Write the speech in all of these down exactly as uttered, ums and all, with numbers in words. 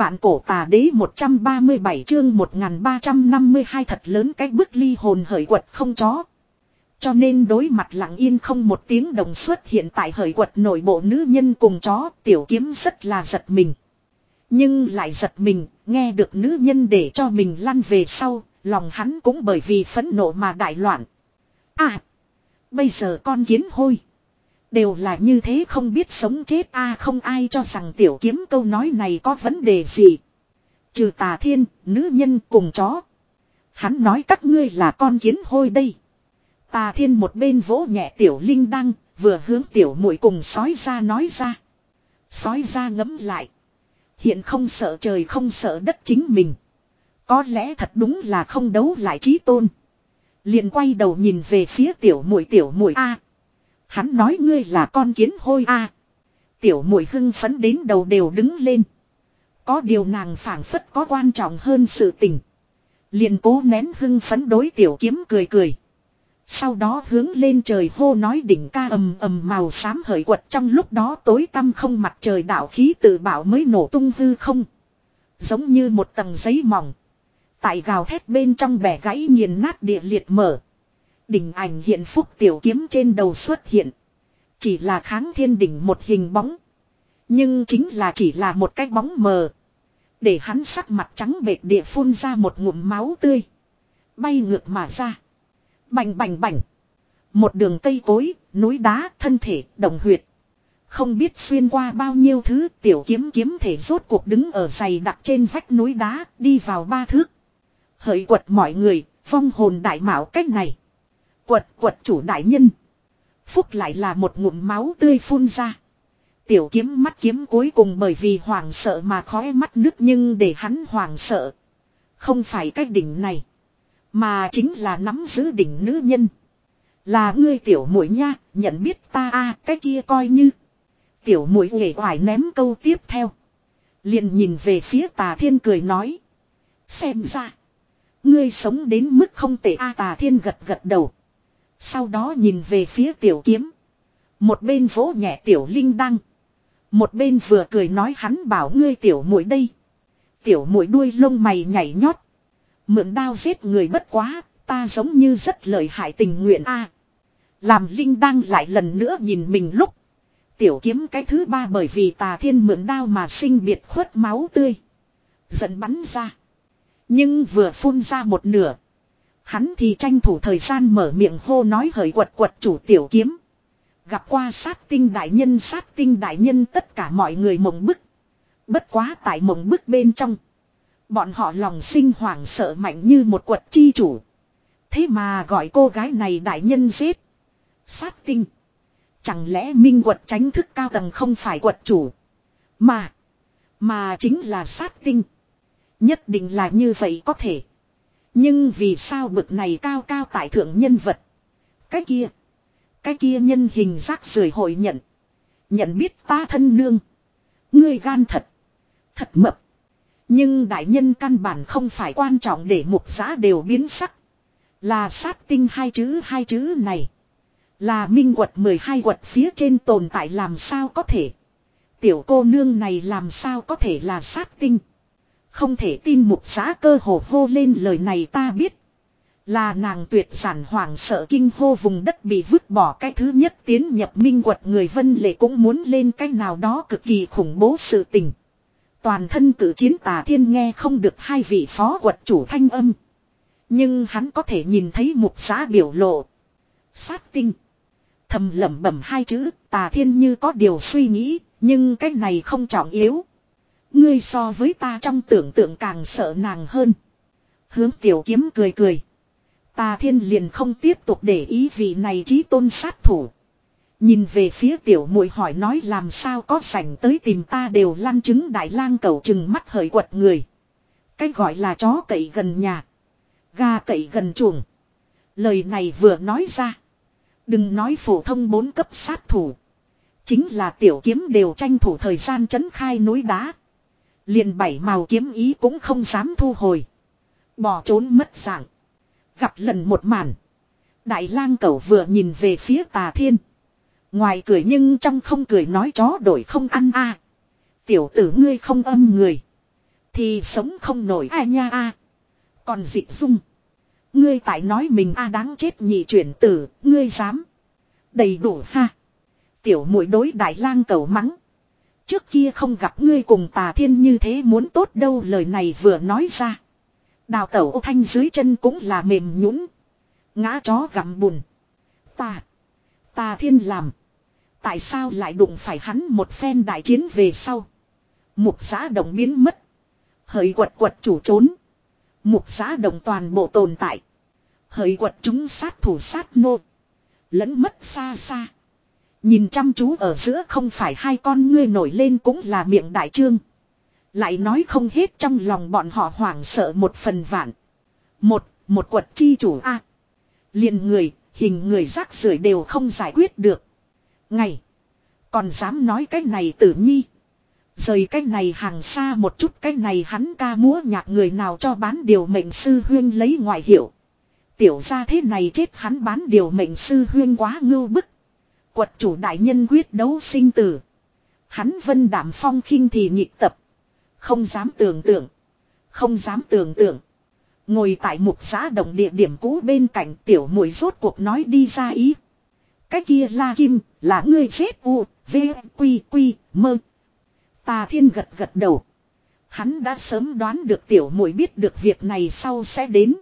Vạn cổ tà đế một trăm ba mươi bảy chương một nghìn ba trăm năm mươi hai thật lớn cái bức ly hồn hởi quật không chó. Cho nên đối mặt lặng yên không một tiếng đồng xuất hiện tại hởi quật nội bộ nữ nhân cùng chó, Tiểu Kiếm rất là giật mình. Nhưng lại giật mình, nghe được nữ nhân để cho mình lăn về sau, lòng hắn cũng bởi vì phẫn nộ mà đại loạn. À, bây giờ con kiến hôi. Đều là như thế không biết sống chết a không ai cho rằng Tiểu Kiếm câu nói này có vấn đề gì. Trừ Tà Thiên, nữ nhân cùng chó. Hắn nói các ngươi là con kiến hôi đây. Tà Thiên một bên vỗ nhẹ Tiểu Linh Đăng, vừa hướng Tiểu Muội cùng sói ra nói ra. Sói ra ngẫm lại. Hiện không sợ trời không sợ đất chính mình. Có lẽ thật đúng là không đấu lại chí tôn. Liền quay đầu nhìn về phía Tiểu Muội Tiểu Muội a. Hắn nói ngươi là con kiến hôi a. Tiểu Muội hưng phấn đến đầu đều đứng lên. Có điều nàng phảng phất có quan trọng hơn sự tình. Liền cố nén hưng phấn đối Tiểu Kiếm cười cười. Sau đó hướng lên trời hô nói đỉnh ca ầm ầm màu xám hởi quật trong lúc đó tối tăm không mặt trời đạo khí tự bảo mới nổ tung hư không. Giống như một tầng giấy mỏng. Tại gào thét bên trong bẻ gãy nghiền nát địa liệt mở. Đỉnh ảnh hiện phúc Tiểu Kiếm trên đầu xuất hiện. Chỉ là kháng thiên đỉnh một hình bóng. Nhưng chính là chỉ là một cái bóng mờ. Để hắn sắc mặt trắng bệch địa phun ra một ngụm máu tươi. Bay ngược mà ra. Bành bành bành. Một đường cây cối, núi đá, thân thể, đồng huyệt. Không biết xuyên qua bao nhiêu thứ Tiểu Kiếm kiếm thể rốt cuộc đứng ở dày đặc trên vách núi đá, đi vào ba thước. Hỡi quật mọi người, vong hồn đại mạo cách này. Quật quật chủ đại nhân. Phúc lại là một ngụm máu tươi phun ra. Tiểu Kiếm mắt kiếm cuối cùng bởi vì hoảng sợ mà khóe mắt nước nhưng để hắn hoảng sợ. Không phải cái đỉnh này. Mà chính là nắm giữ đỉnh nữ nhân. Là ngươi Tiểu Muội nha, nhận biết ta a cái kia coi như. Tiểu Muội uể oải ném câu tiếp theo. Liền nhìn về phía Tà Thiên cười nói. Xem ra. Ngươi sống đến mức không tệ a Tà Thiên gật gật đầu. Sau đó nhìn về phía Tiểu Kiếm. Một bên vỗ nhẹ Tiểu Linh Đăng. Một bên vừa cười nói hắn bảo ngươi Tiểu Muội đây. Tiểu Muội đuôi lông mày nhảy nhót. Mượn đao giết người bất quá, ta giống như rất lợi hại tình nguyện a. Làm Linh Đăng lại lần nữa nhìn mình lúc. Tiểu Kiếm cái thứ ba bởi vì Tà Thiên mượn đao mà sinh biệt khuất máu tươi. Giận bắn ra. Nhưng vừa phun ra một nửa. Hắn thì tranh thủ thời gian mở miệng hô nói hởi quật quật chủ Tiểu Kiếm. Gặp qua sát tinh đại nhân sát tinh đại nhân tất cả mọi người mộng bức. Bất quá tại mộng bức bên trong. Bọn họ lòng sinh hoảng sợ mạnh như một quật chi chủ. Thế mà gọi cô gái này đại nhân giết. Sát tinh. Chẳng lẽ minh quật tránh thức cao tầng không phải quật chủ. Mà. Mà chính là sát tinh. Nhất định là như vậy có thể. Nhưng vì sao bực này cao cao tại thượng nhân vật. Cái kia. Cái kia nhân hình rác rưởi hội nhận. Nhận biết ta thân nương. Ngươi gan thật. Thật mập. Nhưng đại nhân căn bản không phải quan trọng để mục giã đều biến sắc. Là sát tinh hai chữ hai chữ này. Là minh quật mười hai quật phía trên tồn tại làm sao có thể. Tiểu cô nương này làm sao có thể là sát tinh. Không thể tin mục giã cơ hồ hô lên lời này ta biết. Là nàng tuyệt sản hoảng sợ kinh hô vùng đất bị vứt bỏ cái thứ nhất tiến nhập minh quật người Vân Lệ cũng muốn lên cái nào đó cực kỳ khủng bố sự tình. Toàn thân cử chiến Tà Thiên nghe không được hai vị phó quật chủ thanh âm. Nhưng hắn có thể nhìn thấy mục giã biểu lộ. Sát tinh. Thầm lẩm bẩm hai chữ Tà Thiên như có điều suy nghĩ. Nhưng cái này không trọng yếu. Ngươi so với ta trong tưởng tượng càng sợ nàng hơn. Hướng Tiểu Kiếm cười cười. Tà Thiên liền không tiếp tục để ý vị này chí tôn sát thủ. Nhìn về phía Tiểu Muội hỏi nói làm sao có rảnh tới tìm ta đều lăn trứng đại lang cẩu chừng mắt hởi quật người. Cái gọi là chó cậy gần nhà. Gà cậy gần chuồng. Lời này vừa nói ra. Đừng nói phổ thông bốn cấp sát thủ. Chính là Tiểu Kiếm đều tranh thủ thời gian trấn khai núi đá. Liền bảy màu kiếm ý cũng không dám thu hồi. Bỏ trốn mất dạng. Gặp lần một màn. Đại lang cẩu vừa nhìn về phía Tà Thiên. Ngoài cười nhưng trong không cười nói chó đổi không ăn a. Tiểu tử ngươi không âm người. Thì sống không nổi a nha a. Còn Dịch Dung. Ngươi tại nói mình a đáng chết nhị chuyển tử, ngươi dám. Đầy đủ ha. Tiểu muội đối Đại Lang Cẩu mắng. Trước kia không gặp ngươi cùng Tà Thiên như thế muốn tốt đâu, lời này vừa nói ra. Đào Tẩu Ô Thanh dưới chân cũng là mềm nhũn, ngã chó gặm bùn. Ta, Tà Thiên làm. Tại sao lại đụng phải hắn một phen đại chiến về sau. Mục Giá Đồng biến mất. Hỡi quật quật chủ trốn. Mục Giá Đồng toàn bộ tồn tại. Hỡi quật chúng sát thủ sát nô. Lẫn mất xa xa. Nhìn chăm chú ở giữa không phải hai con ngươi nổi lên cũng là miệng đại trương. Lại nói không hết trong lòng bọn họ hoảng sợ một phần vạn. Một, một quật chi chủ a, liền người, hình người rác rưởi đều không giải quyết được. Ngày, còn dám nói cái này Tử Nhi. Rời cái này hàng xa một chút, cái này hắn ca múa nhạc người nào cho bán điều mệnh sư huyên lấy ngoại hiệu. Tiểu ra thế này chết hắn bán điều mệnh sư huyên quá ngưu bức. Quật chủ đại nhân quyết đấu sinh tử. Hắn Vân Đảm Phong khinh thì nhịp tập. Không dám tưởng tượng. Không dám tưởng tượng. Ngồi tại Mục Giá Đồng địa điểm cũ bên cạnh tiểu muội rốt cuộc nói đi ra ý. Cái kia La Kim là ngươi chết u, v, quy, quy, mơ. Tà Thiên gật gật đầu. Hắn đã sớm đoán được tiểu muội biết được việc này sau sẽ đến.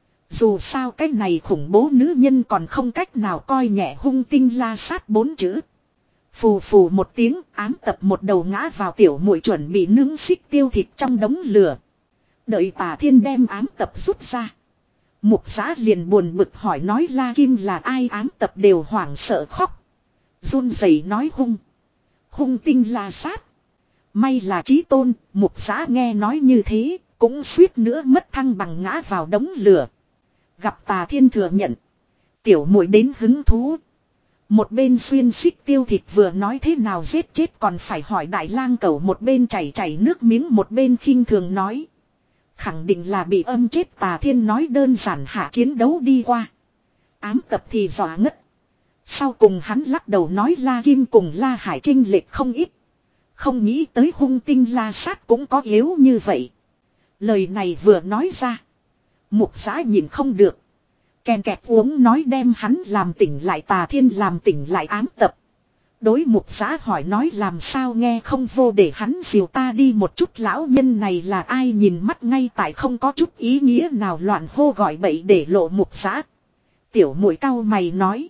Dù sao cái này khủng bố nữ nhân còn không cách nào coi nhẹ hung tinh la sát bốn chữ. Phù phù một tiếng, ám tập một đầu ngã vào tiểu muội chuẩn bị nướng xích tiêu thịt trong đống lửa. Đợi Tà Thiên đem ám tập rút ra. Mục Giá liền buồn bực hỏi nói La Kim là ai, ám tập đều hoảng sợ khóc. Run rẩy nói hung. Hung tinh la sát. May là Chí Tôn, Mục Giá nghe nói như thế, cũng suýt nữa mất thăng bằng ngã vào đống lửa. Gặp Tà Thiên thừa nhận. Tiểu muội đến hứng thú. Một bên xuyên xích tiêu thịt vừa nói thế nào giết chết còn phải hỏi Đại Lang Cẩu, một bên chảy chảy nước miếng một bên khinh thường nói. Khẳng định là bị âm chết. Tà Thiên nói đơn giản hạ chiến đấu đi qua. Ám tập thì dọa ngất. Sau cùng hắn lắc đầu nói La Kim cùng La Hải chênh lệch không ít. Không nghĩ tới hung tinh la sát cũng có yếu như vậy. Lời này vừa nói ra. Mục Giá nhìn không được. Kèn kẹt uống nói đem hắn làm tỉnh lại. Tà Thiên làm tỉnh lại ám tập. Đối Mục Giá hỏi nói làm sao nghe không vô để hắn dìu ta đi một chút. Lão nhân này là ai, nhìn mắt ngay tại không có chút ý nghĩa nào loạn hô gọi bậy để lộ Mục Giá. Tiểu muội cau mày nói.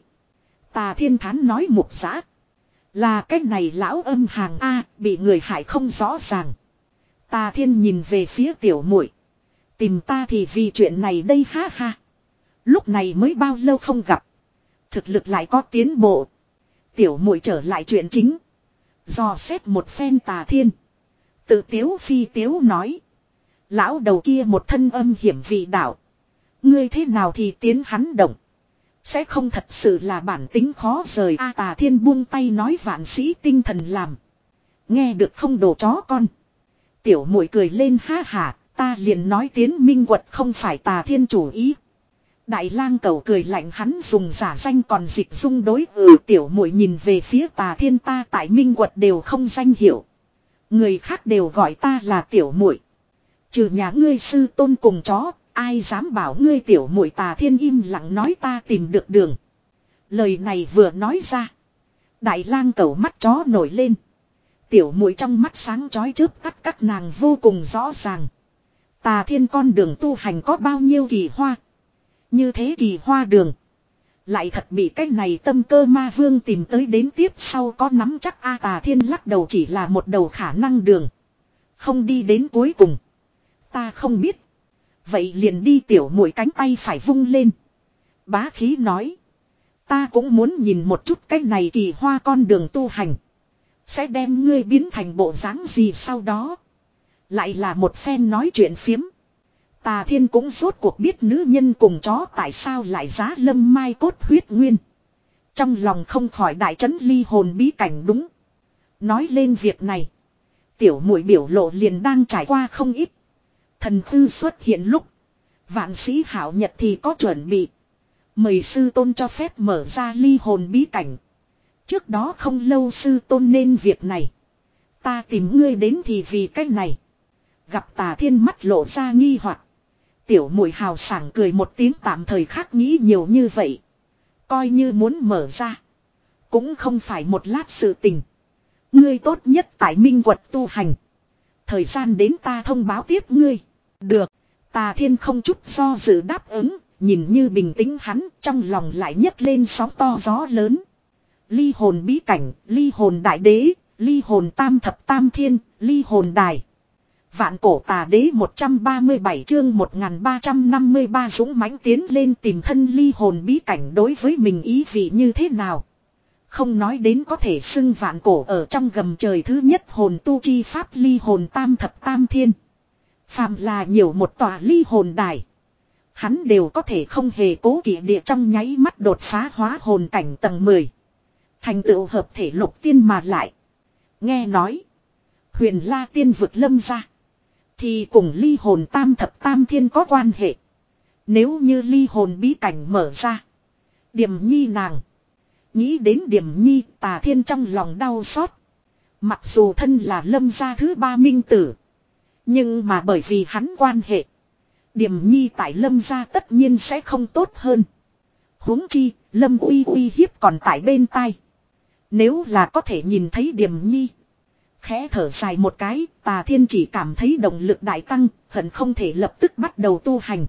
Tà Thiên thán nói Mục Giá. Là cái này lão âm hàng A, bị người hại không rõ ràng. Tà Thiên nhìn về phía tiểu muội. Tìm ta thì vì chuyện này đây ha ha. Lúc này mới bao lâu không gặp. Thực lực lại có tiến bộ. Tiểu muội trở lại chuyện chính. Dò xét một phen Tà Thiên. Tự tiếu phi tiếu nói. Lão đầu kia một thân âm hiểm vị đạo. Ngươi thế nào thì tiến hắn động. Sẽ không thật sự là bản tính khó rời. A Tà Thiên buông tay nói vạn sĩ tinh thần làm. Nghe được không đồ chó con. Tiểu muội cười lên ha hả. Ta liền nói tiến minh quật không phải Tà Thiên chủ ý. Đại Lang Cẩu cười lạnh hắn dùng giả danh còn Dịch Dung đối ừ. Tiểu muội nhìn về phía Tà Thiên, ta tại minh quật đều không danh hiệu. Người khác đều gọi ta là tiểu muội. Trừ nhà ngươi sư tôn cùng chó. Ai dám bảo ngươi tiểu muội. Tà Thiên im lặng nói ta tìm được đường. Lời này vừa nói ra. Đại Lang Cẩu mắt chó nổi lên. Tiểu muội trong mắt sáng chói chớp tắt các nàng vô cùng rõ ràng. Tà Thiên con đường tu hành có bao nhiêu kỳ hoa. Như thế kỳ hoa đường. Lại thật bị cái này tâm cơ ma vương tìm tới đến tiếp sau có nắm chắc. A Tà Thiên lắc đầu chỉ là một đầu khả năng đường. Không đi đến cuối cùng. Ta không biết. Vậy liền đi. Tiểu muội cánh tay phải vung lên. Bá khí nói. Ta cũng muốn nhìn một chút cái này kỳ hoa con đường tu hành. Sẽ đem ngươi biến thành bộ dáng gì sau đó. Lại là một phen nói chuyện phiếm. Tà Thiên cũng rốt cuộc biết nữ nhân cùng chó tại sao lại giá lâm mai cốt huyết nguyên. Trong lòng không khỏi đại chấn ly hồn bí cảnh đúng. Nói lên việc này. Tiểu muội biểu lộ liền đang trải qua không ít. Thần tư xuất hiện lúc. Vạn sĩ hảo nhật thì có chuẩn bị. Mời sư tôn cho phép mở ra ly hồn bí cảnh. Trước đó không lâu sư tôn nên việc này. Ta tìm ngươi đến thì vì cách này. Gặp Tà Thiên mắt lộ ra nghi hoặc, tiểu muội hào sảng cười một tiếng, tạm thời khác nghĩ nhiều như vậy. Coi như muốn mở ra, cũng không phải một lát sự tình. Ngươi tốt nhất tại Minh Quật tu hành. Thời gian đến ta thông báo tiếp ngươi. Được. Tà Thiên không chút do dự đáp ứng. Nhìn như bình tĩnh hắn, trong lòng lại nhấc lên sóng to gió lớn. Ly hồn bí cảnh, ly hồn đại đế, ly hồn tam thập tam thiên, ly hồn đài. Vạn cổ tà đế một trăm ba mươi bảy chương một nghìn ba trăm năm mươi ba dũng mãnh tiến lên tìm thân ly hồn bí cảnh đối với mình ý vị như thế nào. Không nói đến có thể xưng vạn cổ ở trong gầm trời thứ nhất hồn tu chi pháp ly hồn tam thập tam thiên. Phàm là nhiều một tòa ly hồn đài, hắn đều có thể không hề cố kỵ địa trong nháy mắt đột phá hóa hồn cảnh tầng mười. Thành tựu hợp thể lục tiên mà lại. Nghe nói, huyền la tiên vực lâm ra, thì cùng ly hồn tam thập tam thiên có quan hệ. Nếu như ly hồn bí cảnh mở ra, Điềm Nhi nàng. Nghĩ đến Điềm Nhi, Tà Thiên trong lòng đau xót. Mặc dù thân là lâm gia thứ ba minh tử, nhưng mà bởi vì hắn quan hệ, Điềm Nhi tại lâm gia tất nhiên sẽ không tốt hơn. Huống chi, lâm uy uy hiếp còn tại bên tai. Nếu là có thể nhìn thấy Điềm Nhi, khẽ thở dài một cái, Tà Thiên chỉ cảm thấy động lực đại tăng, hận không thể lập tức bắt đầu tu hành.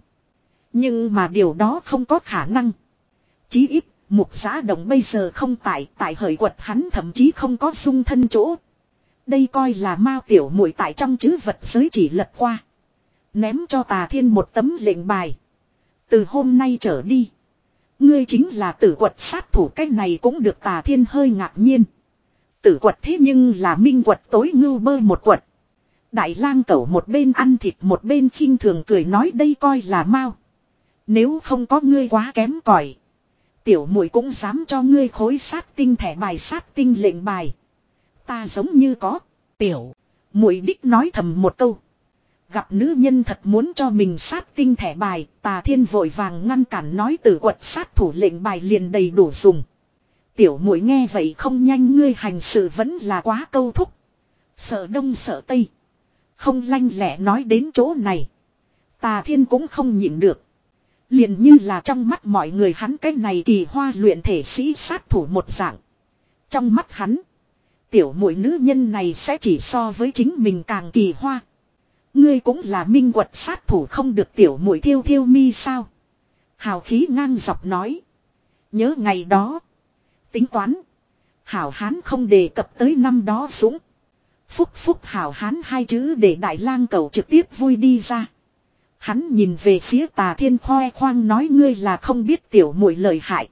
Nhưng mà điều đó không có khả năng. Chí ít, Mục Giá Động bây giờ không tại, tại Hởi Quật hắn thậm chí không có dung thân chỗ. Đây coi là Mao tiểu muội tại trong chữ vật giới chỉ lật qua, ném cho Tà Thiên một tấm lệnh bài. Từ hôm nay trở đi, ngươi chính là Tử Quật sát thủ. Cái này cũng được Tà Thiên hơi ngạc nhiên. Tử Quật thế nhưng là Minh Quật tối ngưu bơ một quật. Đại lang cẩu một bên ăn thịt một bên khinh thường cười nói đây coi là Mao. Nếu không có ngươi quá kém cỏi, tiểu muội cũng dám cho ngươi khối sát tinh thẻ bài sát tinh lệnh bài. Ta giống như có. Tiểu muội đích nói thầm một câu. Gặp nữ nhân thật muốn cho mình sát tinh thẻ bài, Tà Thiên vội vàng ngăn cản nói Tử Quật sát thủ lệnh bài liền đầy đủ dùng. Tiểu muội nghe vậy không nhanh, ngươi hành sự vẫn là quá câu thúc. Sợ đông sợ tây, không lanh lẹ. Nói đến chỗ này, Tà Thiên cũng không nhịn được. Liền như là trong mắt mọi người hắn cái này kỳ hoa luyện thể sĩ sát thủ một dạng. Trong mắt hắn, tiểu muội nữ nhân này sẽ chỉ so với chính mình càng kỳ hoa. Ngươi cũng là Minh Quật sát thủ không được tiểu muội thiêu thiêu mi sao? Hào khí ngang dọc nói. Nhớ ngày đó, tính toán, hảo hán không đề cập tới năm đó dũng. Phúc phúc hảo hán hai chữ để Đại lang cẩu trực tiếp vui đi ra. Hắn nhìn về phía Tà Thiên khoe khoang nói ngươi là không biết tiểu muội lợi hại.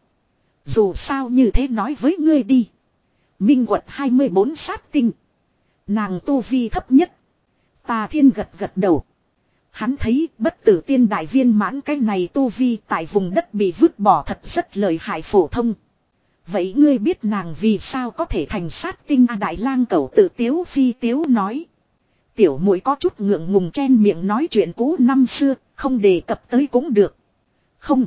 Dù sao như thế nói với ngươi đi. Minh Quật hai mươi bốn sát tinh, nàng tu vi thấp nhất. Tà Thiên gật gật đầu. Hắn thấy bất tử tiên đại viên mãn cái này tu vi tại vùng đất bị vứt bỏ thật rất lợi hại phổ thông. Vậy ngươi biết nàng vì sao có thể thành sát tinh a? Đại lang cẩu tự tiếu phi tiếu nói. Tiểu muội có chút ngượng ngùng chen miệng nói chuyện cũ năm xưa, không đề cập tới cũng được. Không.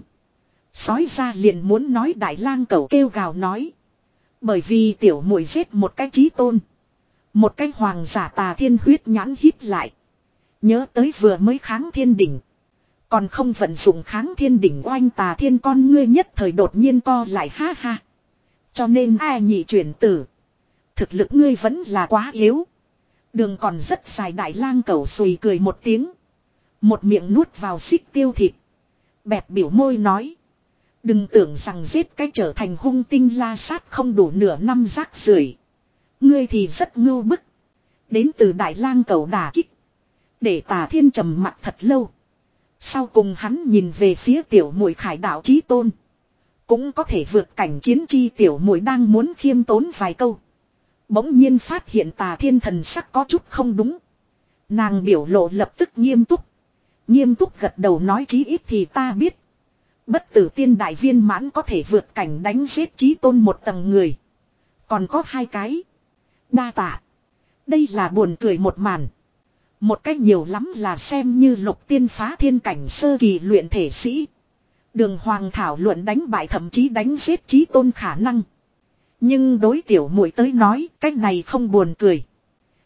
Sói ra liền muốn nói. Đại lang cẩu kêu gào nói. Bởi vì tiểu muội giết một cái chí tôn, một cái hoàng giả. Tà Thiên huyết nhãn hít lại. Nhớ tới vừa mới kháng thiên đỉnh, còn không vận dụng kháng thiên đỉnh oanh. Tà Thiên con ngươi nhất thời đột nhiên co lại ha ha. Cho nên ai nhị chuyển tử, thực lực ngươi vẫn là quá yếu. Đường còn rất dài. Đại lang cẩu sùi cười một tiếng, một miệng nuốt vào xích tiêu thịt, bẹp biểu môi nói. Đừng tưởng rằng giết cái trở thành hung tinh la sát không đủ nửa năm rác rưởi, ngươi thì rất ngưu bức. Đến từ Đại lang cẩu đả kích, để Tà Thiên trầm mặt thật lâu. Sau cùng hắn nhìn về phía tiểu muội khải đạo chí tôn, cũng có thể vượt cảnh chiến chi. Tiểu muội đang muốn khiêm tốn vài câu, bỗng nhiên phát hiện Tà Thiên thần sắc có chút không đúng. Nàng biểu lộ lập tức nghiêm túc. Nghiêm túc gật đầu nói chí ít thì ta biết, bất tử tiên đại viên mãn có thể vượt cảnh đánh giết chí tôn một tầng người, còn có hai cái. Đa tạ. Đây là buồn cười một màn. Một cách nhiều lắm là xem như lục tiên phá thiên cảnh sơ kỳ luyện thể sĩ, đường hoàng thảo luận đánh bại thậm chí đánh giết chí tôn khả năng. Nhưng đối tiểu muội tới nói, cách này không buồn cười.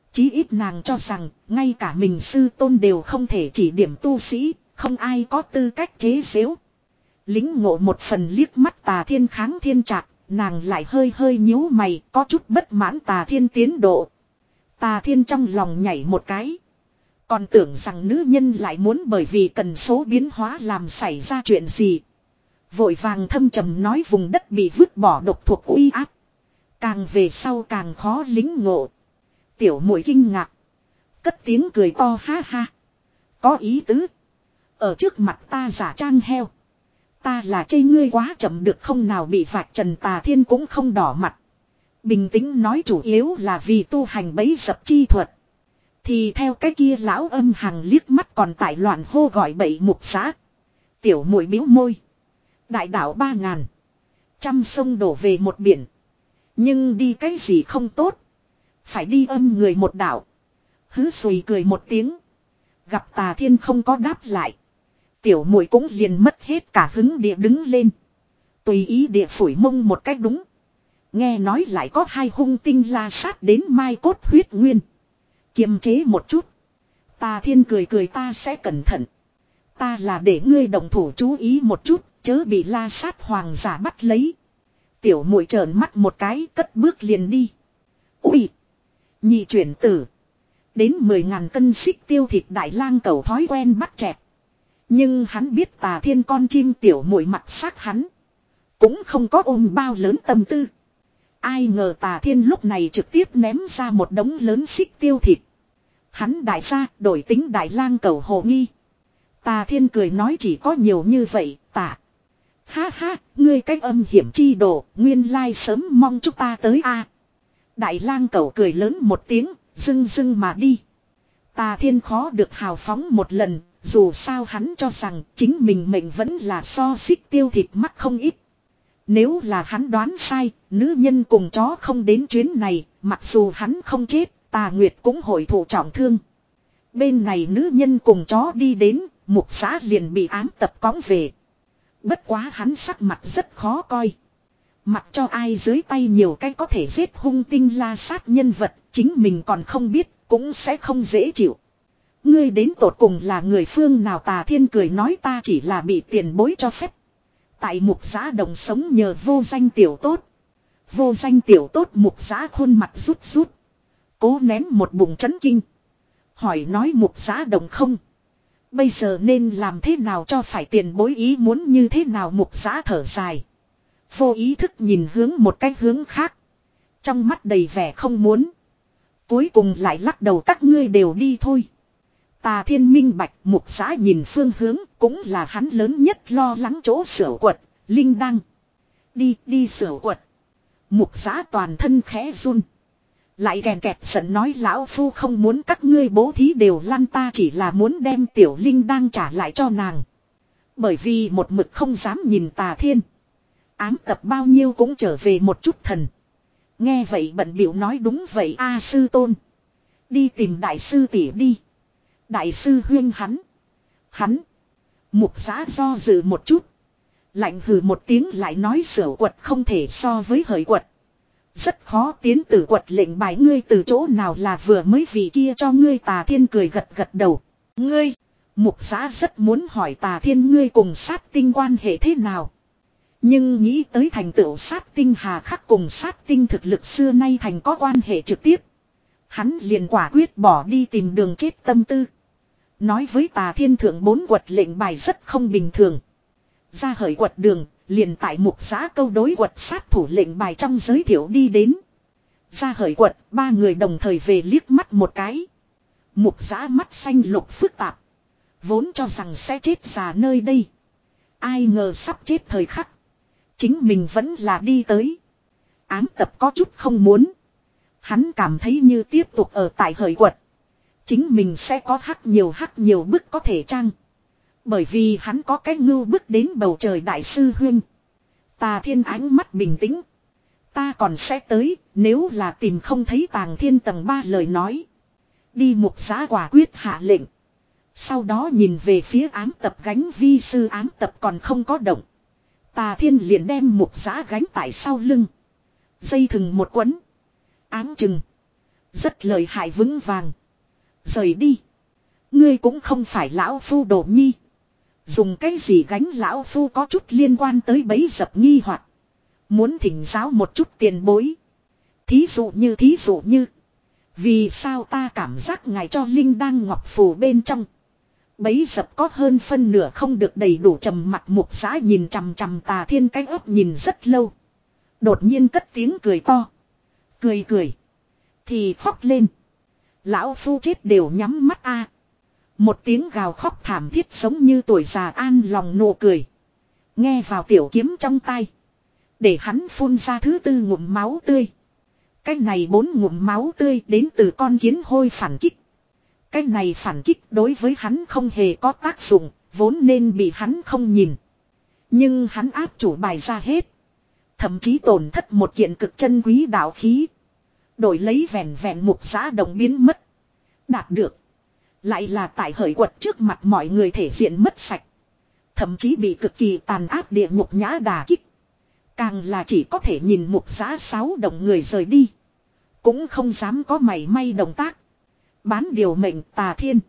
Chí ít nàng cho rằng, ngay cả mình sư tôn đều không thể chỉ điểm tu sĩ, không ai có tư cách chế giễu. Lính ngộ một phần liếc mắt Tà Thiên kháng thiên trạc, nàng lại hơi hơi nhíu mày, có chút bất mãn Tà Thiên tiến độ. Tà Thiên trong lòng nhảy một cái. Còn tưởng rằng nữ nhân lại muốn bởi vì cần số biến hóa làm xảy ra chuyện gì. Vội vàng thâm trầm nói vùng đất bị vứt bỏ độc thuộc uy áp. Càng về sau càng khó lính ngộ. Tiểu muội kinh ngạc. Cất tiếng cười to ha ha. Có ý tứ. Ở trước mặt ta giả trang heo. Ta là chê ngươi quá chậm được không nào bị vạch trần. Tà Thiên cũng không đỏ mặt. Bình tĩnh nói chủ yếu là vì tu hành bấy dập chi thuật. Thì theo cái kia lão âm hằng liếc mắt còn tại loạn hô gọi bậy mục xã. Tiểu muội bĩu môi. Đại đảo ba ngàn. Trăm sông đổ về một biển. Nhưng đi cái gì không tốt. Phải đi âm người một đảo. Hứ sùi cười một tiếng. Gặp Tà Thiên không có đáp lại. Tiểu muội cũng liền mất hết cả hứng địa đứng lên. Tùy ý địa phủi mông một cách đúng. Nghe nói lại có hai hung tinh la sát đến mai cốt huyết nguyên. Kiềm chế một chút. Tà Thiên cười cười ta sẽ cẩn thận. Ta là để ngươi đồng thủ chú ý một chút. Chớ bị la sát hoàng giả bắt lấy. Tiểu muội trợn mắt một cái cất bước liền đi. Ui! Nhị chuyển tử. Đến mười ngàn cân xích tiêu thịt đại lang cầu thói quen bắt chẹt. Nhưng hắn biết Tà Thiên con chim tiểu muội mặt xác hắn. Cũng không có ôm bao lớn tâm tư. Ai ngờ Tà Thiên lúc này trực tiếp ném ra một đống lớn xích tiêu thịt. Hắn đại gia đổi tính đại lang cầu hồ nghi. Tà Thiên cười nói chỉ có nhiều như vậy tả. Ha ha, ngươi cách âm hiểm chi đồ, nguyên lai sớm mong chúng ta tới a. Đại lang cầu cười lớn một tiếng, dưng dưng mà đi. Tà Thiên khó được hào phóng một lần, dù sao hắn cho rằng chính mình mệnh vẫn là so xích tiêu thịt mắc không ít. Nếu là hắn đoán sai, nữ nhân cùng chó không đến chuyến này, mặc dù hắn không chết, Tà Nguyệt cũng hội thụ trọng thương. Bên này nữ nhân cùng chó đi đến, mục xã liền bị ám tập cõng về. Bất quá hắn sắc mặt rất khó coi. Mặc cho ai dưới tay nhiều cái có thể giết hung tinh la sát nhân vật, chính mình còn không biết, cũng sẽ không dễ chịu. Ngươi đến tột cùng là người phương nào? Tà Thiên cười nói ta chỉ là bị tiền bối cho phép. Tại mục giã đồng sống nhờ vô danh tiểu tốt. Vô danh tiểu tốt mục giã khuôn mặt rút rút. Cố nén một bụng chấn kinh. Hỏi nói mục giã đồng không. Bây giờ nên làm thế nào cho phải tiền bối ý muốn như thế nào? Mục giã thở dài. Vô ý thức nhìn hướng một cái hướng khác. Trong mắt đầy vẻ không muốn. Cuối cùng lại lắc đầu các ngươi đều đi thôi. Tà Thiên minh bạch mục giã nhìn phương hướng cũng là hắn lớn nhất lo lắng chỗ sửa quật, Linh Đăng. Đi, đi sửa quật. Mục giã toàn thân khẽ run. Lại kèn kẹt giận nói lão phu không muốn các ngươi bố thí đều lăn ta chỉ là muốn đem tiểu Linh Đăng trả lại cho nàng. Bởi vì một mực không dám nhìn Tà Thiên. Ám tập bao nhiêu cũng trở về một chút thần. Nghe vậy bận biểu nói đúng vậy a sư tôn. Đi tìm đại sư tỷ đi. Đại sư huyên hắn. Hắn. Mục giã do dự một chút. Lạnh hừ một tiếng lại nói sửa quật không thể so với hởi quật. Rất khó tiến tử quật lệnh bài ngươi từ chỗ nào là vừa mới vị kia cho ngươi. Tà Thiên cười gật gật đầu. Ngươi. Mục giã rất muốn hỏi Tà Thiên ngươi cùng sát tinh quan hệ thế nào. Nhưng nghĩ tới thành tựu sát tinh hà khắc cùng sát tinh thực lực xưa nay thành có quan hệ trực tiếp. Hắn liền quả quyết bỏ đi tìm đường chết tâm tư. Nói với Tà Thiên thượng bốn quật lệnh bài rất không bình thường. Ra hởi quật đường, liền tại mục giã câu đối quật sát thủ lệnh bài trong giới thiệu đi đến. Ra hởi quật, ba người đồng thời về liếc mắt một cái. Mục giã mắt xanh lục phức tạp. Vốn cho rằng sẽ chết già nơi đây. Ai ngờ sắp chết thời khắc. Chính mình vẫn là đi tới. Ám tập có chút không muốn. Hắn cảm thấy như tiếp tục ở tại hởi quật. Chính mình sẽ có hắc nhiều hắc nhiều bức có thể trang. Bởi vì hắn có cái ngưu bức đến bầu trời đại sư huyên. Tà Thiên ánh mắt bình tĩnh. Ta còn sẽ tới, nếu là tìm không thấy Tàng Thiên tầng ba lời nói. Đi mục giã quả quyết hạ lệnh. Sau đó nhìn về phía ám tập gánh vi sư ám tập còn không có động. Tà Thiên liền đem mục giã gánh tại sau lưng. Dây thừng một quấn. Ám chừng. Rất lợi hại vững vàng. Rời đi. Ngươi cũng không phải lão phu đồ nhi. Dùng cái gì gánh lão phu có chút liên quan tới bấy dập nghi hoặc. Muốn thỉnh giáo một chút tiền bối. Thí dụ như thí dụ như. Vì sao ta cảm giác ngài cho linh đang ngọc phù bên trong. Bấy dập có hơn phân nửa không được đầy đủ trầm mặt mục giã nhìn chằm chằm Tà Thiên cái ấp nhìn rất lâu. Đột nhiên cất tiếng cười to. Cười cười. Thì khóc lên. Lão phu chết đều nhắm mắt a. Một tiếng gào khóc thảm thiết giống như tuổi già an lòng nụ cười. Nghe vào tiểu kiếm trong tay. Để hắn phun ra thứ tư ngụm máu tươi. Cái này bốn ngụm máu tươi đến từ con kiến hôi phản kích. Cái này phản kích đối với hắn không hề có tác dụng, vốn nên bị hắn không nhìn. Nhưng hắn áp chủ bài ra hết. Thậm chí tổn thất một kiện cực chân quý đạo khí. Đổi lấy vẹn vẹn mục giã đồng biến mất. Đạt được. Lại là tại hởi quật trước mặt mọi người thể diện mất sạch. Thậm chí bị cực kỳ tàn áp địa ngục nhã đà kích. Càng là chỉ có thể nhìn mục giã sáu đồng người rời đi. Cũng không dám có mảy may động tác. Bán điều mệnh Tà Thiên.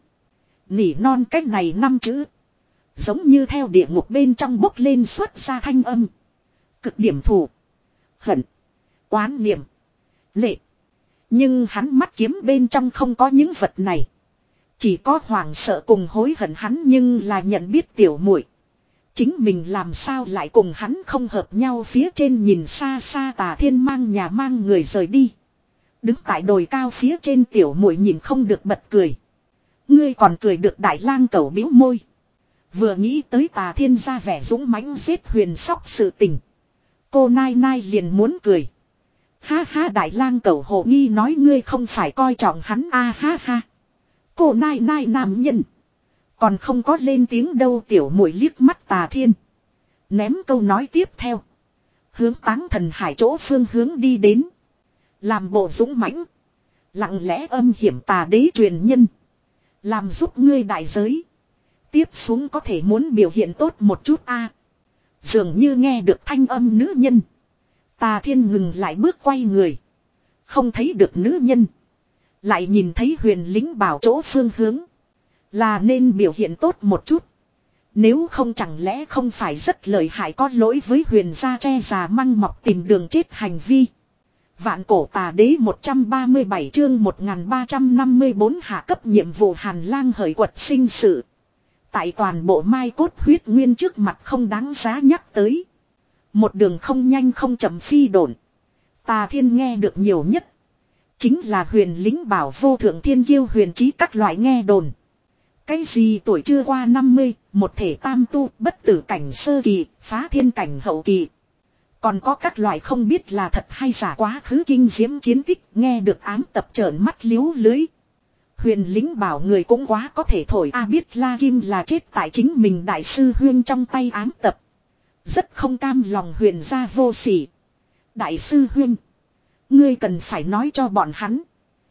Nỉ non cách này năm chữ. Giống như theo địa ngục bên trong bốc lên xuất ra thanh âm. Cực điểm thù. Hận. Oán niệm. Lệ. Nhưng hắn mắt kiếm bên trong không có những vật này. Chỉ có hoảng sợ cùng hối hận hắn nhưng là nhận biết tiểu muội. Chính mình làm sao lại cùng hắn không hợp nhau phía trên nhìn xa xa Tà Thiên mang nhà mang người rời đi. Đứng tại đồi cao phía trên tiểu muội nhìn không được bật cười. Ngươi còn cười được Đại Lang Cẩu bĩu môi. Vừa nghĩ tới Tà Thiên ra vẻ dũng mãnh giết huyền sóc sự tình. Cô Nai Nai liền muốn cười. Ha ha Đại Lang Cẩu hồ nghi nói ngươi không phải coi trọng hắn a ha ha. Cô Nai Nai nam nhân. Còn không có lên tiếng đâu tiểu muội liếc mắt Tà Thiên. Ném câu nói tiếp theo. Hướng Táng Thần Hải chỗ phương hướng đi đến. Làm bộ dũng mãnh. Lặng lẽ âm hiểm Tà đế truyền nhân. Làm giúp ngươi đại giới. Tiếp xuống có thể muốn biểu hiện tốt một chút a. À, dường như nghe được thanh âm nữ nhân. Tà Thiên ngừng lại bước quay người. Không thấy được nữ nhân. Lại nhìn thấy huyền lính bảo chỗ phương hướng. Là nên biểu hiện tốt một chút. Nếu không chẳng lẽ không phải rất lợi hại có lỗi với huyền gia tre già măng mọc tìm đường chết hành vi. Vạn cổ Tà đế một trăm ba mươi bảy chương một nghìn ba trăm năm mươi tư hạ cấp nhiệm vụ Hàn Lang hởi quật sinh sự. Tại toàn bộ mai cốt huyết nguyên trước mặt không đáng giá nhắc tới. Một đường không nhanh không chậm phi độn. Tà Thiên nghe được nhiều nhất. Chính là huyền lính bảo vô thượng thiên kiêu huyền trí các loại nghe đồn. Cái gì tuổi chưa qua năm mươi, một thể tam tu, bất tử cảnh sơ kỳ, phá thiên cảnh hậu kỳ. Còn có các loại không biết là thật hay giả quá khứ kinh diễm chiến tích, nghe được ám tập trợn mắt liếu lưới. Huyền lính bảo người cũng quá có thể thổi a biết La Kim là chết tại chính mình đại sư huyên trong tay ám tập. Rất không cam lòng huyền gia vô sỉ. Đại sư huyên. Ngươi cần phải nói cho bọn hắn.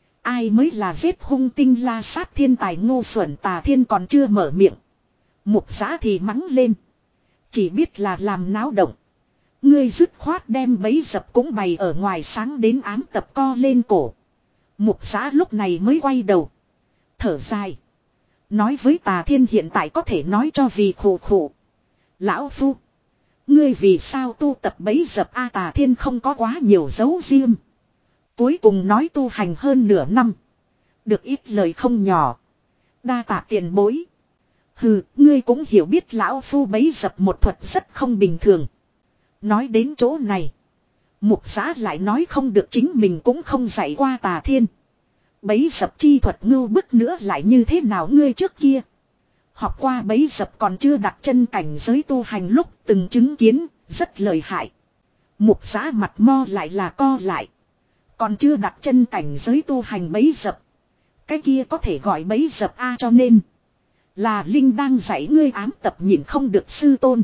Ai mới là giết hung tinh la sát thiên tài ngu xuẩn Tà Thiên còn chưa mở miệng. Mục giã thì mắng lên. Chỉ biết là làm náo động. Ngươi dứt khoát đem bấy dập cũng bày ở ngoài sáng đến ám tập co lên cổ. Mục giã lúc này mới quay đầu. Thở dài. Nói với Tà Thiên hiện tại có thể nói cho vì khổ khổ. Lão Phu. Ngươi vì sao tu tập bấy dập A Tà Thiên không có quá nhiều dấu riêng. Cuối cùng nói tu hành hơn nửa năm. Được ít lời không nhỏ. Đa tạ tiền bối. Hừ, ngươi cũng hiểu biết lão Phu bấy dập một thuật rất không bình thường. Nói đến chỗ này. Mục giã lại nói không được chính mình cũng không dạy qua Tà Thiên. Bấy dập chi thuật ngưu bức nữa lại như thế nào ngươi trước kia. Học qua bấy dập còn chưa đặt chân cảnh giới tu hành lúc từng chứng kiến, rất lợi hại. Mục giã mặt mo lại là co lại. Còn chưa đặt chân cảnh giới tu hành bấy dập. Cái kia có thể gọi bấy dập A cho nên. Là Linh đang dạy ngươi ám tập nhìn không được sư tôn.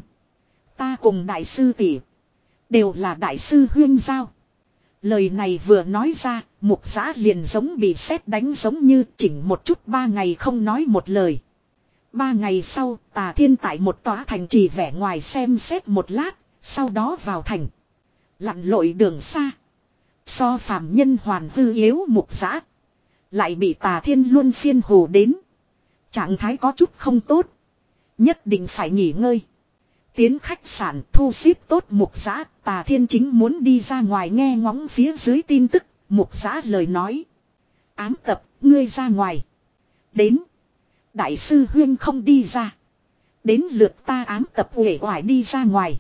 Ta cùng đại sư tỷ đều là đại sư huyên giao. Lời này vừa nói ra, mục giã liền giống bị sét đánh giống như chỉnh một chút ba ngày không nói một lời. Ba ngày sau, Tà Thiên tại một tòa thành trì vẻ ngoài xem xét một lát, sau đó vào thành. Lặn lội đường xa. So phàm nhân hoàn hư yếu mục giã. Lại bị Tà Thiên luân phiên hù đến. Trạng thái có chút không tốt. Nhất định phải nghỉ ngơi. Tiến khách sạn thu xếp tốt Mục Giã. Tà Thiên chính muốn đi ra ngoài nghe ngóng phía dưới tin tức. Mục Giã lời nói. Ám tập, ngươi ra ngoài. Đến. Đại sư Huyên không đi ra. Đến lượt ta ám tập uể oải đi ra ngoài.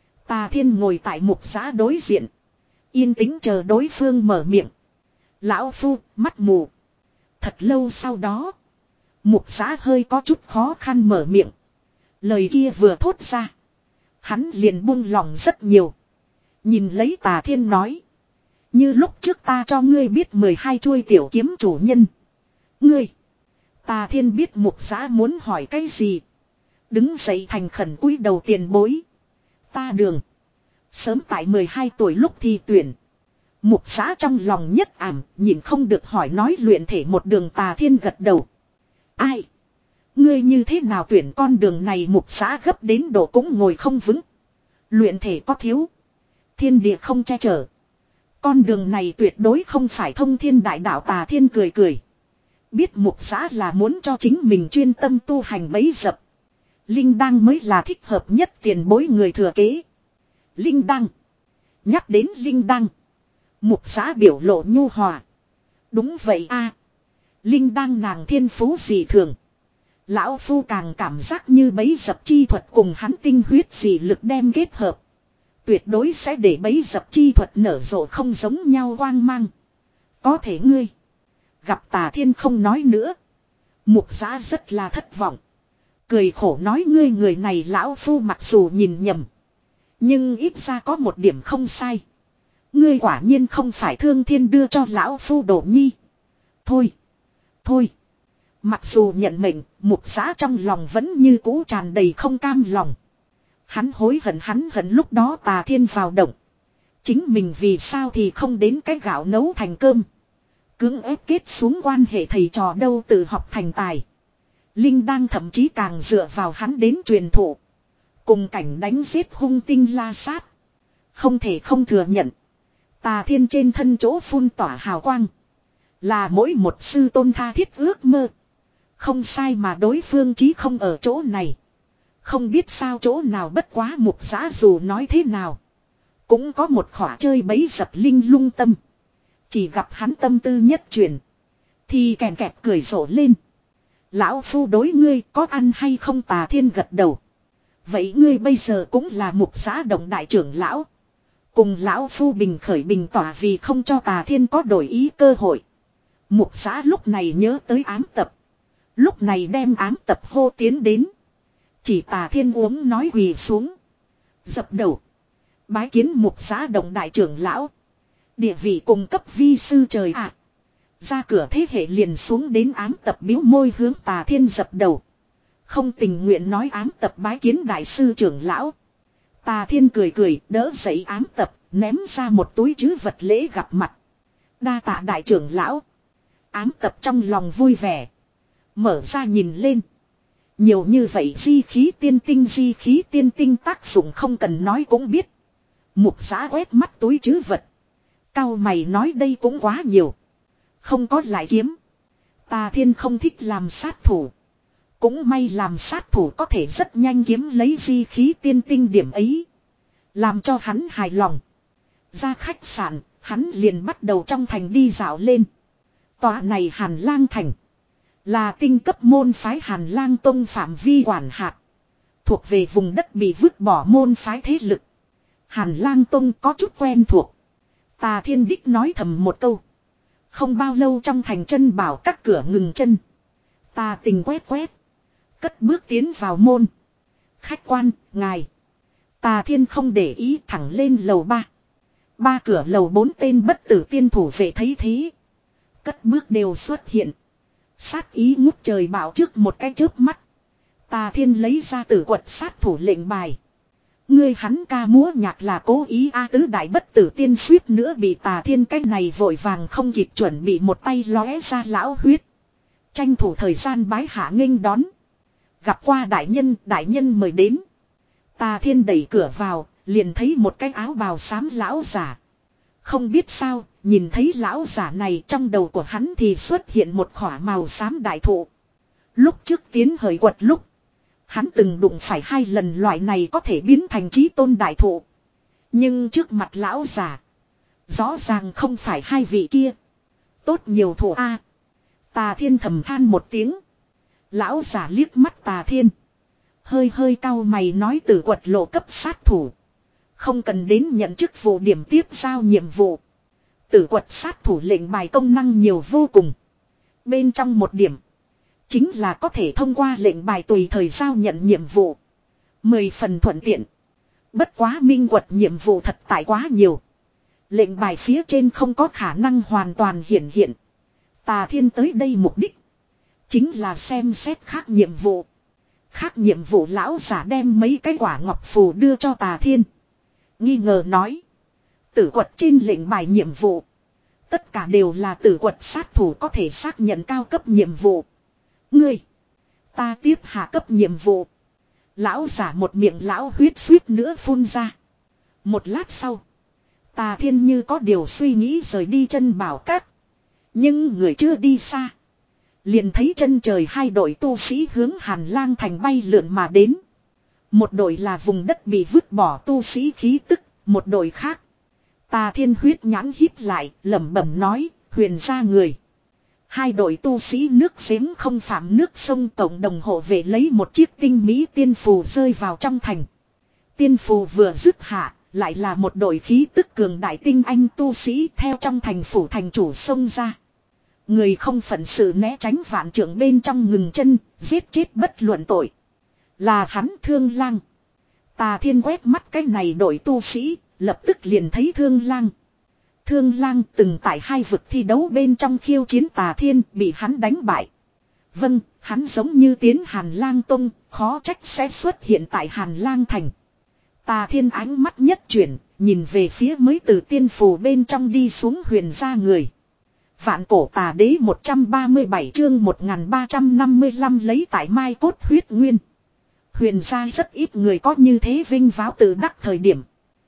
Tà Thiên ngồi tại Mục Giã đối diện. Yên tĩnh chờ đối phương mở miệng. Lão Phu, mắt mù. Thật lâu sau đó. Mục Giã hơi có chút khó khăn mở miệng. Lời kia vừa thốt ra. Hắn liền buông lòng rất nhiều. Nhìn lấy Tà Thiên nói. Như lúc trước ta cho ngươi biết mười hai chuôi tiểu kiếm chủ nhân. Ngươi. Tà Thiên biết Mục Giã muốn hỏi cái gì. Đứng dậy thành khẩn cúi đầu tiền bối. Ta Đường. Sớm tại mười hai tuổi lúc thi tuyển. Mục Giã trong lòng nhất ảm, nhìn không được hỏi nói luyện thể một đường. Tà Thiên gật đầu. Ai? Ngươi như thế nào tuyển con đường này? Mục Giã gấp đến độ cũng ngồi không vững. Luyện thể có thiếu. Thiên địa không che chở. Con đường này tuyệt đối không phải thông thiên đại đạo. Tà Thiên cười cười. Biết Mục Giã là muốn cho chính mình chuyên tâm tu hành bấy dập. Linh Đăng mới là thích hợp nhất tiền bối người thừa kế. Linh Đăng. Nhắc đến Linh Đăng. Mục Giã biểu lộ nhu hòa. Đúng vậy a. Linh Đăng nàng thiên phú dị thường. Lão Phu càng cảm giác như bấy dập chi thuật cùng hắn tinh huyết dị lực đem kết hợp. Tuyệt đối sẽ để bấy dập chi thuật nở rộ không giống nhau quang mang. Có thể ngươi. Gặp Tà Thiên không nói nữa. Mục Giã rất là thất vọng. Cười khổ nói ngươi người này Lão Phu mặc dù nhìn nhầm. Nhưng ít ra có một điểm không sai. Ngươi quả nhiên không phải Thương Thiên đưa cho Lão Phu Đổ Nhi. Thôi. Thôi. Mặc dù nhận mệnh, Mục Giã trong lòng vẫn như cũ tràn đầy không cam lòng. Hắn hối hận hắn hận lúc đó Tà Thiên vào động. Chính mình vì sao thì không đến cái gạo nấu thành cơm. Cưỡng ép kết xuống quan hệ thầy trò đâu tự học thành tài. Linh Đăng thậm chí càng dựa vào hắn đến truyền thụ. Cùng cảnh đánh giết hung tinh la sát. Không thể không thừa nhận. Tà Thiên trên thân chỗ phun tỏa hào quang. Là mỗi một sư tôn tha thiết ước mơ. Không sai mà đối phương chí không ở chỗ này. Không biết sao chỗ nào bất quá. Mục Giã dù nói thế nào. Cũng có một khỏa chơi bấy dập linh lung tâm. Chỉ gặp hắn tâm tư nhất chuyển. Thì kèn kẹt cười rộ lên. Lão Phu đối ngươi có ăn hay không? Tà Thiên gật đầu. Vậy ngươi bây giờ cũng là Mục Giã động đại trưởng lão. Cùng Lão Phu bình khởi bình tỏa vì không cho Tà Thiên có đổi ý cơ hội. Mục Giã lúc này nhớ tới ám tập. Lúc này đem ám tập hô tiến đến. Chỉ Tà Thiên uống nói quỳ xuống. Dập đầu. Bái kiến Mục Giã động đại trưởng lão. Địa vị cùng cấp vi sư trời ạ. À. Ra cửa thế hệ liền xuống đến ám tập biếu môi hướng Tà Thiên dập đầu. Không tình nguyện nói ám tập bái kiến đại sư trưởng lão. Tà Thiên cười cười đỡ dậy ám tập, ném ra một túi trữ vật lễ gặp mặt. Đa tạ đại trưởng lão. Ám tập trong lòng vui vẻ. Mở ra nhìn lên. Nhiều như vậy di khí tiên tinh di khí tiên tinh tác dụng không cần nói cũng biết. Mục Giã quét mắt túi trữ vật. Cao mày nói đây cũng quá nhiều. Không có lại kiếm. Tà Thiên không thích làm sát thủ. Cũng may làm sát thủ có thể rất nhanh kiếm lấy di khí tiên tinh điểm ấy. Làm cho hắn hài lòng. Ra khách sạn, hắn liền bắt đầu trong thành đi dạo lên. Tòa này Hàn Lang Thành. Là tinh cấp môn phái Hàn Lang Tông phạm vi quản hạt. Thuộc về vùng đất bị vứt bỏ môn phái thế lực. Hàn Lang Tông có chút quen thuộc. Tà Thiên đích nói thầm một câu. Không bao lâu trong thành chân bảo các cửa ngừng chân. Tà tình quét quét. Cất bước tiến vào môn. Khách quan, ngài. Tà Thiên không để ý thẳng lên lầu ba. Ba cửa lầu bốn tên bất tử tiên thủ vệ thấy thế. Cất bước đều xuất hiện. Sát ý ngút trời bảo trước một cái chớp mắt. Tà Thiên lấy ra tử quật sát thủ lệnh bài. Ngươi hắn ca múa nhạc là cố ý a. Tứ đại bất tử tiên suýt nữa bị Tà Thiên cái này vội vàng không kịp chuẩn bị một tay lóe ra lão huyết. Tranh thủ thời gian bái hạ nghênh đón. Gặp qua đại nhân, đại nhân mời đến. Tà Thiên đẩy cửa vào, liền thấy một cái áo bào xám lão giả. Không biết sao, nhìn thấy lão giả này trong đầu của hắn thì xuất hiện một khỏa màu xám đại thụ. Lúc trước tiến hời quật lúc, hắn từng đụng phải hai lần loại này có thể biến thành chí tôn đại thụ. Nhưng trước mặt lão giả, rõ ràng không phải hai vị kia. Tốt nhiều thụ a. Tà Thiên thầm than một tiếng. Lão giả liếc mắt Tà Thiên. Hơi hơi cau mày nói Tử Quật lộ cấp sát thủ. Không cần đến nhận chức vụ điểm tiếp giao nhiệm vụ. Tử Quật sát thủ lệnh bài công năng nhiều vô cùng. Bên trong một điểm, chính là có thể thông qua lệnh bài tùy thời giao nhận nhiệm vụ. Mười phần thuận tiện. Bất quá minh quật nhiệm vụ thật tại quá nhiều. Lệnh bài phía trên không có khả năng hoàn toàn hiển hiện. Tà Thiên tới đây mục đích chính là xem xét khác nhiệm vụ. Khác nhiệm vụ lão giả đem mấy cái quả ngọc phù đưa cho Tà Thiên. Nghi ngờ nói. Tử quật trên lệnh bài nhiệm vụ. Tất cả đều là tử quật sát thủ có thể xác nhận cao cấp nhiệm vụ. Ngươi. Ta tiếp hạ cấp nhiệm vụ. Lão giả một miệng lão huyết suýt nữa phun ra. Một lát sau. Tà Thiên như có điều suy nghĩ rời đi chân bảo các. Nhưng người chưa đi xa. Liền thấy chân trời hai đội tu sĩ hướng Hàn Lang thành bay lượn mà đến. Một đội là vùng đất bị vứt bỏ tu sĩ khí tức. Một đội khác. Tà Thiên huyết nhãn híp lại lẩm bẩm nói huyền ra người. Hai đội tu sĩ nước giếng không phạm nước sông cộng đồng hộ vệ lấy một chiếc tinh mỹ tiên phù rơi vào trong thành. Tiên phù vừa dứt hạ, lại là một đội khí tức cường đại tinh anh tu sĩ theo trong thành phủ thành chủ xông ra. Người không phận sự né tránh vạn trưởng bên trong ngừng chân, giết chết bất luận tội. Là hắn Thương Lang. Tà Thiên quét mắt cái này đội tu sĩ, lập tức liền thấy Thương Lang. Thương Lang từng tại hai vực thi đấu bên trong khiêu chiến Tà Thiên bị hắn đánh bại. Vâng, hắn giống như tiến Hàn Lang Tông, khó trách sẽ xuất hiện tại Hàn Lang Thành. Tà Thiên ánh mắt nhất chuyển, nhìn về phía mới từ tiên phù bên trong đi xuống huyền gia người. Vạn cổ tà đế một trăm ba mươi bảy chương một nghìn ba trăm năm mươi lăm lấy tại mai cốt huyết nguyên. Huyền gia rất ít người có như thế vinh váo tự đắc thời điểm.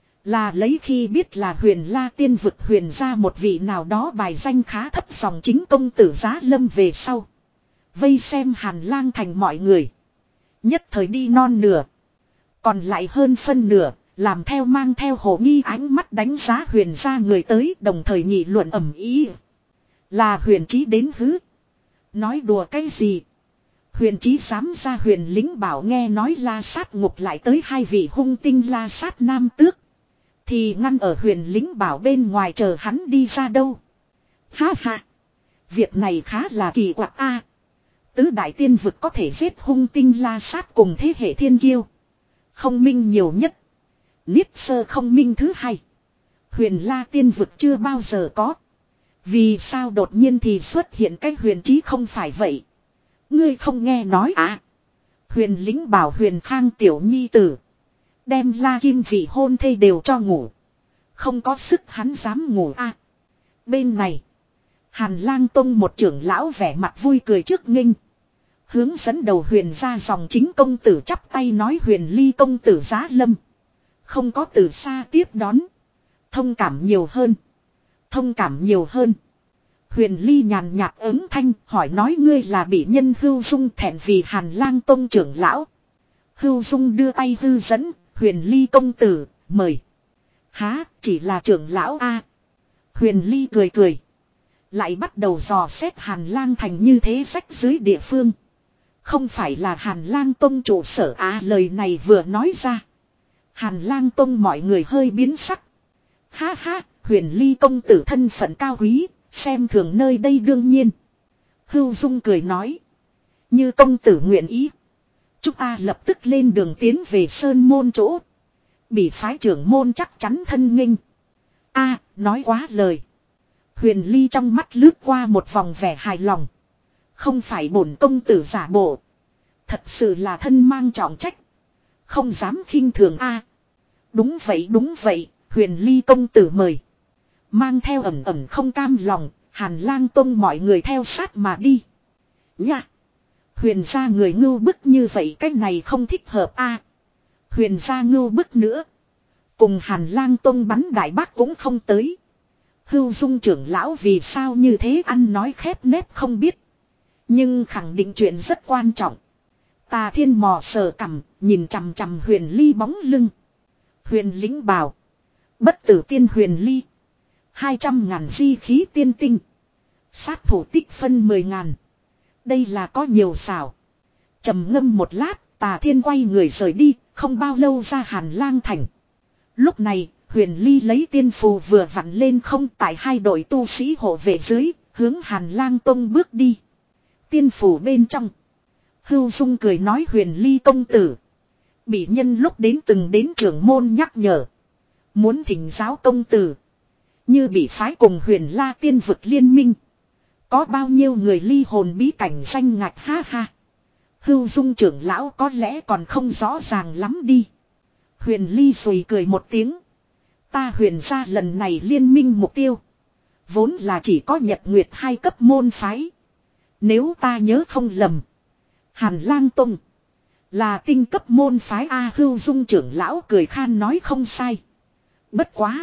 Là lấy khi biết là huyền la tiên vực huyền gia một vị nào đó bài danh khá thấp dòng chính công tử Giá Lâm về sau. Vây xem Hàn Lang thành mọi người. Nhất thời đi non nửa. Còn lại hơn phân nửa, làm theo mang theo hồ nghi ánh mắt đánh giá huyền gia người tới đồng thời nghị luận ầm ý. Là huyền chí đến hứ. Nói đùa cái gì? Huyền chí dám ra huyền lính bảo nghe nói la sát ngục lại tới hai vị hung tinh la sát nam tước. Thì ngăn ở huyền lính bảo bên ngoài chờ hắn đi ra đâu. Ha ha. Việc này khá là kỳ quặc a. Tứ đại tiên vực có thể giết hung tinh la sát cùng thế hệ thiên kiêu. Không minh nhiều nhất. Niết sơ không minh thứ hai. Huyền la tiên vực chưa bao giờ có. Vì sao đột nhiên thì xuất hiện cái huyền chí không phải vậy. Ngươi không nghe nói à. Huyền lính bảo huyền khang tiểu nhi tử. Đem la kim vị hôn thê đều cho ngủ. Không có sức hắn dám ngủ à. Bên này. Hàn Lang Tông một trưởng lão vẻ mặt vui cười trước nghênh. Hướng dẫn đầu huyền ra dòng chính công tử chắp tay nói huyền ly công tử Giá Lâm. Không có từ xa tiếp đón. Thông cảm nhiều hơn. Thông cảm nhiều hơn. Huyền ly nhàn nhạt ứng thanh hỏi nói ngươi là bị nhân Hưu Dung thẹn vì Hàn Lang Tông trưởng lão. Hưu Dung đưa tay hư dẫn. Huyền ly công tử mời. Há chỉ là trưởng lão a. Huyền ly cười cười. Lại bắt đầu dò xét Hàn Lang thành như thế rách dưới địa phương. Không phải là Hàn Lang Tông trụ sở à lời này vừa nói ra. Hàn Lang Tông mọi người hơi biến sắc. Ha ha, huyền ly công tử thân phận cao quý, xem thường nơi đây đương nhiên. Hưu Dung cười nói. Như công tử nguyện ý. Chúng ta lập tức lên đường tiến về Sơn Môn chỗ. Bị phái trưởng môn chắc chắn thân nghênh. A, nói quá lời. Huyền ly trong mắt lướt qua một vòng vẻ hài lòng. Không phải bổn công tử giả bộ. Thật sự là thân mang trọng trách. Không dám khinh thường a. Đúng vậy đúng vậy, huyền ly công tử mời. Mang theo ẩm ẩm không cam lòng, Hàn Lang Tông mọi người theo sát mà đi. Nha! Huyền gia người ngưu bức như vậy cái này không thích hợp a. Huyền gia ngưu bức nữa. Cùng Hàn Lang Tông bắn đại bác cũng không tới. Hưu Dung trưởng lão vì sao như thế ăn nói khép nép không biết. Nhưng khẳng định chuyện rất quan trọng. Tà Thiên mò sờ cằm, nhìn chằm chằm Huyền Ly bóng lưng. Huyền lĩnh bảo. Bất tử tiên Huyền Ly. Hai trăm ngàn di khí tiên tinh. Sát thủ tích phân mười ngàn. Đây là có nhiều xảo. Trầm ngâm một lát, Tà Thiên quay người rời đi, không bao lâu ra Hàn Lang thành. Lúc này, Huyền Ly lấy tiên phù vừa vặn lên không tại hai đội tu sĩ hộ vệ dưới, hướng Hàn Lang Tông bước đi. Tiên phù bên trong. Hưu Dung cười nói Huyền Ly công tử. Bị nhân lúc đến từng đến trưởng môn nhắc nhở. Muốn thỉnh giáo công tử. Như bị phái cùng Huyền La tiên vực liên minh. Có bao nhiêu người ly hồn bí cảnh danh ngạch ha ha. Hưu Dung trưởng lão có lẽ còn không rõ ràng lắm đi. Huyền Ly sùi cười một tiếng. Ta Huyền gia lần này liên minh mục tiêu. Vốn là chỉ có Nhật Nguyệt hai cấp môn phái. Nếu ta nhớ không lầm. Hàn Lang Tông. Là tinh cấp môn phái A. Hưu Dung trưởng lão cười khan nói không sai. Bất quá.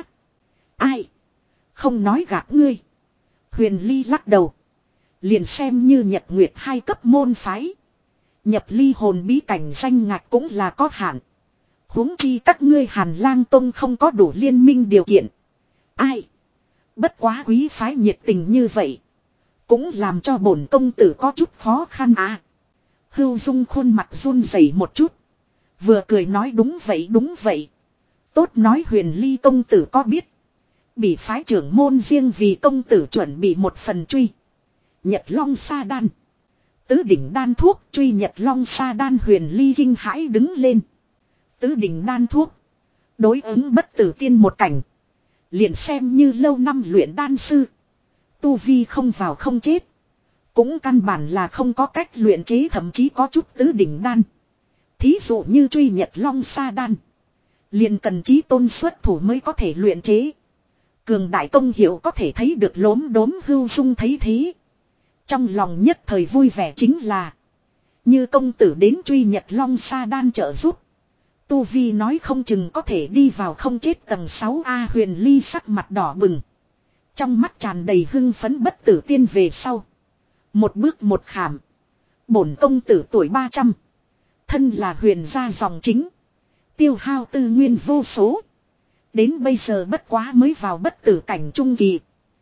Ai. Không nói gạt ngươi. Huyền Ly lắc đầu. Liền xem như Nhật Nguyệt hai cấp môn phái. Nhập ly hồn bí cảnh danh ngạch cũng là có hạn. Huống chi các ngươi Hàn Lang Tông không có đủ liên minh điều kiện. Ai. Bất quá quý phái nhiệt tình như vậy. Cũng làm cho bổn công tử có chút khó khăn à. Hưu Dung khuôn mặt run rẩy một chút. Vừa cười nói đúng vậy đúng vậy. Tốt nói Huyền Ly công tử có biết. Bị phái trưởng môn riêng vì công tử chuẩn bị một phần truy. Nhật Long Sa Đan. Tứ đỉnh đan thuốc truy Nhật Long Sa Đan. Huyền Ly kinh hãi đứng lên. Tứ đỉnh đan thuốc. Đối ứng bất tử tiên một cảnh. Liền xem như lâu năm luyện đan sư. Tu vi không vào không chết. Cũng căn bản là không có cách luyện chế, thậm chí có chút tứ đỉnh đan. Thí dụ như truy Nhật Long Sa Đan. Liền cần chí tôn xuất thủ mới có thể luyện chế. Cường đại công hiệu có thể thấy được lốm đốm. Hưu Dung thấy thế. Trong lòng nhất thời vui vẻ chính là. Như công tử đến truy Nhật Long Sa Đan trợ giúp. Tu Vi nói không chừng có thể đi vào không chết tầng sáu A. Huyền Ly sắc mặt đỏ bừng. Trong mắt tràn đầy hưng phấn. Bất tử tiên về sau. Một bước một khảm. Bổn công tử tuổi ba trăm. Thân là huyền gia dòng chính. Tiêu hao tư nguyên vô số. Đến bây giờ bất quá mới vào bất tử cảnh trung kỳ.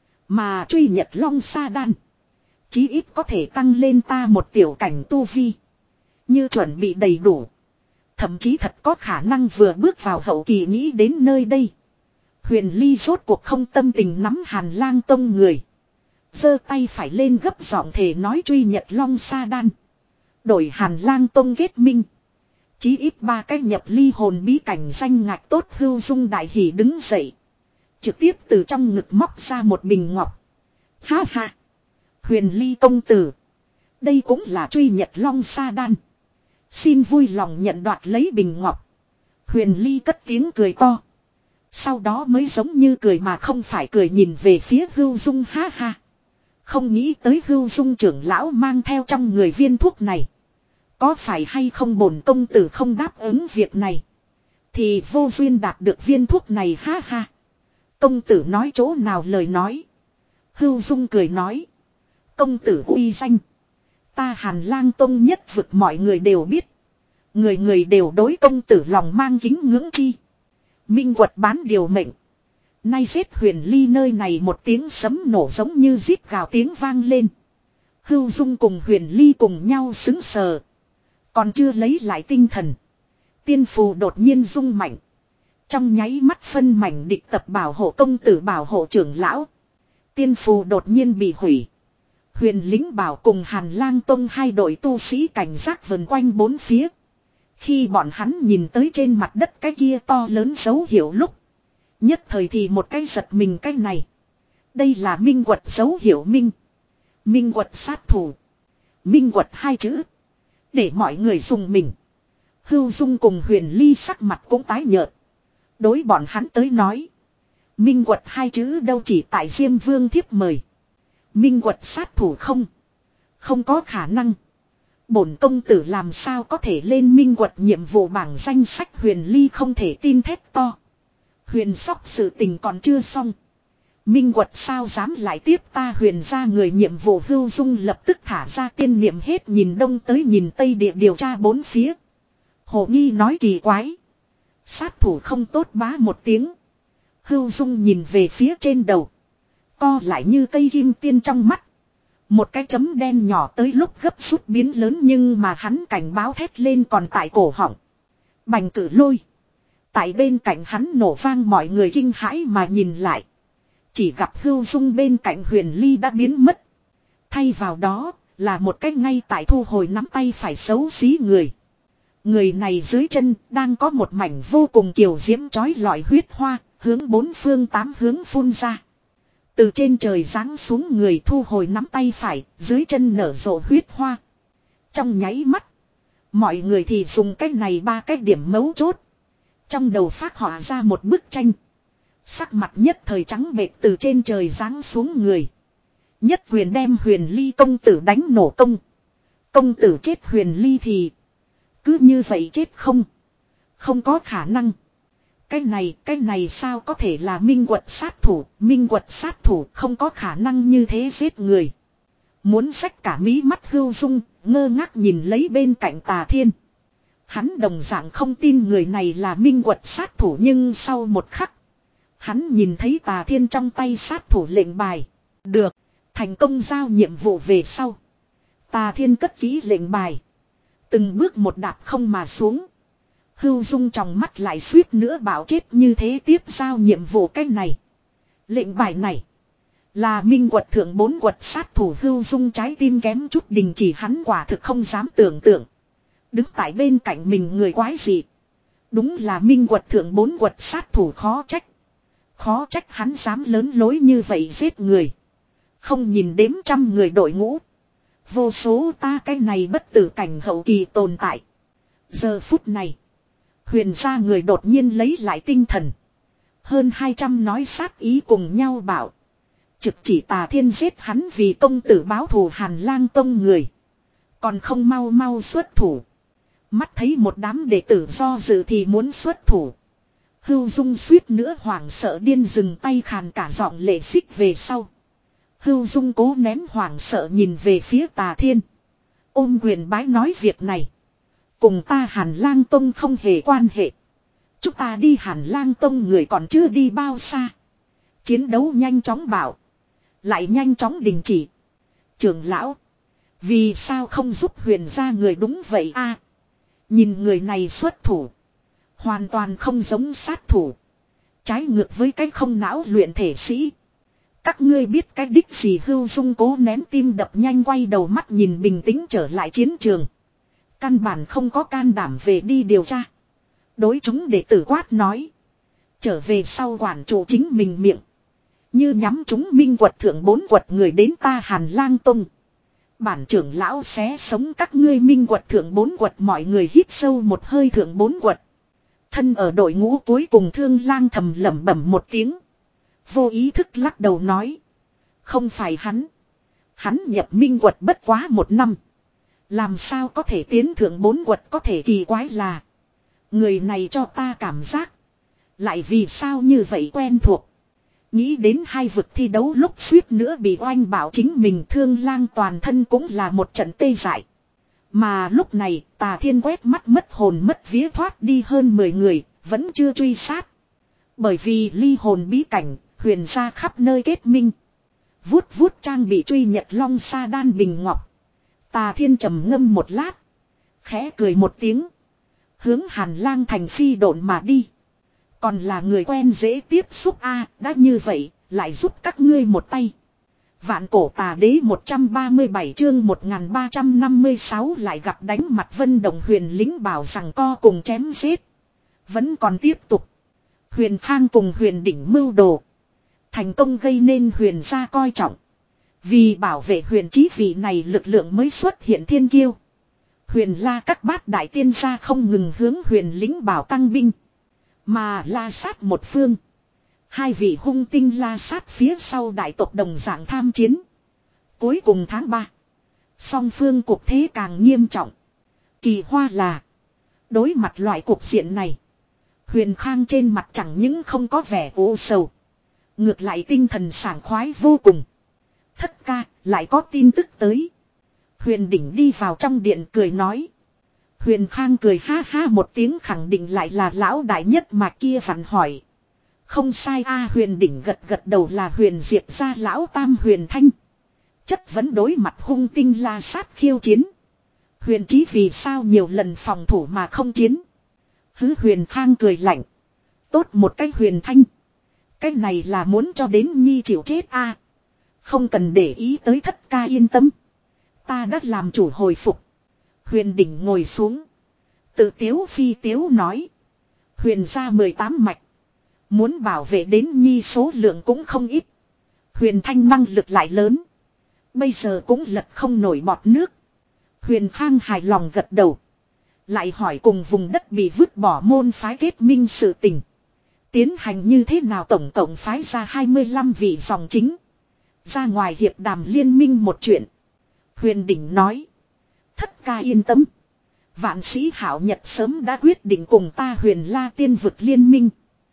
Mà truy Nhật Long Sa Đan. Chí ít có thể tăng lên ta một tiểu cảnh tu vi. Như chuẩn bị đầy đủ. Thậm chí thật có khả năng vừa bước vào hậu kỳ. Nghĩ đến nơi đây. Huyền Ly rốt cuộc không tâm tình nắm Hàn Lang Tông người. Giơ tay phải lên gấp giọng thề nói truy Nhật Long Sa Đan. Đổi Hàn Lang Tông kết minh. Chí ít ba cái nhập ly hồn bí cảnh danh ngạch tốt. Hưu Dung đại hỉ đứng dậy. Trực tiếp từ trong ngực móc ra một bình ngọc. Ha ha. Huyền Ly công tử. Đây cũng là truy Nhật Long Sa Đan. Xin vui lòng nhận đoạt lấy bình ngọc. Huyền Ly cất tiếng cười to. Sau đó mới giống như cười mà không phải cười nhìn về phía Hưu Dung. Ha ha. Không nghĩ tới Hưu Dung trưởng lão mang theo trong người viên thuốc này. Có phải hay không bổn công tử không đáp ứng việc này. Thì vô duyên đạt được viên thuốc này. Ha ha. Công tử nói chỗ nào lời nói. Hưu Dung cười nói. Công tử uy danh. Ta Hàn Lang Tông nhất vực mọi người đều biết. Người người đều đối công tử lòng mang kính ngưỡng chi. Minh Quật bán điều mệnh. Nay giết Huyền Ly nơi này một tiếng sấm nổ giống như rít gào tiếng vang lên. Hưu Dung cùng Huyền Ly cùng nhau xứng sờ. Còn chưa lấy lại tinh thần. Tiên phù đột nhiên rung mạnh. Trong nháy mắt phân mảnh địch tập bảo hộ công tử bảo hộ trưởng lão. Tiên phù đột nhiên bị hủy. Huyền lính bảo cùng Hàn Lang Tông hai đội tu sĩ cảnh giác vần quanh bốn phía. Khi bọn hắn nhìn tới trên mặt đất cái kia to lớn dấu hiệu lúc. Nhất thời thì một cái giật mình cái này. Đây là Minh Quật dấu hiệu Minh. Minh Quật sát thủ. Minh Quật hai chữ. Để mọi người dùng mình. Hưu Dung cùng Huyền Ly sắc mặt cũng tái nhợt. Đối bọn hắn tới nói. Minh Quật hai chữ đâu chỉ tại Diêm Vương thiếp mời. Minh Quật sát thủ không. Không có khả năng. Bổn công tử làm sao có thể lên Minh Quật nhiệm vụ bảng danh sách. Huyền Ly không thể tin thét to. Huyền Sóc sự tình còn chưa xong. Minh Quật sao dám lại tiếp ta Huyền ra người nhiệm vụ Hưu Dung lập tức thả ra tiên niệm hết nhìn đông tới nhìn tây địa điều tra bốn phía. Hồ Nghi nói kỳ quái. Sát thủ không tốt bá một tiếng. Hưu Dung nhìn về phía trên đầu. Co lại như cây kim tiên trong mắt. Một cái chấm đen nhỏ tới lúc gấp rút biến lớn nhưng mà hắn cảnh báo thét lên còn tại cổ họng. Bành cử lôi. Tại bên cạnh hắn nổ vang mọi người kinh hãi mà nhìn lại. Chỉ gặp Hưu Dung bên cạnh Huyền Ly đã biến mất. Thay vào đó là một cái ngay tại thu hồi nắm tay phải xấu xí người. Người này dưới chân đang có một mảnh vô cùng kiều diễm chói lọi huyết hoa, hướng bốn phương tám hướng phun ra. Từ trên trời giáng xuống người thu hồi nắm tay phải, dưới chân nở rộ huyết hoa. Trong nháy mắt, mọi người thì dùng cách này ba cái điểm mấu chốt. Trong đầu phát họa ra một bức tranh. Sắc mặt nhất thời trắng bệch từ trên trời giáng xuống người. Nhất quyền đem Huyền Ly công tử đánh nổ công. Công tử chết Huyền Ly thì cứ như vậy chết không? Không có khả năng. Cái này, cái này sao có thể là Minh Quật sát thủ, Minh Quật sát thủ không có khả năng như thế giết người. Muốn xách cả mí mắt Hưu Dung, ngơ ngác nhìn lấy bên cạnh Tà Thiên. Hắn đồng dạng không tin người này là Minh Quật sát thủ nhưng sau một khắc. Hắn nhìn thấy Tà Thiên trong tay sát thủ lệnh bài. Được, thành công giao nhiệm vụ về sau. Tà Thiên cất kỹ lệnh bài. Từng bước một đạp không mà xuống. Hưu Dung trong mắt lại suýt nữa bảo chết như thế tiếp giao nhiệm vụ cái này. Lệnh bài này. Là Minh Quật thượng bốn quật sát thủ Hưu Dung trái tim kém chút đình chỉ hắn quả thực không dám tưởng tượng. Đứng tại bên cạnh mình người quái gì. Đúng là Minh Quật thượng bốn quật sát thủ khó trách. Khó trách hắn dám lớn lối như vậy giết người. Không nhìn đếm trăm người đội ngũ. Vô số ta cái này bất tử cảnh hậu kỳ tồn tại. Giờ phút này. Huyền gia người đột nhiên lấy lại tinh thần. Hơn hai trăm nói sát ý cùng nhau bảo. Trực chỉ Tà Thiên giết hắn vì công tử báo thù Hàn Lang Tông người. Còn không mau mau xuất thủ. Mắt thấy một đám đệ tử do dự thì muốn xuất thủ. Hưu Dung suýt nữa hoảng sợ điên dừng tay khàn cả giọng lệ xích về sau. Hưu Dung cố nén hoảng sợ nhìn về phía Tà Thiên. Ôm quyền bái nói việc này. Cùng ta Hàn Lang Tông không hề quan hệ. Chúng ta đi Hàn Lang Tông người còn chưa đi bao xa. Chiến đấu nhanh chóng bảo. Lại nhanh chóng đình chỉ. Trưởng lão. Vì sao không giúp Huyền gia người đúng vậy a? À, nhìn người này xuất thủ. Hoàn toàn không giống sát thủ. Trái ngược với cái không não luyện thể sĩ. Các ngươi biết cái đích gì Hưu Dung cố nén tim đập nhanh quay đầu mắt nhìn bình tĩnh trở lại chiến trường. Căn bản không có can đảm về đi điều tra. Đối chúng đệ tử quát nói. Trở về sau quản trụ chính mình miệng. Như nhắm chúng Minh Quật thượng bốn quật người đến ta Hàn Lang Tông. Bản trưởng lão xé sống các ngươi Minh Quật thượng bốn quật mọi người hít sâu một hơi thượng bốn quật. Thân ở đội ngũ cuối cùng Thương Lang thầm lẩm bẩm một tiếng. Vô ý thức lắc đầu nói. Không phải hắn. Hắn nhập Minh Quật bất quá một năm. Làm sao có thể tiến thượng bốn quật có thể kỳ quái là. Người này cho ta cảm giác. Lại vì sao như vậy quen thuộc. Nghĩ đến hai vực thi đấu lúc suýt nữa bị oanh bảo chính mình Thương Lang toàn thân cũng là một trận tê dại. Mà lúc này Tà Thiên quét mắt mất hồn mất vía thoát đi hơn mười người, vẫn chưa truy sát. Bởi vì ly hồn bí cảnh, Huyền gia khắp nơi kết minh. Vuốt vuốt trang bị truy nhật long sa đan bình ngọc. Tà Thiên trầm ngâm một lát. Khẽ cười một tiếng. Hướng Hàn Lang thành phi độn mà đi. Còn là người quen dễ tiếp xúc a à, đã như vậy, lại giúp các ngươi một tay. Vạn cổ tà đế một trăm ba mươi bảy chương một nghìn ba trăm năm mươi sáu lại gặp đánh mặt Vân Đồng Huyền lính bảo rằng co cùng chém giết. Vẫn còn tiếp tục. Huyền Khang cùng Huyền Đỉnh mưu đồ. Thành công gây nên Huyền gia coi trọng. Vì bảo vệ Huyền chí vị này lực lượng mới xuất hiện thiên kiêu. Huyền la các bát đại tiên gia không ngừng hướng Huyền lính bảo tăng binh. Mà la sát một phương. Hai vị hung tinh la sát phía sau đại tộc đồng dạng tham chiến. Cuối cùng tháng ba. Song phương cuộc thế càng nghiêm trọng. Kỳ hoa là. Đối mặt loại cuộc diện này. Huyền Khang trên mặt chẳng những không có vẻ u sầu. Ngược lại tinh thần sảng khoái vô cùng. Thất ca, lại có tin tức tới. Huyền đỉnh đi vào trong điện cười nói. Huyền Khang cười ha ha một tiếng khẳng định lại là lão đại nhất mà kia vặn hỏi. Không sai a Huyền đỉnh gật gật đầu là Huyền Diệp gia lão tam Huyền Thanh. Chất vấn đối mặt hung tinh la sát khiêu chiến. Huyền Chí vì sao nhiều lần phòng thủ mà không chiến. Hứ Huyền Khang cười lạnh. Tốt một cái Huyền Thanh. Cái này là muốn cho đến nhi chịu chết a. Không cần để ý tới thất ca yên tâm. Ta đã làm chủ hồi phục. Huyền đỉnh ngồi xuống. Tự tiếu phi tiếu nói. Huyền ra mười tám mạch. Muốn bảo vệ đến nhi số lượng cũng không ít. Huyền Thanh năng lực lại lớn. Bây giờ cũng lật không nổi bọt nước. Huyền Khang hài lòng gật đầu. Lại hỏi cùng vùng đất bị vứt bỏ môn phái kết minh sự tình. Tiến hành như thế nào tổng cộng phái ra hai mươi lăm vị dòng chính. Ra ngoài hiệp đàm liên minh một chuyện. Huyền đỉnh nói. Thất ca yên tâm. Vạn sĩ hảo nhật sớm đã quyết định cùng ta Huyền La tiên vực liên minh.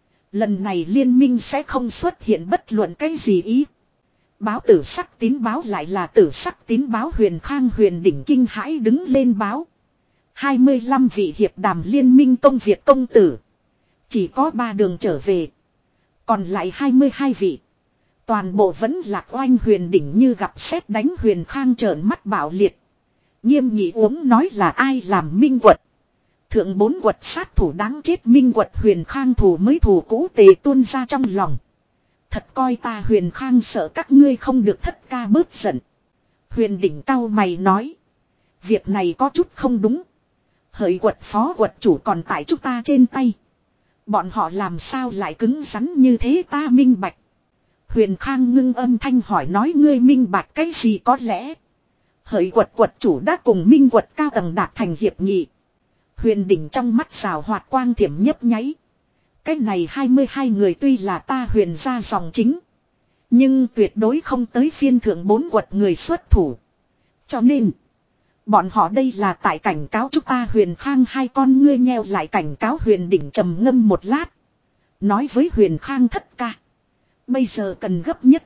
Lần này liên minh sẽ không xuất hiện bất luận cái gì ý. Báo tử sắc tín báo lại là tử sắc tín báo. Huyền Khang Huyền đỉnh kinh hãi đứng lên báo. hai mươi lăm vị hiệp đàm liên minh công việc công tử. Chỉ có ba đường trở về. Còn lại hai mươi hai vị. Toàn bộ vẫn lạc oanh. Huyền đỉnh như gặp sét đánh. Huyền Khang trợn mắt bảo liệt. Nghiêm nghị uống nói là ai làm Minh Quật. Thượng bốn quật sát thủ đáng chết. Minh Quật Huyền Khang thù mới thù cũ tề tuôn ra trong lòng. Thật coi ta Huyền Khang sợ các ngươi không được thất ca bớt giận. Huyền đỉnh cau mày nói. Việc này có chút không đúng. Hỡi quật phó quật chủ còn tại chúng ta trên tay. Bọn họ làm sao lại cứng rắn như thế ta minh bạch. Huyền Khang ngưng âm thanh hỏi nói ngươi minh bạch cái gì có lẽ. Hỡi quật quật chủ đã cùng Minh Quật cao tầng đạt thành hiệp nghị. Huyền đỉnh trong mắt rào hoạt quang thiểm nhấp nháy. Cái này hai mươi hai người tuy là ta Huyền gia dòng chính. Nhưng tuyệt đối không tới phiên thượng bốn quật người xuất thủ. Cho nên. Bọn họ đây là tại cảnh cáo chúng ta Huyền Khang hai con ngươi nheo lại cảnh cáo. Huyền đỉnh trầm ngâm một lát. Nói với Huyền Khang thất ca. Bây giờ cần gấp nhất.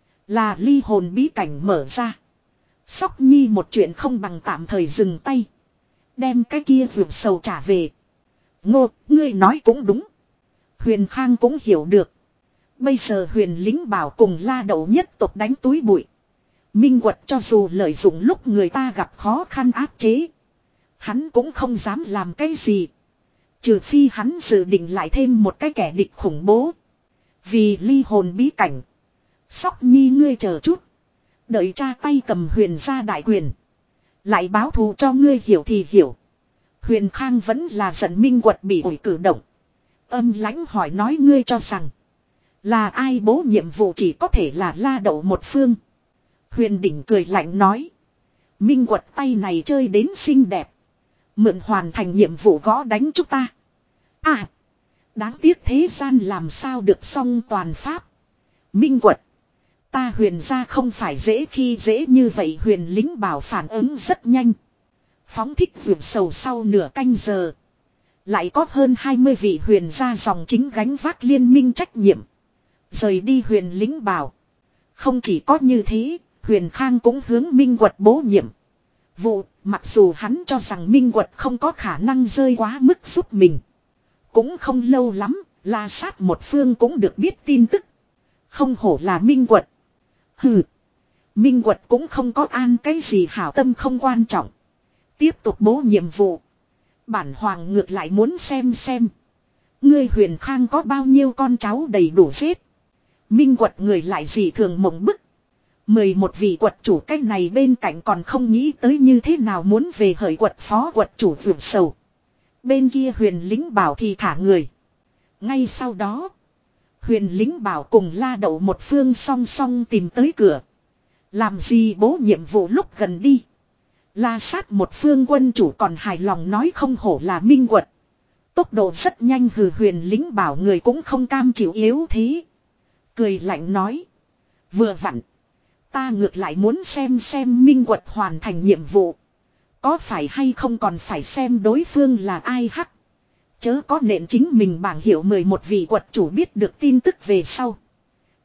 Là ly hồn bí cảnh mở ra. Sóc Nhi một chuyện không bằng tạm thời dừng tay. Đem cái kia vượt sầu trả về. Ngô, ngươi nói cũng đúng. Huyền Khang cũng hiểu được. Bây giờ Huyền lính bảo cùng La Đậu nhất tộc đánh túi bụi. Minh Quật cho dù lợi dụng lúc người ta gặp khó khăn áp chế. Hắn cũng không dám làm cái gì. Trừ phi hắn dự định lại thêm một cái kẻ địch khủng bố. Vì ly hồn bí cảnh. Sóc Nhi ngươi chờ chút. Đợi cha tay cầm Huyền ra đại quyền. Lại báo thù cho ngươi hiểu thì hiểu. Huyền Khang vẫn là giận Minh Quật bị ủi cử động. Âm lãnh hỏi nói ngươi cho rằng. Là ai bố nhiệm vụ chỉ có thể là La Đậu một phương. Huyền đỉnh cười lạnh nói. Minh Quật tay này chơi đến xinh đẹp. Mượn hoàn thành nhiệm vụ gõ đánh chúng ta. À. Đáng tiếc thế gian làm sao được song toàn pháp. Minh Quật. Ta Huyền ra không phải dễ khi dễ như vậy. Huyền lính bảo phản ứng rất nhanh. Phóng thích vượt sầu sau nửa canh giờ. Lại có hơn hai mươi vị Huyền ra dòng chính gánh vác liên minh trách nhiệm. Rời đi Huyền lính bảo. Không chỉ có như thế. Huyền Khang cũng hướng Minh Quật bố nhiệm. Vụ, mặc dù hắn cho rằng Minh Quật không có khả năng rơi quá mức giúp mình. Cũng không lâu lắm, La Sát một phương cũng được biết tin tức. Không hổ là Minh Quật. Hừ. Minh Quật cũng không có an cái gì hảo tâm không quan trọng. Tiếp tục bố nhiệm vụ. Bản hoàng ngược lại muốn xem xem. Ngươi Huyền Khang có bao nhiêu con cháu đầy đủ giết. Minh Quật người lại gì thường mộng bức. Mười một vị quật chủ cái này bên cạnh còn không nghĩ tới như thế nào muốn về hởi quật phó quật chủ vượt sầu. Bên kia Huyền lính bảo thì thả người. Ngay sau đó. Huyền lính bảo cùng La Đậu một phương song song tìm tới cửa. Làm gì bố nhiệm vụ lúc gần đi. La Sát một phương quân chủ còn hài lòng nói không hổ là Minh Quật. Tốc độ rất nhanh. Hừ Huyền lính bảo người cũng không cam chịu yếu thế. Cười lạnh nói. Vừa vặn. Ta ngược lại muốn xem xem Minh Quật hoàn thành nhiệm vụ. Có phải hay không còn phải xem đối phương là ai hắc. Chớ có nện chính mình bảng hiệu mười một vị quật chủ biết được tin tức về sau.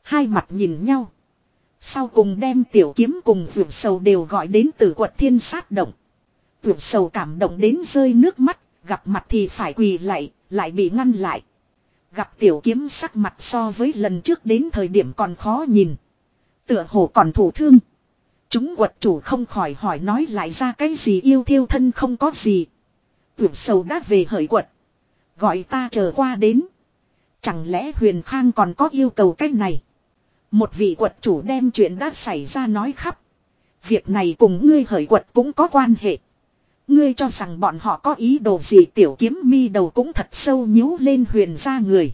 Hai mặt nhìn nhau. Sau cùng đem tiểu kiếm cùng vượt sầu đều gọi đến Tử Quật Thiên Sát Động. Vượt sầu cảm động đến rơi nước mắt, gặp mặt thì phải quỳ lạy, lại bị ngăn lại. Gặp tiểu kiếm sắc mặt so với lần trước đến thời điểm còn khó nhìn. Tựa hồ còn thụ thương. Chúng quật chủ không khỏi hỏi nói lại ra cái gì yêu thiêu thân không có gì. Vượt sầu đã về hởi quật. Gọi ta chờ qua đến. Chẳng lẽ Huyền Khang còn có yêu cầu cái này. Một vị quật chủ đem chuyện đã xảy ra nói khắp. Việc này cùng ngươi hởi quật cũng có quan hệ. Ngươi cho rằng bọn họ có ý đồ gì tiểu kiếm mi đầu cũng thật sâu nhíu lên Huyền ra người.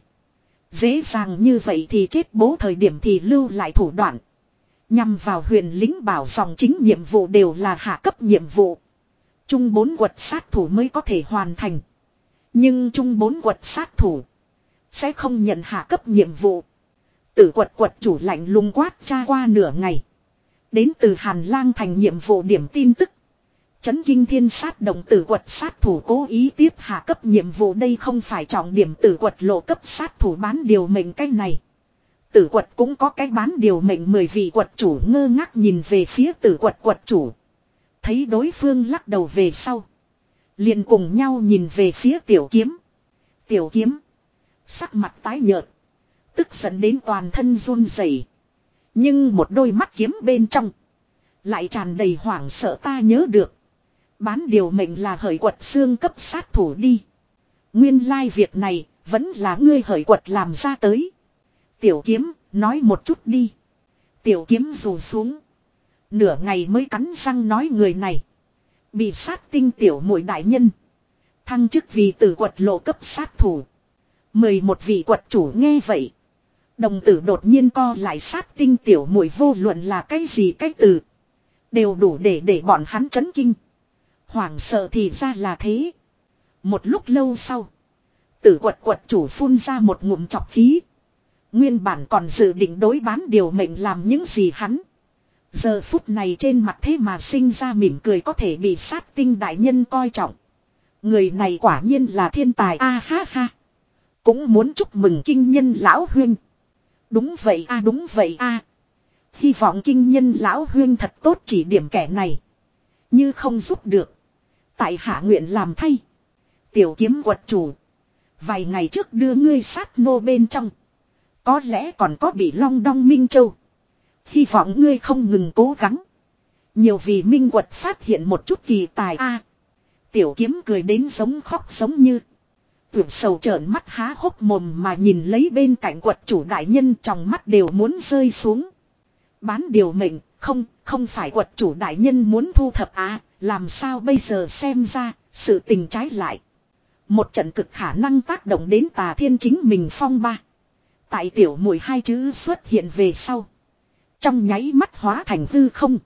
Dễ dàng như vậy thì chết bố thời điểm thì lưu lại thủ đoạn. Nhằm vào Huyền lính bảo dòng chính nhiệm vụ đều là hạ cấp nhiệm vụ. Trung bốn quật sát thủ mới có thể hoàn thành. Nhưng trung bốn quật sát thủ sẽ không nhận hạ cấp nhiệm vụ. Tử quật quật chủ lạnh lùng quát tra qua nửa ngày. Đến từ Hàn Lang thành nhiệm vụ điểm tin tức. Chấn kinh thiên sát động tử quật sát thủ cố ý tiếp hạ cấp nhiệm vụ đây không phải trọng điểm tử quật lộ cấp sát thủ bán điều mệnh cái này. Tử quật cũng có cái bán điều mệnh mười vị quật chủ ngơ ngác nhìn về phía tử quật quật chủ. Thấy đối phương lắc đầu về sau. Liền cùng nhau nhìn về phía tiểu kiếm. Tiểu kiếm. Sắc mặt tái nhợt. Tức giận đến toàn thân run rẩy. Nhưng một đôi mắt kiếm bên trong. Lại tràn đầy hoảng sợ ta nhớ được. Bán điều mệnh là hởi quật xương cấp sát thủ đi. Nguyên lai việc này vẫn là ngươi hởi quật làm ra tới. Tiểu kiếm nói một chút đi. Tiểu kiếm rủ xuống. Nửa ngày mới cắn răng nói người này. Bị sát tinh tiểu muội đại nhân. Thăng chức vì tử quật lộ cấp sát thủ. Mười một vị quật chủ nghe vậy. Đồng tử đột nhiên co lại sát tinh tiểu muội vô luận là cái gì cái từ. Đều đủ để để bọn hắn chấn kinh. Hoảng sợ thì ra là thế. Một lúc lâu sau. Tử quật quật chủ phun ra một ngụm chọc khí. Nguyên bản còn dự định đối bán điều mệnh làm những gì hắn. Giờ phút này trên mặt thế mà sinh ra mỉm cười có thể bị sát tinh đại nhân coi trọng. Người này quả nhiên là thiên tài a ha ha. Cũng muốn chúc mừng kinh nhân lão huynh. Đúng vậy a đúng vậy a. Hy vọng kinh nhân lão huynh thật tốt chỉ điểm kẻ này. Như không giúp được. Tại hạ nguyện làm thay. Tiểu kiếm quật chủ. Vài ngày trước đưa ngươi sát nô bên trong. Có lẽ còn có bị long đong Minh Châu. Hy vọng ngươi không ngừng cố gắng. Nhiều vì minh quật phát hiện một chút kỳ tài a. Tiểu kiếm cười đến giống khóc giống như. Tưởng sầu trợn mắt há hốc mồm mà nhìn lấy bên cạnh quật chủ đại nhân trong mắt đều muốn rơi xuống. Bán điều mệnh, không, không phải quật chủ đại nhân muốn thu thập à, làm sao bây giờ xem ra, sự tình trái lại. Một trận cực khả năng tác động đến Tà Thiên chính mình phong ba. Tại tiểu mùi hai chữ xuất hiện về sau. Trong nháy mắt hóa thành hư không.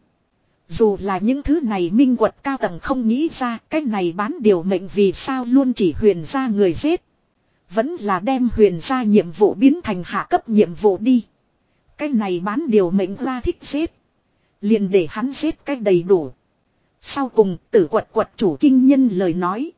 Dù là những thứ này minh quật cao tầng không nghĩ ra cái này bán điều mệnh vì sao luôn chỉ huyền ra người giết. Vẫn là đem huyền ra nhiệm vụ biến thành hạ cấp nhiệm vụ đi. Cái này bán điều mệnh ra thích giết. Liền để hắn giết cách đầy đủ. Sau cùng tử quật quật chủ kinh nhân lời nói.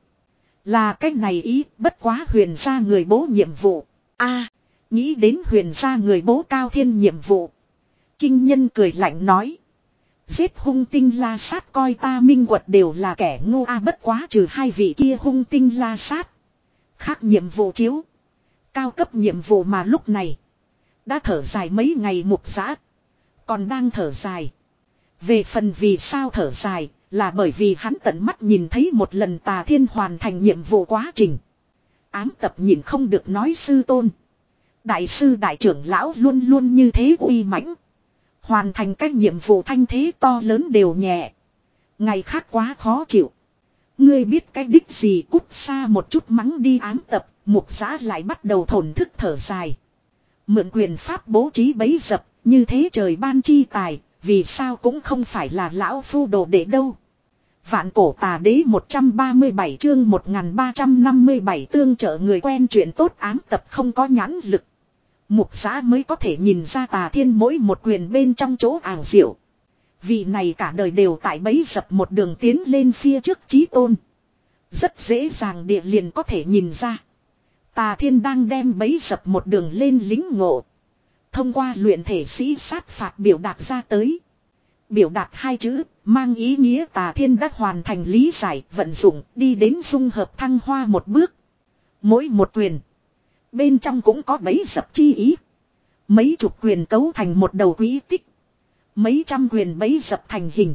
Là cái này ý bất quá huyền ra người bố nhiệm vụ. A nghĩ đến huyền ra người bố cao thiên nhiệm vụ. Kinh nhân cười lạnh nói. Giết hung tinh la sát coi ta minh quật đều là kẻ ngu a bất quá trừ hai vị kia hung tinh la sát. Khác nhiệm vụ chiếu. Cao cấp nhiệm vụ mà lúc này. Đã thở dài mấy ngày mục giã. Còn đang thở dài. Về phần vì sao thở dài là bởi vì hắn tận mắt nhìn thấy một lần Tà Thiên hoàn thành nhiệm vụ quá trình. Ám tập nhìn không được nói sư tôn. Đại sư đại trưởng lão luôn luôn như thế uy mãnh. Hoàn thành các nhiệm vụ thanh thế to lớn đều nhẹ. Ngày khác quá khó chịu. Ngươi biết cái đích gì cút xa một chút mắng đi ám tập. Mục giã lại bắt đầu thổn thức thở dài. Mượn quyền pháp bố trí bấy dập. Như thế trời ban chi tài. Vì sao cũng không phải là lão phu đồ đệ đâu. Vạn cổ tà đế một trăm ba mươi bảy chương một nghìn ba trăm năm mươi bảy tương trợ người quen chuyện tốt ám tập không có nhãn lực. Mục giã mới có thể nhìn ra Tà Thiên mỗi một quyền bên trong chỗ ảo diệu. Vị này cả đời đều tại bấy dập một đường tiến lên phía trước chí tôn. Rất dễ dàng địa liền có thể nhìn ra. Tà Thiên đang đem bấy dập một đường lên lính ngộ. Thông qua luyện thể sĩ sát phạt biểu đạt ra tới. Biểu đạt hai chữ, mang ý nghĩa Tà Thiên đã hoàn thành lý giải, vận dụng, đi đến dung hợp thăng hoa một bước. Mỗi một quyền, bên trong cũng có bấy dập chi ý. Mấy chục quyền cấu thành một đầu quỹ tích. Mấy trăm quyền bấy dập thành hình.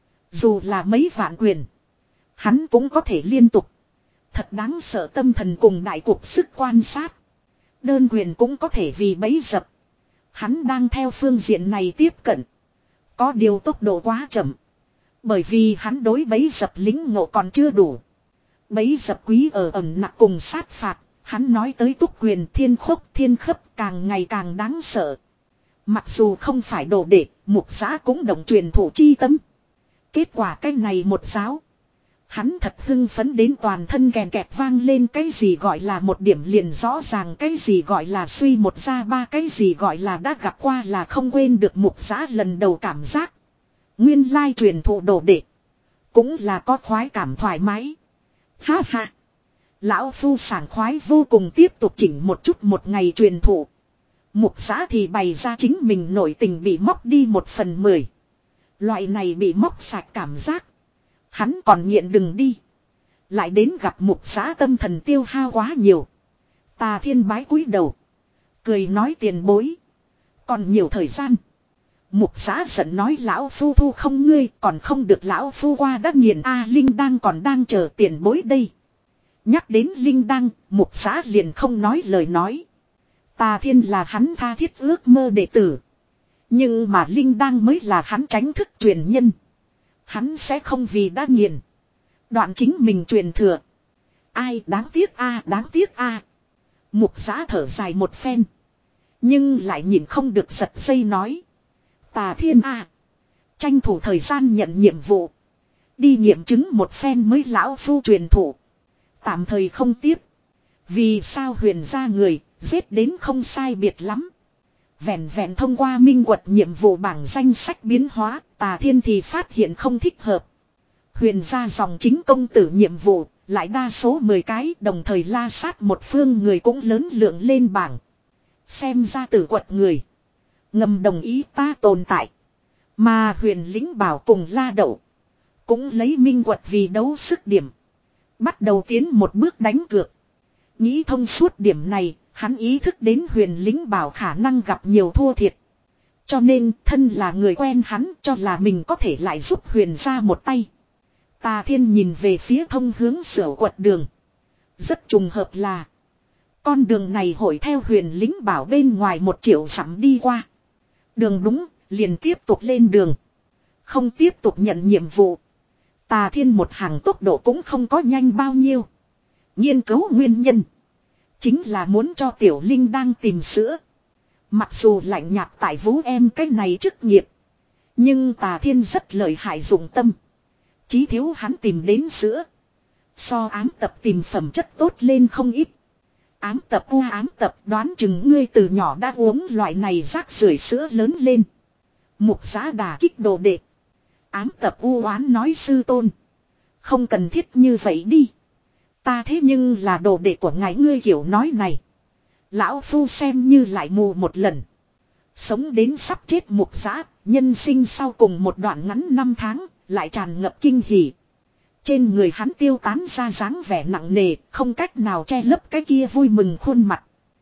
Dù là mấy vạn quyền, hắn cũng có thể liên tục. Thật đáng sợ, tâm thần cùng đại cuộc sức quan sát. Đơn quyền cũng có thể vì bấy dập. Hắn đang theo phương diện này tiếp cận. Có điều tốc độ quá chậm. Bởi vì hắn đối bấy dập lính ngộ còn chưa đủ. Bấy dập quý ở ẩn nặng cùng sát phạt. Hắn nói tới túc quyền thiên khốc thiên khấp càng ngày càng đáng sợ. Mặc dù không phải đồ đệ, mục giá cũng đồng truyền thủ chi tâm. Kết quả cái này một giáo. Hắn thật hưng phấn đến toàn thân kèn kẹt vang lên, cái gì gọi là một điểm liền rõ ràng, cái gì gọi là suy một ra ba, cái gì gọi là đã gặp qua là không quên được. Mục giá lần đầu cảm giác. Nguyên lai truyền thụ đồ đệ. Cũng là có khoái cảm thoải mái. Ha ha. Lão phu sảng khoái vô cùng, tiếp tục chỉnh một chút một ngày truyền thụ. Mục giá thì bày ra chính mình nội tình bị móc đi một phần mười. Loại này bị móc sạch cảm giác. Hắn còn nghiện đừng đi. Lại đến gặp mục giá tâm thần tiêu hao quá nhiều. Tà Thiên bái cúi đầu. Cười nói tiền bối. Còn nhiều thời gian. Mục giá giận nói lão phu thu không ngươi, còn không được lão phu qua đã nghiền a. Linh đang còn đang chờ tiền bối đây. Nhắc đến Linh Đăng, mục giá liền không nói lời nói. Tà Thiên là hắn tha thiết ước mơ đệ tử. Nhưng mà Linh Đăng mới là hắn tránh thức truyền nhân. Hắn sẽ không vì đã nghiền. Đoạn chính mình truyền thừa. Ai đáng tiếc a, đáng tiếc a. Mục giá thở dài một phen. Nhưng lại nhìn không được giật dây nói. Tà Thiên a, tranh thủ thời gian nhận nhiệm vụ. Đi nghiệm chứng một phen mới lão phu truyền thụ. Tạm thời không tiếp. Vì sao huyền gia người, giết đến không sai biệt lắm. Vẹn vẹn thông qua minh quật nhiệm vụ bảng danh sách biến hóa, Tà Thiên thì phát hiện không thích hợp. Huyền gia dòng chính công tử nhiệm vụ, lại đa số mười cái, đồng thời la sát một phương người cũng lớn lượng lên bảng. Xem ra tử quật người. Ngầm đồng ý ta tồn tại. Mà huyền lĩnh bảo cùng la đậu. Cũng lấy minh quật vì đấu sức điểm. Bắt đầu tiến một bước đánh cược. Nghĩ thông suốt điểm này, hắn ý thức đến huyền lĩnh bảo khả năng gặp nhiều thua thiệt. Cho nên thân là người quen hắn cho là mình có thể lại giúp huyền ra một tay. Tà Thiên nhìn về phía thông hướng sửa quật đường. Rất trùng hợp là con đường này hội theo huyền lĩnh bảo bên ngoài một triệu dặm đi qua. Đường đúng, liền tiếp tục lên đường. Không tiếp tục nhận nhiệm vụ. Tà Thiên một hàng tốc độ cũng không có nhanh bao nhiêu. Nghiên cứu nguyên nhân. Chính là muốn cho Tiểu Linh đang tìm sữa. Mặc dù lạnh nhạt tại Vũ em cái này chức nghiệp. Nhưng Tà Thiên rất lợi hại dụng tâm. Chí thiếu hắn tìm đến sữa. So ám tập tìm phẩm chất tốt lên không ít. Ám tập u ám tập đoán chừng ngươi từ nhỏ đã uống loại này rác rưởi sữa lớn lên. Mục giá đà kích đồ đệ. Ám tập u oán nói sư tôn. Không cần thiết như vậy đi. Ta thế nhưng là đồ đệ của ngài, ngươi kiểu nói này. Lão phu xem như lại mù một lần. Sống đến sắp chết mục giá, nhân sinh sau cùng một đoạn ngắn năm tháng, lại tràn ngập kinh hỉ. Trên người hắn tiêu tán ra dáng vẻ nặng nề, không cách nào che lấp cái kia vui mừng khuôn mặt.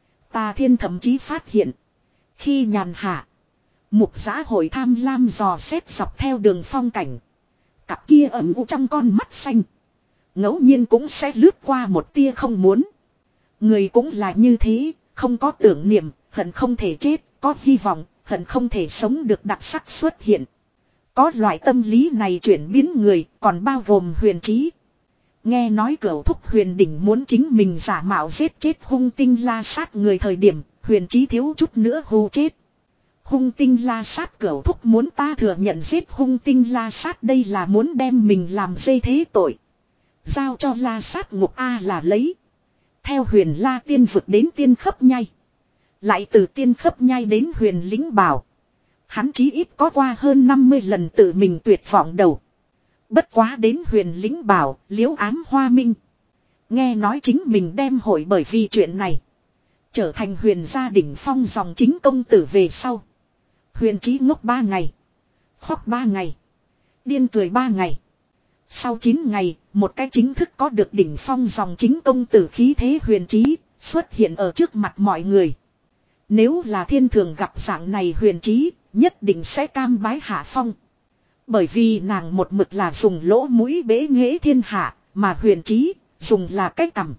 Tà Thiên thậm chí phát hiện. Khi nhàn hạ, mục giá hội tham lam dò xét dọc theo đường phong cảnh. Cặp kia ẩm u trong con mắt xanh. Ngẫu nhiên cũng sẽ lướt qua một tia không muốn. Người cũng là như thế, không có tưởng niệm, hận không thể chết, có hy vọng, hận không thể sống được đặc sắc xuất hiện. Có loại tâm lý này chuyển biến người, còn bao gồm huyền trí. Nghe nói cửu thúc huyền đỉnh muốn chính mình giả mạo giết chết hung tinh la sát người thời điểm, huyền trí thiếu chút nữa hù chết. Hung tinh la sát cửu thúc muốn ta thừa nhận giết hung tinh la sát, đây là muốn đem mình làm dây thế tội. Giao cho la sát ngục A là lấy. Theo huyền la tiên vực đến tiên khấp nhai. Lại từ tiên khấp nhai đến huyền lĩnh bảo. Hắn chí ít có qua hơn năm mươi lần tự mình tuyệt vọng đầu. Bất quá đến huyền lĩnh bảo, liễu ám hoa minh. Nghe nói chính mình đem hội bởi vì chuyện này. Trở thành huyền gia đỉnh phong dòng chính công tử về sau. Huyền Chí ngốc ba ngày. Khóc ba ngày. Điên cười ba ngày. Sau chín ngày, một cái chính thức có được đỉnh phong dòng chính công tử khí thế Huyền Chí xuất hiện ở trước mặt mọi người. Nếu là thiên thường gặp dạng này Huyền Chí, nhất định sẽ cam bái hạ phong. Bởi vì nàng một mực là dùng lỗ mũi bế nghệ thiên hạ, mà Huyền Chí dùng là cái cằm.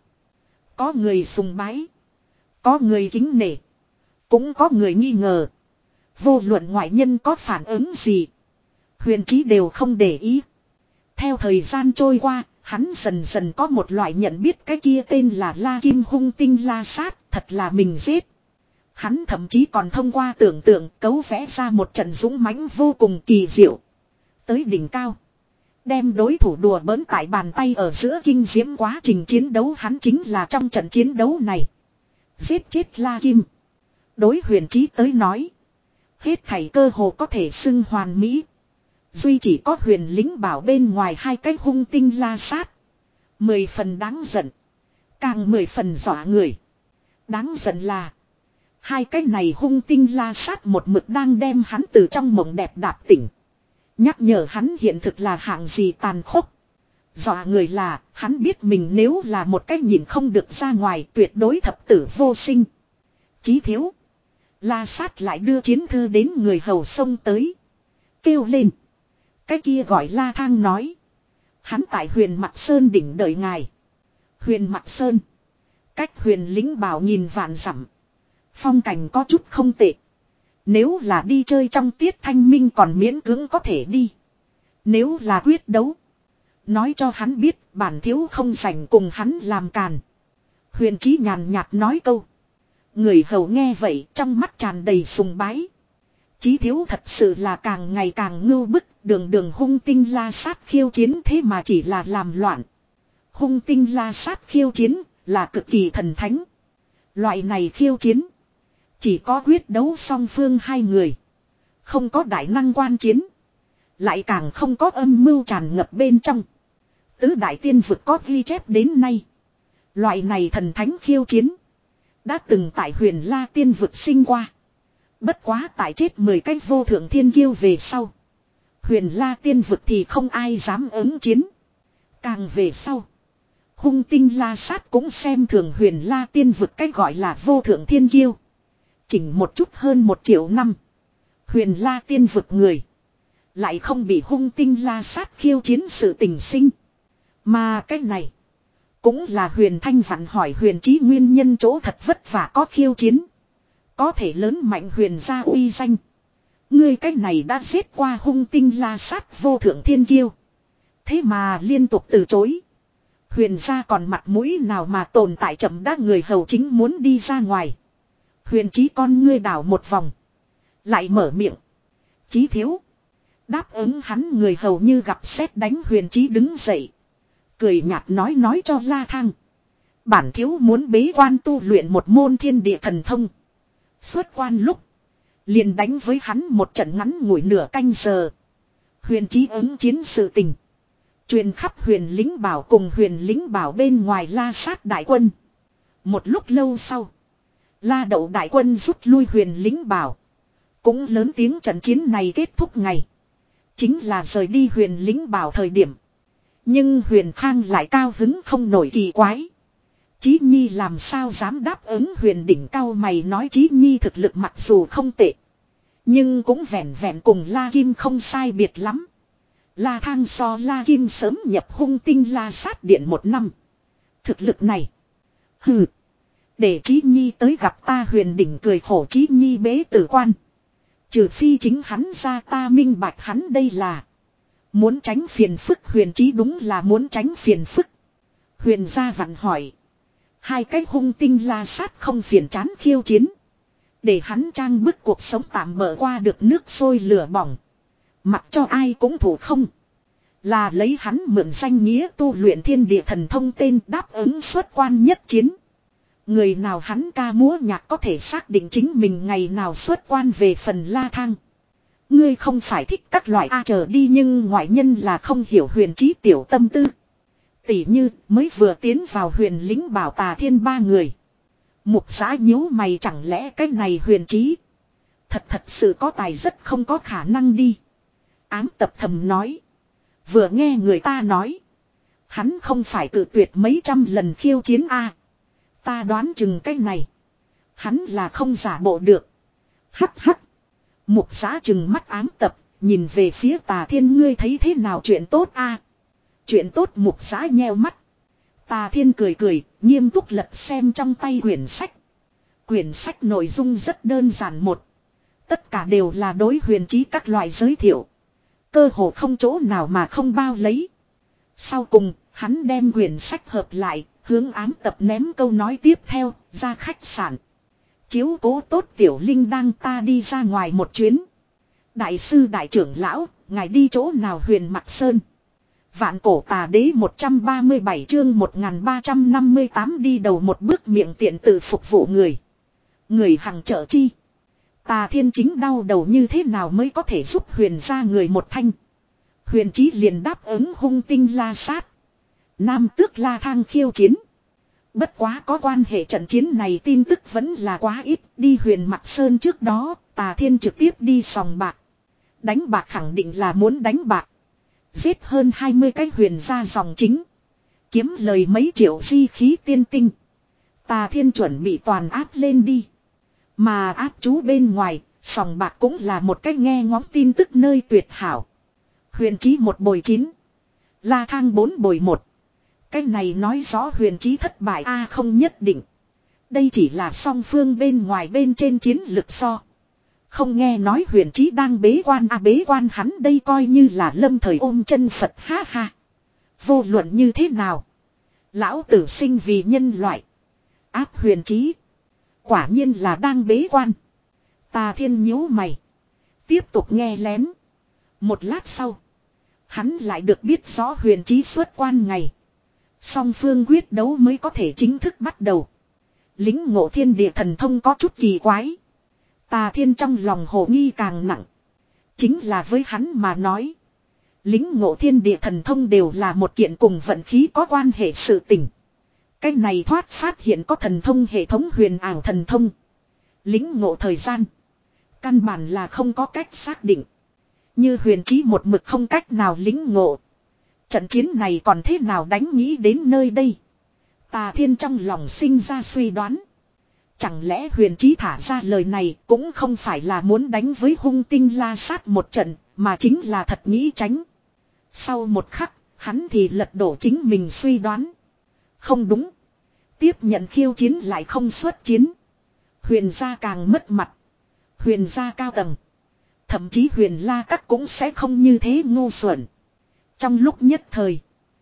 Có người sùng bái, có người kính nể, cũng có người nghi ngờ. Vô luận ngoại nhân có phản ứng gì, Huyền Chí đều không để ý. Theo thời gian trôi qua, hắn dần dần có một loại nhận biết cái kia tên là La Kim hung tinh La Sát, thật là mình giết. Hắn thậm chí còn thông qua tưởng tượng cấu vẽ ra một trận dũng mãnh vô cùng kỳ diệu. Tới đỉnh cao, đem đối thủ đùa bỡn tại bàn tay ở giữa kinh diễm quá trình chiến đấu, hắn chính là trong trận chiến đấu này giết chết La Kim. Đối Huyền Chí tới nói, hết thảy cơ hồ có thể xưng hoàn mỹ. Duy chỉ có Huyền Lính Bảo bên ngoài hai cái hung tinh La Sát, mười phần đáng giận, càng mười phần dọa người. Đáng giận là hai cái này hung tinh La Sát một mực đang đem hắn từ trong mộng đẹp đạp tỉnh, nhắc nhở hắn hiện thực là hạng gì tàn khốc. Dọa người là hắn biết mình nếu là một cái nhìn không được ra ngoài, tuyệt đối thập tử vô sinh. Chí thiếu, La Sát lại đưa chiến thư đến người hầu xông tới, kêu lên. Cái kia gọi La Thang nói, hắn tại Huyền Mặc Sơn đỉnh đợi ngài. Huyền Mặc Sơn, cách Huyền Lính Bảo nhìn vạn dặm, phong cảnh có chút không tệ. Nếu là đi chơi trong tiết thanh minh còn miễn cưỡng có thể đi. Nếu là quyết đấu, nói cho hắn biết bản thiếu không rảnh cùng hắn làm càn. Huyền Chí nhàn nhạt nói câu. Người hầu nghe vậy trong mắt tràn đầy sùng bái. Chí thiếu thật sự là càng ngày càng ngưu bức, đường đường hung tinh La Sát khiêu chiến thế mà chỉ là làm loạn. Hung tinh La Sát khiêu chiến là cực kỳ thần thánh. Loại này khiêu chiến chỉ có quyết đấu song phương hai người, không có đại năng quan chiến, lại càng không có âm mưu tràn ngập bên trong. Tứ đại tiên vực có ghi chép đến nay, loại này thần thánh khiêu chiến đã từng tại Huyền La tiên vực sinh qua. Bất quá tại chết mười cái vô thượng thiên kiêu về sau, Huyền La tiên vực thì không ai dám ứng chiến. Càng về sau, hung tinh La Sát cũng xem thường Huyền La tiên vực cái gọi là vô thượng thiên kiêu. Chỉnh một chút hơn một triệu năm, Huyền La tiên vực người lại không bị hung tinh La Sát khiêu chiến sự tình sinh. Mà cái này cũng là Huyền Thanh vặn hỏi Huyền Chí nguyên nhân chỗ thật vất vả có khiêu chiến, có thể lớn mạnh Huyền gia uy danh. Ngươi cái này đã giết qua hung tinh La Sát vô thượng thiên kiêu, thế mà liên tục từ chối. Huyền gia còn mặt mũi nào mà tồn tại? Chậm đã, người hầu chính muốn đi ra ngoài. Huyền Chí con ngươi đảo một vòng, lại mở miệng. Chí thiếu. Đáp ứng hắn người hầu như gặp sét đánh. Huyền Chí đứng dậy, cười nhạt nói nói cho La Thang. Bản thiếu muốn bế quan tu luyện một môn thiên địa thần thông. Xuất quan lúc liền đánh với hắn một trận ngắn ngủi nửa canh giờ. Huyền Chí ứng chiến sự tình truyền khắp Huyền Lính Bảo cùng Huyền Lính Bảo bên ngoài La Sát đại quân. Một lúc lâu sau, La Đậu đại quân rút lui Huyền Lính Bảo. Cũng lớn tiếng trận chiến này kết thúc ngày, chính là rời đi Huyền Lính Bảo thời điểm. Nhưng Huyền Khang lại cao hứng không nổi, kỳ quái. Chí Nhi làm sao dám đáp ứng? Huyền Đỉnh cao mày nói Chí Nhi thực lực mặc dù không tệ, nhưng cũng vẹn vẹn cùng La Kim không sai biệt lắm. La Thang so La Kim sớm nhập hung tinh La Sát điện một năm. Thực lực này, hừ, để Chí Nhi tới gặp ta. Huyền Đỉnh cười khổ. Chí Nhi bế tử quan, trừ phi chính hắn ra, ta minh bạch hắn đây là muốn tránh phiền phức. Huyền Chí đúng là muốn tránh phiền phức. Huyền gia vặn hỏi, hai cái hung tinh La Sát không phiền chán khiêu chiến, để hắn trang bức cuộc sống tạm bỡ qua được nước sôi lửa bỏng, mặc cho ai cũng thủ không? Là lấy hắn mượn danh nghĩa tu luyện thiên địa thần thông tên đáp ứng xuất quan nhất chiến. Người nào hắn ca múa nhạc có thể xác định chính mình ngày nào xuất quan? Về phần La Thang, ngươi không phải thích các loại A chờ đi, nhưng ngoại nhân là không hiểu Huyền Chí tiểu tâm tư. Tỷ như mới vừa tiến vào Huyền Lính Bảo Tà Thiên ba người, Mục Giá nhíu mày, chẳng lẽ cái này Huyền Chí Thật thật sự có tài, rất không có khả năng đi. Ám Tập thầm nói. Vừa nghe người ta nói. Hắn không phải cự tuyệt mấy trăm lần khiêu chiến a. Ta đoán chừng cái này. Hắn là không giả bộ được. Hắc hắc. Mục Giá chừng mắt Ám Tập. Nhìn về phía Tà Thiên, ngươi thấy thế nào chuyện tốt a? Chuyện tốt. Mục Giá nheo mắt. Tà Thiên cười cười, nghiêm túc lật xem trong tay quyển sách. Quyển sách nội dung rất đơn giản, một. Tất cả đều là đối Huyền Chí các loại giới thiệu. Cơ hồ không chỗ nào mà không bao lấy. Sau cùng, hắn đem quyển sách hợp lại, hướng Ám Tập ném câu nói tiếp theo, ra khách sạn. Chiếu cố tốt Tiểu Linh, đang ta đi ra ngoài một chuyến. Đại sư đại trưởng lão, ngài đi chỗ nào? Huyền Mặc Sơn. Vạn Cổ Tà Đế một trăm ba mươi bảy chương một nghìn ba trăm năm mươi tám đi đầu một bước, miệng tiện tự phục vụ người. Người hằng trợ chi. Tà Thiên chính đau đầu như thế nào mới có thể giúp Huyền ra người một thanh. Huyền Chí liền đáp ứng hung tinh la sát. Nam Tước La Thang khiêu chiến. Bất quá có quan hệ trận chiến này tin tức vẫn là quá ít. Đi Huyền Mặc Sơn trước đó, Tà Thiên trực tiếp đi sòng bạc. Đánh bạc khẳng định là muốn đánh bạc. Giết hơn hai mươi cái huyền gia dòng chính. Kiếm lời mấy triệu di khí tiên tinh. Tà Thiên chuẩn bị toàn áp lên đi. Mà áp chú bên ngoài, sòng bạc cũng là một cách nghe ngóng tin tức nơi tuyệt hảo. Huyền Chí một bồi chín. La Thang bốn bồi một. Cái này nói rõ Huyền Chí thất bại a? Không nhất định. Đây chỉ là song phương bên ngoài bên trên chiến lực so. Không nghe nói Huyền Chí đang bế quan a? Bế quan hắn đây coi như là lâm thời ôm chân Phật, ha ha. Vô luận như thế nào, lão tử sinh vì nhân loại. Áp Huyền Chí quả nhiên là đang bế quan. Tà Thiên nhíu mày, tiếp tục nghe lén. Một lát sau, hắn lại được biết rõ Huyền Chí xuất quan ngày. Song phương quyết đấu mới có thể chính thức bắt đầu. Lính ngộ thiên địa thần thông có chút kỳ quái. Tà Thiên trong lòng hồ nghi càng nặng. Chính là với hắn mà nói, lính ngộ thiên địa thần thông đều là một kiện cùng vận khí có quan hệ sự tình. Cái này thoát phát hiện có thần thông hệ thống huyền ảo thần thông. Lính ngộ thời gian, căn bản là không có cách xác định. Như Huyền Chí một mực không cách nào lính ngộ. Trận chiến này còn thế nào đánh, nghĩ đến nơi đây. Tà Thiên trong lòng sinh ra suy đoán. Chẳng lẽ Huyền Chí thả ra lời này cũng không phải là muốn đánh với hung tinh la sát một trận, mà chính là thật nghĩ tránh. Sau một khắc, hắn thì lật đổ chính mình suy đoán. Không đúng. Tiếp nhận khiêu chiến lại không xuất chiến. Huyền gia càng mất mặt. Huyền gia cao tầng, thậm chí Huyền La Các cũng sẽ không như thế ngu xuẩn. Trong lúc nhất thời,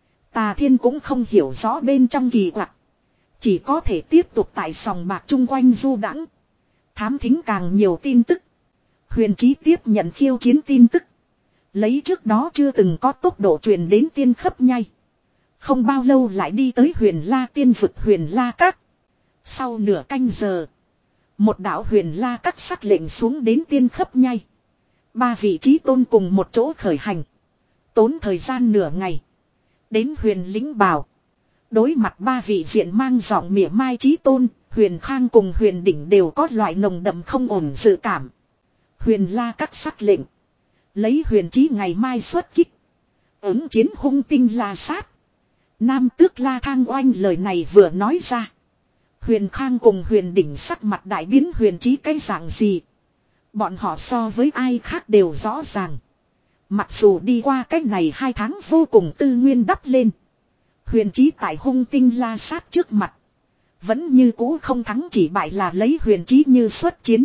Tà Thiên cũng không hiểu rõ bên trong kỳ quặc. Chỉ có thể tiếp tục tại sòng bạc chung quanh du đãng, thám thính càng nhiều tin tức. Huyền Chí tiếp nhận khiêu chiến tin tức, lấy trước đó chưa từng có tốc độ truyền đến Tiên Khấp Nhai. Không bao lâu lại đi tới Huyền La Tiên vực Huyền La Các. Sau nửa canh giờ, một đạo Huyền La Các sắc lệnh xuống đến Tiên Khấp Nhai. Ba vị chí tôn cùng một chỗ khởi hành. Tốn thời gian nửa ngày. Đến Huyền Lĩnh Bảo. Đối mặt ba vị diện mang giọng mỉa mai chí tôn, Huyền Khang cùng Huyền Đỉnh đều có loại nồng đậm không ổn dự cảm. Huyền La Các sắc lệnh, lấy Huyền Chí ngày mai xuất kích, ứng chiến hung tinh la sát. Nam Tước La Thang oanh lời này vừa nói ra, Huyền Khang cùng Huyền Đỉnh sắc mặt đại biến. Huyền Chí cái dạng gì, bọn họ so với ai khác đều rõ ràng. Mặc dù đi qua cách này hai tháng vô cùng tư nguyên đắp lên, Huyền Chí tại hung tinh la sát trước mặt, vẫn như cũ không thắng chỉ bại, là lấy Huyền Chí như xuất chiến,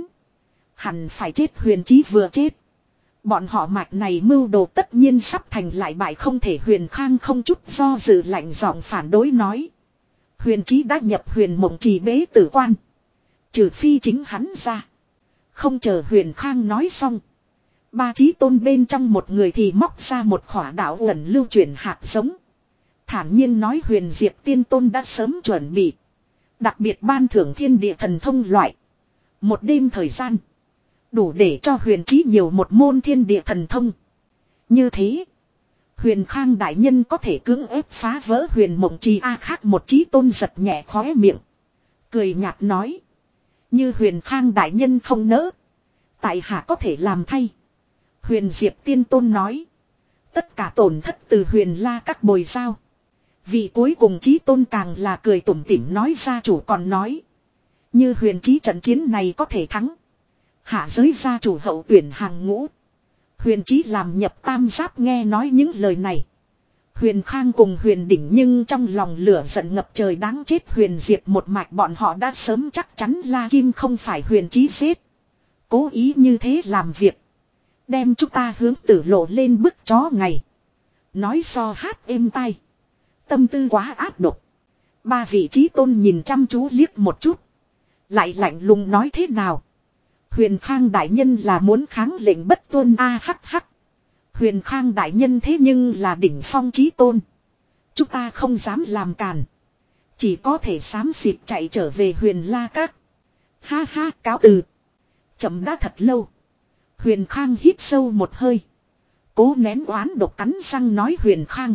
hẳn phải chết. Huyền Chí vừa chết, bọn họ mạch này mưu đồ tất nhiên sắp thành lại bại không thể. Huyền Khang không chút do dự lạnh giọng phản đối nói. Huyền Chí đã nhập Huyền Mộng Trì bế tử quan, trừ phi chính hắn ra. Không chờ Huyền Khang nói xong, ba chí tôn bên trong một người thì móc ra một khỏa đạo ẩn lưu chuyển hạt giống. Thản nhiên nói Huyền Diệp Tiên Tôn đã sớm chuẩn bị, đặc biệt ban thưởng thiên địa thần thông loại. Một đêm thời gian, đủ để cho Huyền Chí nhiều một môn thiên địa thần thông. Như thế, Huyền Khang đại nhân có thể cưỡng ép phá vỡ Huyền Mộng Trì a? Khác một chí tôn giật nhẹ khóe miệng, Cười nhạt nói. Như Huyền Khang đại nhân không nỡ. Tại hạ có thể làm thay. Huyền Diệp Tiên Tôn nói. Tất cả tổn thất từ Huyền La các bồi giao. Vị cuối cùng Chí Tôn càng là cười tủm tỉm nói gia chủ còn nói. Như Huyền Chí trận chiến này có thể thắng. Hạ giới gia chủ hậu tuyển hàng ngũ. Huyền Chí làm nhập tam giáp nghe nói những lời này. Huyền Khang cùng Huyền Đỉnh nhưng trong lòng lửa giận ngập trời đáng chết Huyền Diệp một mạch bọn họ đã sớm chắc chắn La Kim không phải Huyền Chí giết. Cố ý như thế làm việc. Đem chúng ta hướng tử lộ lên bức chó ngày. Nói so hát êm tai. Tâm tư quá ác độc. Ba vị Chí Tôn nhìn chăm chú liếc một chút. Lại lạnh lùng nói thế nào. Huyền Khang đại nhân là muốn kháng lệnh bất tuân a hắc hắc. Huyền Khang đại nhân thế nhưng là đỉnh phong Chí Tôn. Chúng ta không dám làm càn. Chỉ có thể xám xịt chạy trở về Huyền La Các. Ha ha cáo từ. Chậm đã thật lâu. Huyền Khang hít sâu một hơi. Cố nén oán độc cắn răng nói Huyền Khang.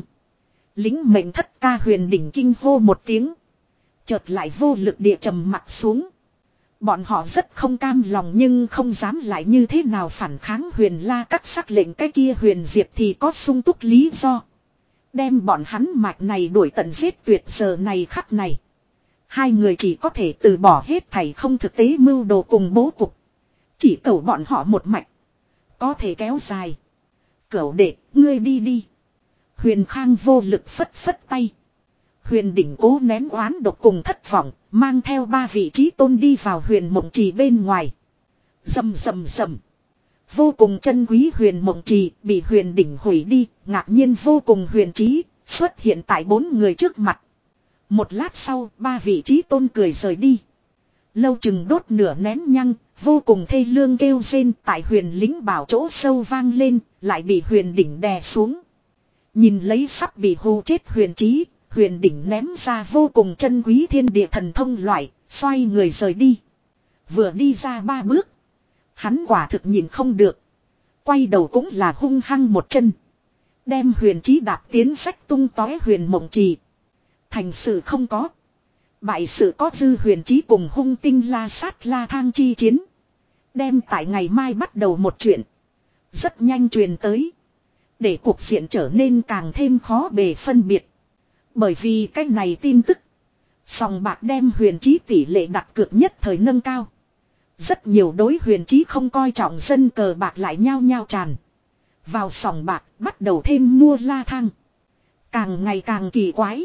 Lính mệnh thất ca Huyền Đỉnh kinh hô một tiếng. Chợt lại vô lực địa trầm mặt xuống. Bọn họ rất không cam lòng nhưng không dám lại như thế nào phản kháng Huyền La Các sắc lệnh cái kia Huyền Diệp thì có sung túc lý do. Đem bọn hắn mạch này đuổi tận giết tuyệt giờ này khắc này. Hai người chỉ có thể từ bỏ hết thảy không thực tế mưu đồ cùng bố cục. Chỉ cầu bọn họ một mạch. Có thể kéo dài. Cẩu đệ, ngươi đi đi. Huyền Khang vô lực phất phất tay. Huyền Đỉnh cố nén oán độc cùng thất vọng. Mang theo ba vị Chí Tôn đi vào Huyền Mộng Trì bên ngoài. Rầm rầm rầm. Vô cùng chân quý Huyền Mộng Trì bị Huyền Đỉnh hủy đi. Ngạc nhiên vô cùng Huyền Chí xuất hiện tại bốn người trước mặt. Một lát sau ba vị Chí Tôn cười rời đi. Lâu chừng đốt nửa nén nhăng. Vô cùng thê lương kêu rên tại Huyền Lính Bảo chỗ sâu vang lên. Lại bị Huyền Đỉnh đè xuống. Nhìn lấy sắp bị hù chết Huyền Chí. Huyền Đỉnh ném ra vô cùng chân quý thiên địa thần thông loại, xoay người rời đi. Vừa đi ra ba bước. Hắn quả thực nhìn không được. Quay đầu cũng là hung hăng một chân. Đem Huyền Chí đạp tiến sách tung tóe Huyền Mộng Trì. Thành sự không có. Bại sự có dư Huyền Chí cùng hung tinh la sát la thang chi chiến. Đem tại ngày mai bắt đầu một chuyện. Rất nhanh truyền tới. Để cuộc diện trở nên càng thêm khó bề phân biệt. Bởi vì cái này tin tức. Sòng bạc đem Huyền Chí tỷ lệ đặt cược nhất thời nâng cao. Rất nhiều đối Huyền Chí không coi trọng dân cờ bạc lại nhao nhao tràn. Vào sòng bạc bắt đầu thêm mua la thang. Càng ngày càng kỳ quái.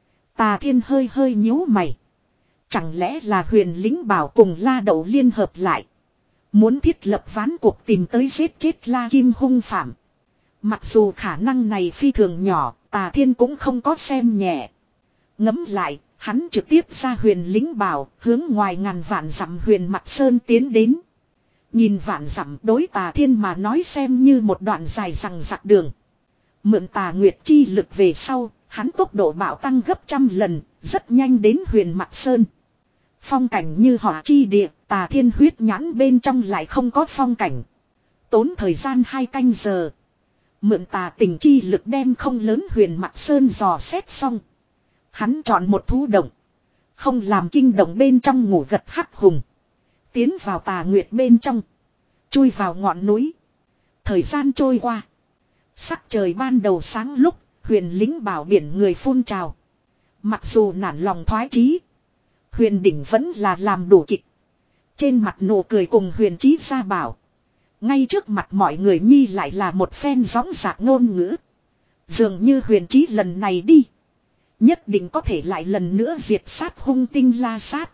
Tà Thiên hơi hơi nhíu mày. Chẳng lẽ là Huyền Lính Bảo cùng La Đậu liên hợp lại. Muốn thiết lập ván cuộc tìm tới giết chết La Kim hung phạm. Mặc dù khả năng này phi thường nhỏ. Tà Thiên cũng không có xem nhẹ. Ngấm lại, hắn trực tiếp ra Huyền Lính Bảo, hướng ngoài ngàn vạn dặm Huyền Mặc Sơn tiến đến. Nhìn vạn dặm đối Tà Thiên mà nói xem như một đoạn dài rằng rạc đường. Mượn Tà Nguyệt chi lực về sau, hắn tốc độ bạo tăng gấp trăm lần, rất nhanh đến Huyền Mặc Sơn. Phong cảnh như hỏa chi địa, Tà Thiên huyết nhãn bên trong lại không có phong cảnh. Tốn thời gian hai canh giờ. Mượn Tà tình chi lực đem không lớn Huyền Mặc Sơn dò xét xong. Hắn chọn một thú động. Không làm kinh động bên trong ngủ gật hắc hùng. Tiến vào Tà Nguyệt bên trong. Chui vào ngọn núi. Thời gian trôi qua. Sắc trời ban đầu sáng lúc. Huyền Lính Bảo biển người phun trào. Mặc dù nản lòng thoái chí. Huyền Đỉnh vẫn là làm đủ kịch. Trên mặt nụ cười cùng Huyền Chí ra bảo. Ngay trước mặt mọi người nhi lại là một phen gióng giạc ngôn ngữ. Dường như Huyền Chí lần này đi. Nhất định có thể lại lần nữa diệt sát hung tinh la sát.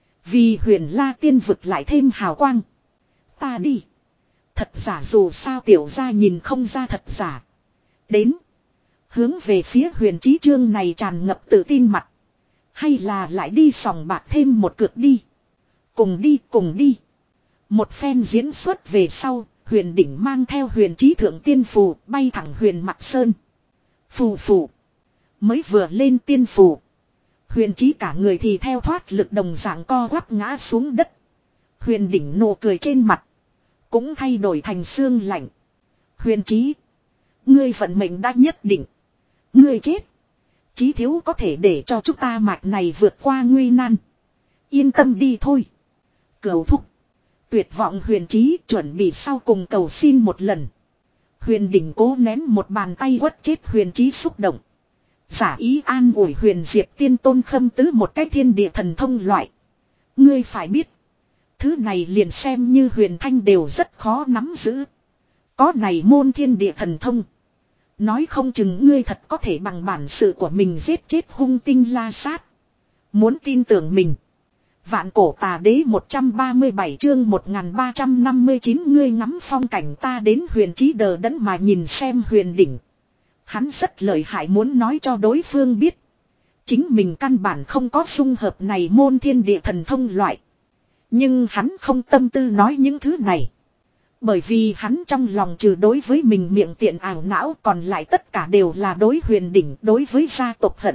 Vì Huyền La tiên vực lại thêm hào quang. Ta đi. Thật giả dù sao tiểu gia nhìn không ra thật giả. Đến. Hướng về phía Huyền Chí chương này tràn ngập tự tin mặt. Hay là lại đi sòng bạc thêm một cược đi. Cùng đi cùng đi. Một phen diễn xuất về sau. Huyền Đỉnh mang theo Huyền Chí thượng tiên phù bay thẳng Huyền Mặc Sơn. Phù phù. Mới vừa lên tiên phù. Huyền Chí cả người thì theo thoát lực đồng dạng co quắp ngã xuống đất. Huyền Đỉnh nụ cười trên mặt. Cũng thay đổi thành xương lạnh. Huyền Chí. Ngươi vận mệnh đã nhất định. Ngươi chết. Chí thiếu có thể để cho chúng ta mạch này vượt qua nguy nan. Yên tâm đi thôi. Cửu thúc. Tuyệt vọng huyền trí chuẩn bị sau cùng cầu xin một lần. Huyền đỉnh cố nén một bàn tay quất chết huyền trí xúc động. Giả ý an ủi huyền diệp tiên tôn khâm tứ một cái thiên địa thần thông loại. Ngươi phải biết. Thứ này liền xem như huyền thanh đều rất khó nắm giữ. Có này môn thiên địa thần thông. Nói không chừng ngươi thật có thể bằng bản sự của mình giết chết hung tinh la sát. Muốn tin tưởng mình. Vạn cổ tà đế một trăm ba mươi bảy chương một nghìn ba trăm năm mươi chín ngươi ngắm phong cảnh ta đến huyền trí đờ đẫn mà nhìn xem huyền đỉnh. Hắn rất lợi hại muốn nói cho đối phương biết. Chính mình căn bản không có dung hợp này môn thiên địa thần thông loại. Nhưng hắn không tâm tư nói những thứ này. Bởi vì hắn trong lòng trừ đối với mình miệng tiện ảo não còn lại tất cả đều là đối huyền đỉnh đối với gia tộc hận.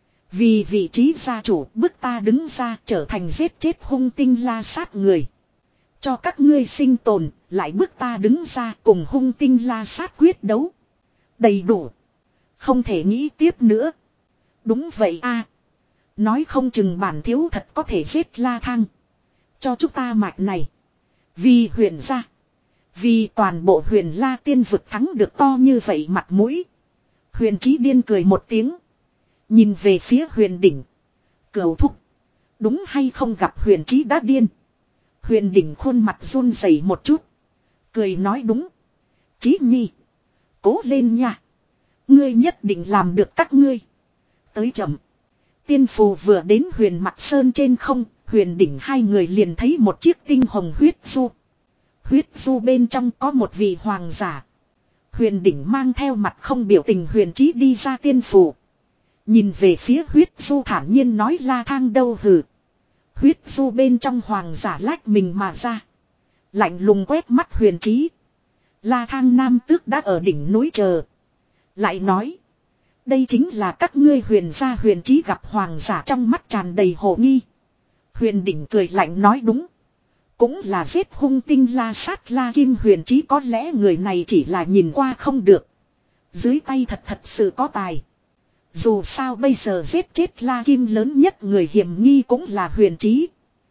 Vì vị trí gia chủ bức ta đứng ra trở thành giết chết hung tinh la sát người. Cho các ngươi sinh tồn lại bức ta đứng ra cùng hung tinh la sát quyết đấu. Đầy đủ. Không thể nghĩ tiếp nữa. Đúng vậy a. Nói không chừng bản thiếu thật có thể giết la thang. Cho chúng ta mạch này. Vì huyền gia. Vì toàn bộ huyền la tiên vực thắng được to như vậy mặt mũi. Huyền trí điên cười một tiếng. Nhìn về phía huyền đỉnh. Cửu thúc. Đúng hay không gặp huyền trí đã điên. Huyền đỉnh khuôn mặt run rẩy một chút. Cười nói đúng. Trí nhi. Cố lên nha. Ngươi nhất định làm được các ngươi. Tới chậm. Tiên phù vừa đến huyền mặt sơn trên không. Huyền đỉnh hai người liền thấy một chiếc tinh hồng huyết du. Huyết du bên trong có một vị hoàng giả. Huyền đỉnh mang theo mặt không biểu tình huyền trí đi ra tiên phù. Nhìn về phía huyết du thản nhiên nói la thang đâu hừ. Huyết du bên trong hoàng giả lách mình mà ra. Lạnh lùng quét mắt huyền trí. La thang nam tước đã ở đỉnh núi chờ. Lại nói. Đây chính là các ngươi huyền gia huyền trí gặp hoàng giả trong mắt tràn đầy hồ nghi. Huyền đỉnh cười lạnh nói đúng. Cũng là giết hung tinh la sát la kim huyền trí có lẽ người này chỉ là nhìn qua không được. Dưới tay thật thật sự có tài. Dù sao bây giờ giết chết la kim lớn nhất người hiểm nghi cũng là huyền trí.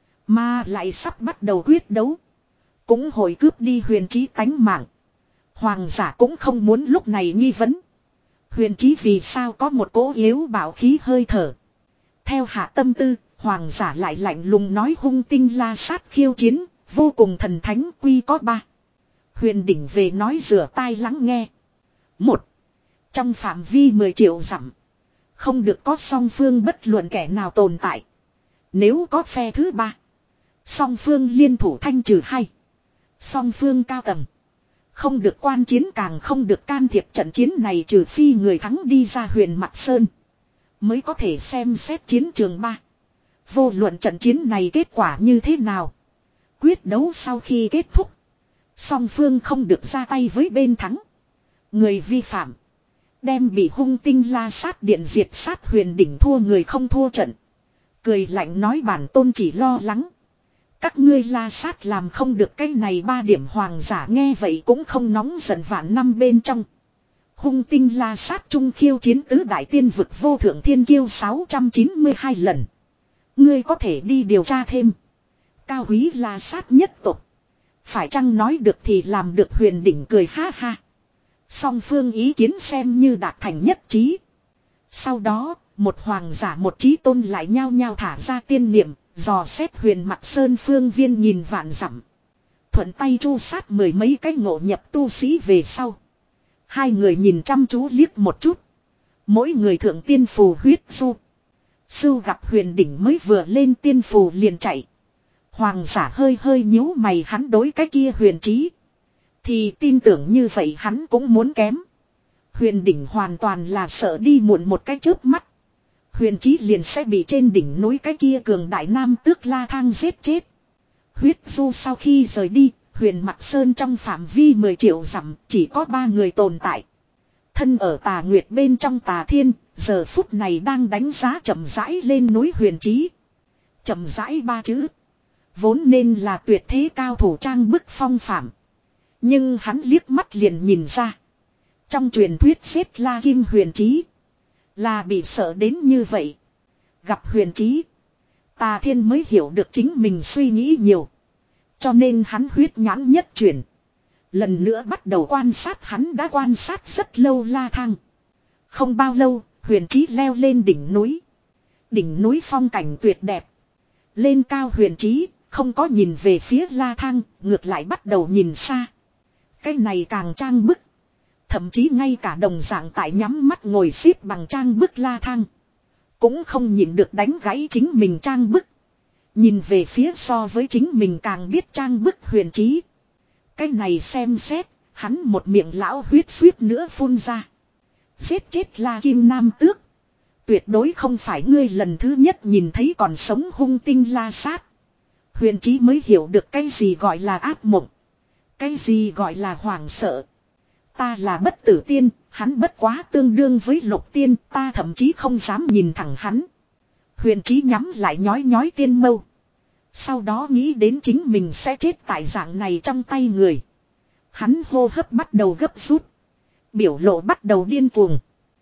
Mà lại sắp bắt đầu quyết đấu. Cũng hồi cướp đi huyền trí tánh mạng. Hoàng giả cũng không muốn lúc này nghi vấn. Huyền trí vì sao có một cỗ yếu bảo khí hơi thở. Theo hạ tâm tư, hoàng giả lại lạnh lùng nói hung tinh la sát khiêu chiến, vô cùng thần thánh quy có ba. Huyền đỉnh về nói rửa tai lắng nghe. Một. Trong phạm vi mười triệu dặm. Không được có song phương bất luận kẻ nào tồn tại. Nếu có phe thứ ba. Song phương liên thủ thanh trừ hay. Song phương cao tầng. Không được quan chiến càng không được can thiệp trận chiến này trừ phi người thắng đi ra huyền mặt sơn. Mới có thể xem xét chiến trường ba. Vô luận trận chiến này kết quả như thế nào. Quyết đấu sau khi kết thúc. Song phương không được ra tay với bên thắng. Người vi phạm. Đem bị hung tinh la sát điện diệt sát huyền đỉnh thua người không thua trận. Cười lạnh nói bản tôn chỉ lo lắng. Các ngươi la sát làm không được cái này ba điểm hoàng giả nghe vậy cũng không nóng giận vạn năm bên trong. Hung tinh la sát trung khiêu chiến tứ đại tiên vực vô thượng thiên kiêu sáu trăm chín mươi hai lần. Ngươi có thể đi điều tra thêm. Cao quý la sát nhất tộc. Phải chăng nói được thì làm được huyền đỉnh cười ha ha. Song phương ý kiến xem như đạt thành nhất trí. Sau đó, một hoàng giả một trí tôn lại nhao nhao thả ra tiên niệm, dò xét huyền mặt sơn phương viên nhìn vạn dặm. Thuận tay chu sát mười mấy cái ngộ nhập tu sĩ về sau. Hai người nhìn chăm chú liếc một chút. Mỗi người thượng tiên phù huyết du. Sưu gặp huyền đỉnh mới vừa lên tiên phù liền chạy. Hoàng giả hơi hơi nhíu mày hắn đối cái kia huyền trí. Thì tin tưởng như vậy hắn cũng muốn kém. Huyền đỉnh hoàn toàn là sợ đi muộn một cái chớp mắt. Huyền trí liền sẽ bị trên đỉnh núi cái kia cường đại nam tước la thang giết chết. Huyết du sau khi rời đi, huyền mặt sơn trong phạm vi mười triệu dặm chỉ có ba người tồn tại. Thân ở tà nguyệt bên trong tà thiên, giờ phút này đang đánh giá chậm rãi lên núi huyền trí. Chậm rãi ba chữ. Vốn nên là tuyệt thế cao thủ trang bức phong phạm. Nhưng hắn liếc mắt liền nhìn ra. Trong truyền thuyết xếp la kim huyền trí. Là bị sợ đến như vậy. Gặp huyền trí. Tà Thiên mới hiểu được chính mình suy nghĩ nhiều. Cho nên hắn huyết nhãn nhất chuyển. Lần nữa bắt đầu quan sát hắn đã quan sát rất lâu La Thang. Không bao lâu, Huyền Chí leo lên đỉnh núi. Đỉnh núi phong cảnh tuyệt đẹp. Lên cao Huyền Chí, không có nhìn về phía La Thang, ngược lại bắt đầu nhìn xa. Cái này càng trang bức. Thậm chí ngay cả đồng dạng tại nhắm mắt ngồi xếp bằng trang bức La Thang. Cũng không nhịn được đánh gãy chính mình trang bức. Nhìn về phía so với chính mình càng biết trang bức Huyền Chí. Cái này xem xét, hắn một miệng lão huyết suýt nữa phun ra. Giết chết La Kim Nam Tước. Tuyệt đối không phải ngươi lần thứ nhất nhìn thấy còn sống hung tinh La Sát. Huyền Chí mới hiểu được cái gì gọi là ác mộng. Cái gì gọi là hoảng sợ. Ta là bất tử tiên, hắn bất quá tương đương với lục tiên, ta thậm chí không dám nhìn thẳng hắn. Huyền Chí nhắm lại nhói nhói tiên mâu. Sau đó nghĩ đến chính mình sẽ chết tại dạng này trong tay người. Hắn hô hấp bắt đầu gấp rút. Biểu lộ bắt đầu điên cuồng.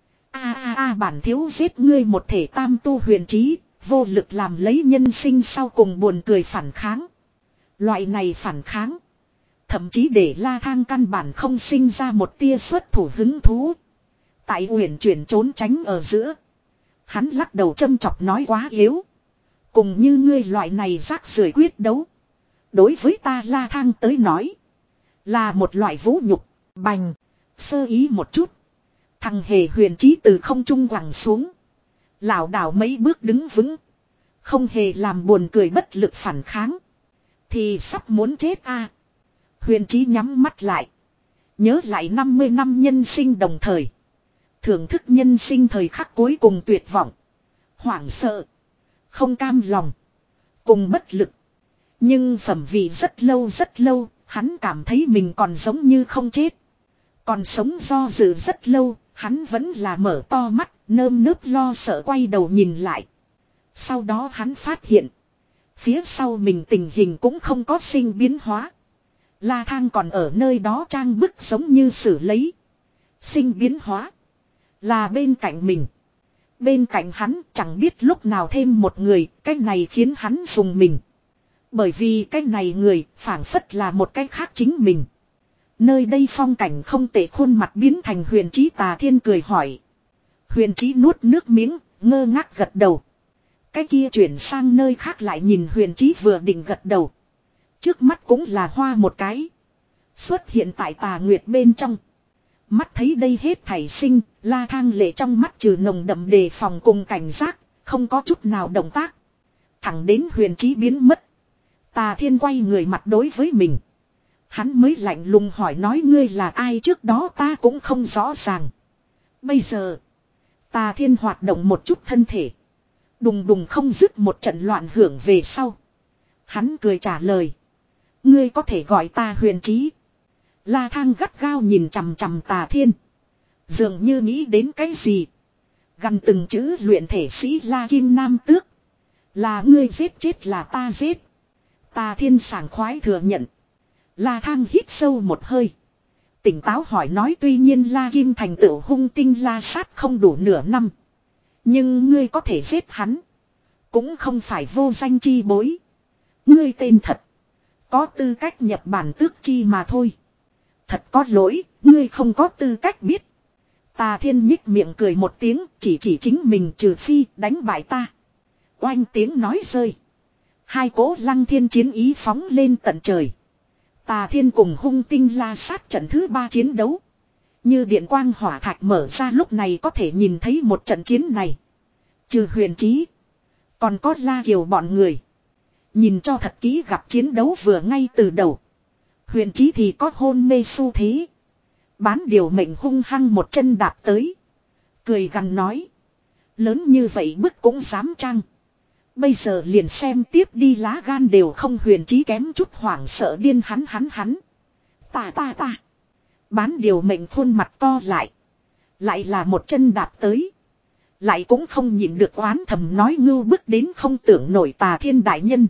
A a a bản thiếu giết ngươi một thể tam tu Huyền Chí, vô lực làm lấy nhân sinh sau cùng buồn cười phản kháng. Loại này phản kháng. Thậm chí để La Thang căn bản không sinh ra một tia xuất thủ hứng thú. Tại uyển chuyển trốn tránh ở giữa. Hắn lắc đầu châm chọc nói quá yếu. Cùng như ngươi loại này rác rưởi quyết đấu. Đối với ta La Thang tới nói. Là một loại vũ nhục. Bành. Sơ ý một chút. Thằng hề Huyền Chí từ không trung quẳng xuống. Lảo đảo mấy bước đứng vững. Không hề làm buồn cười bất lực phản kháng. Thì sắp muốn chết a. Huyền Chí nhắm mắt lại. Nhớ lại năm mươi năm nhân sinh đồng thời. Thưởng thức nhân sinh thời khắc cuối cùng tuyệt vọng. Hoảng sợ. Không cam lòng. Cùng bất lực. Nhưng phẩm vị rất lâu rất lâu. Hắn cảm thấy mình còn giống như không chết. Còn sống do dự rất lâu. Hắn vẫn là mở to mắt. Nơm nớp lo sợ quay đầu nhìn lại. Sau đó hắn phát hiện. Phía sau mình tình hình cũng không có sinh biến hóa. La Thang còn ở nơi đó trang bức giống như xử lấy. Sinh biến hóa. Là bên cạnh mình. Bên cạnh hắn chẳng biết lúc nào thêm một người. Cái này khiến hắn dùng mình. Bởi vì cái này người phảng phất là một cái khác chính mình. Nơi đây phong cảnh không tệ khuôn mặt biến thành Huyền Chí. Tà Thiên cười hỏi. Huyền Chí nuốt nước miếng, ngơ ngác gật đầu. Cái kia chuyển sang nơi khác lại nhìn Huyền Chí vừa định gật đầu. Trước mắt cũng là hoa một cái. Xuất hiện tại Tà Nguyệt bên trong. Mắt thấy đây hết thảy sinh, La Thang lệ trong mắt trừ nồng đậm đề phòng cùng cảnh giác, không có chút nào động tác. Thẳng đến Huyền Chí biến mất. Tà Thiên quay người mặt đối với mình. Hắn mới lạnh lùng hỏi nói ngươi là ai, trước đó ta cũng không rõ ràng. Bây giờ, Tà Thiên hoạt động một chút thân thể. Đùng đùng không dứt một trận loạn hưởng về sau. Hắn cười trả lời. Ngươi có thể gọi ta Huyền Chí. La Thang gắt gao nhìn chằm chằm Tà Thiên. Dường như nghĩ đến cái gì. Gần từng chữ luyện thể sĩ La Kim Nam Tước. Là ngươi giết chết là ta giết. Tà Thiên sảng khoái thừa nhận. La Thang hít sâu một hơi. Tỉnh táo hỏi nói tuy nhiên La Kim thành tựu hung tinh La Sát không đủ nửa năm. Nhưng ngươi có thể giết hắn. Cũng không phải vô danh chi bối. Ngươi tên thật. Có tư cách nhập bản tước chi mà thôi. Thật có lỗi, ngươi không có tư cách biết. Tà Thiên nhích miệng cười một tiếng, chỉ chỉ chính mình trừ phi đánh bại ta. Oanh tiếng nói rơi. Hai cỗ lăng thiên chiến ý phóng lên tận trời. Tà Thiên cùng hung tinh La Sát trận thứ ba chiến đấu. Như điện quang hỏa thạch mở ra lúc này có thể nhìn thấy một trận chiến này. Trừ Huyền Chí. Còn có La Kiều bọn người. Nhìn cho thật kỹ gặp chiến đấu vừa ngay từ đầu. Huyền Chí thì có hôn mê xu thế. Bán điều mệnh hung hăng một chân đạp tới. Cười gằn nói. Lớn như vậy bức cũng dám trăng. Bây giờ liền xem tiếp đi lá gan đều không. Huyền Chí kém chút hoảng sợ điên hắn hắn hắn. Ta ta ta. Bán điều mệnh khuôn mặt co lại. Lại là một chân đạp tới. Lại cũng không nhịn được oán thầm nói ngưu bức đến không tưởng nổi Tà Thiên đại nhân.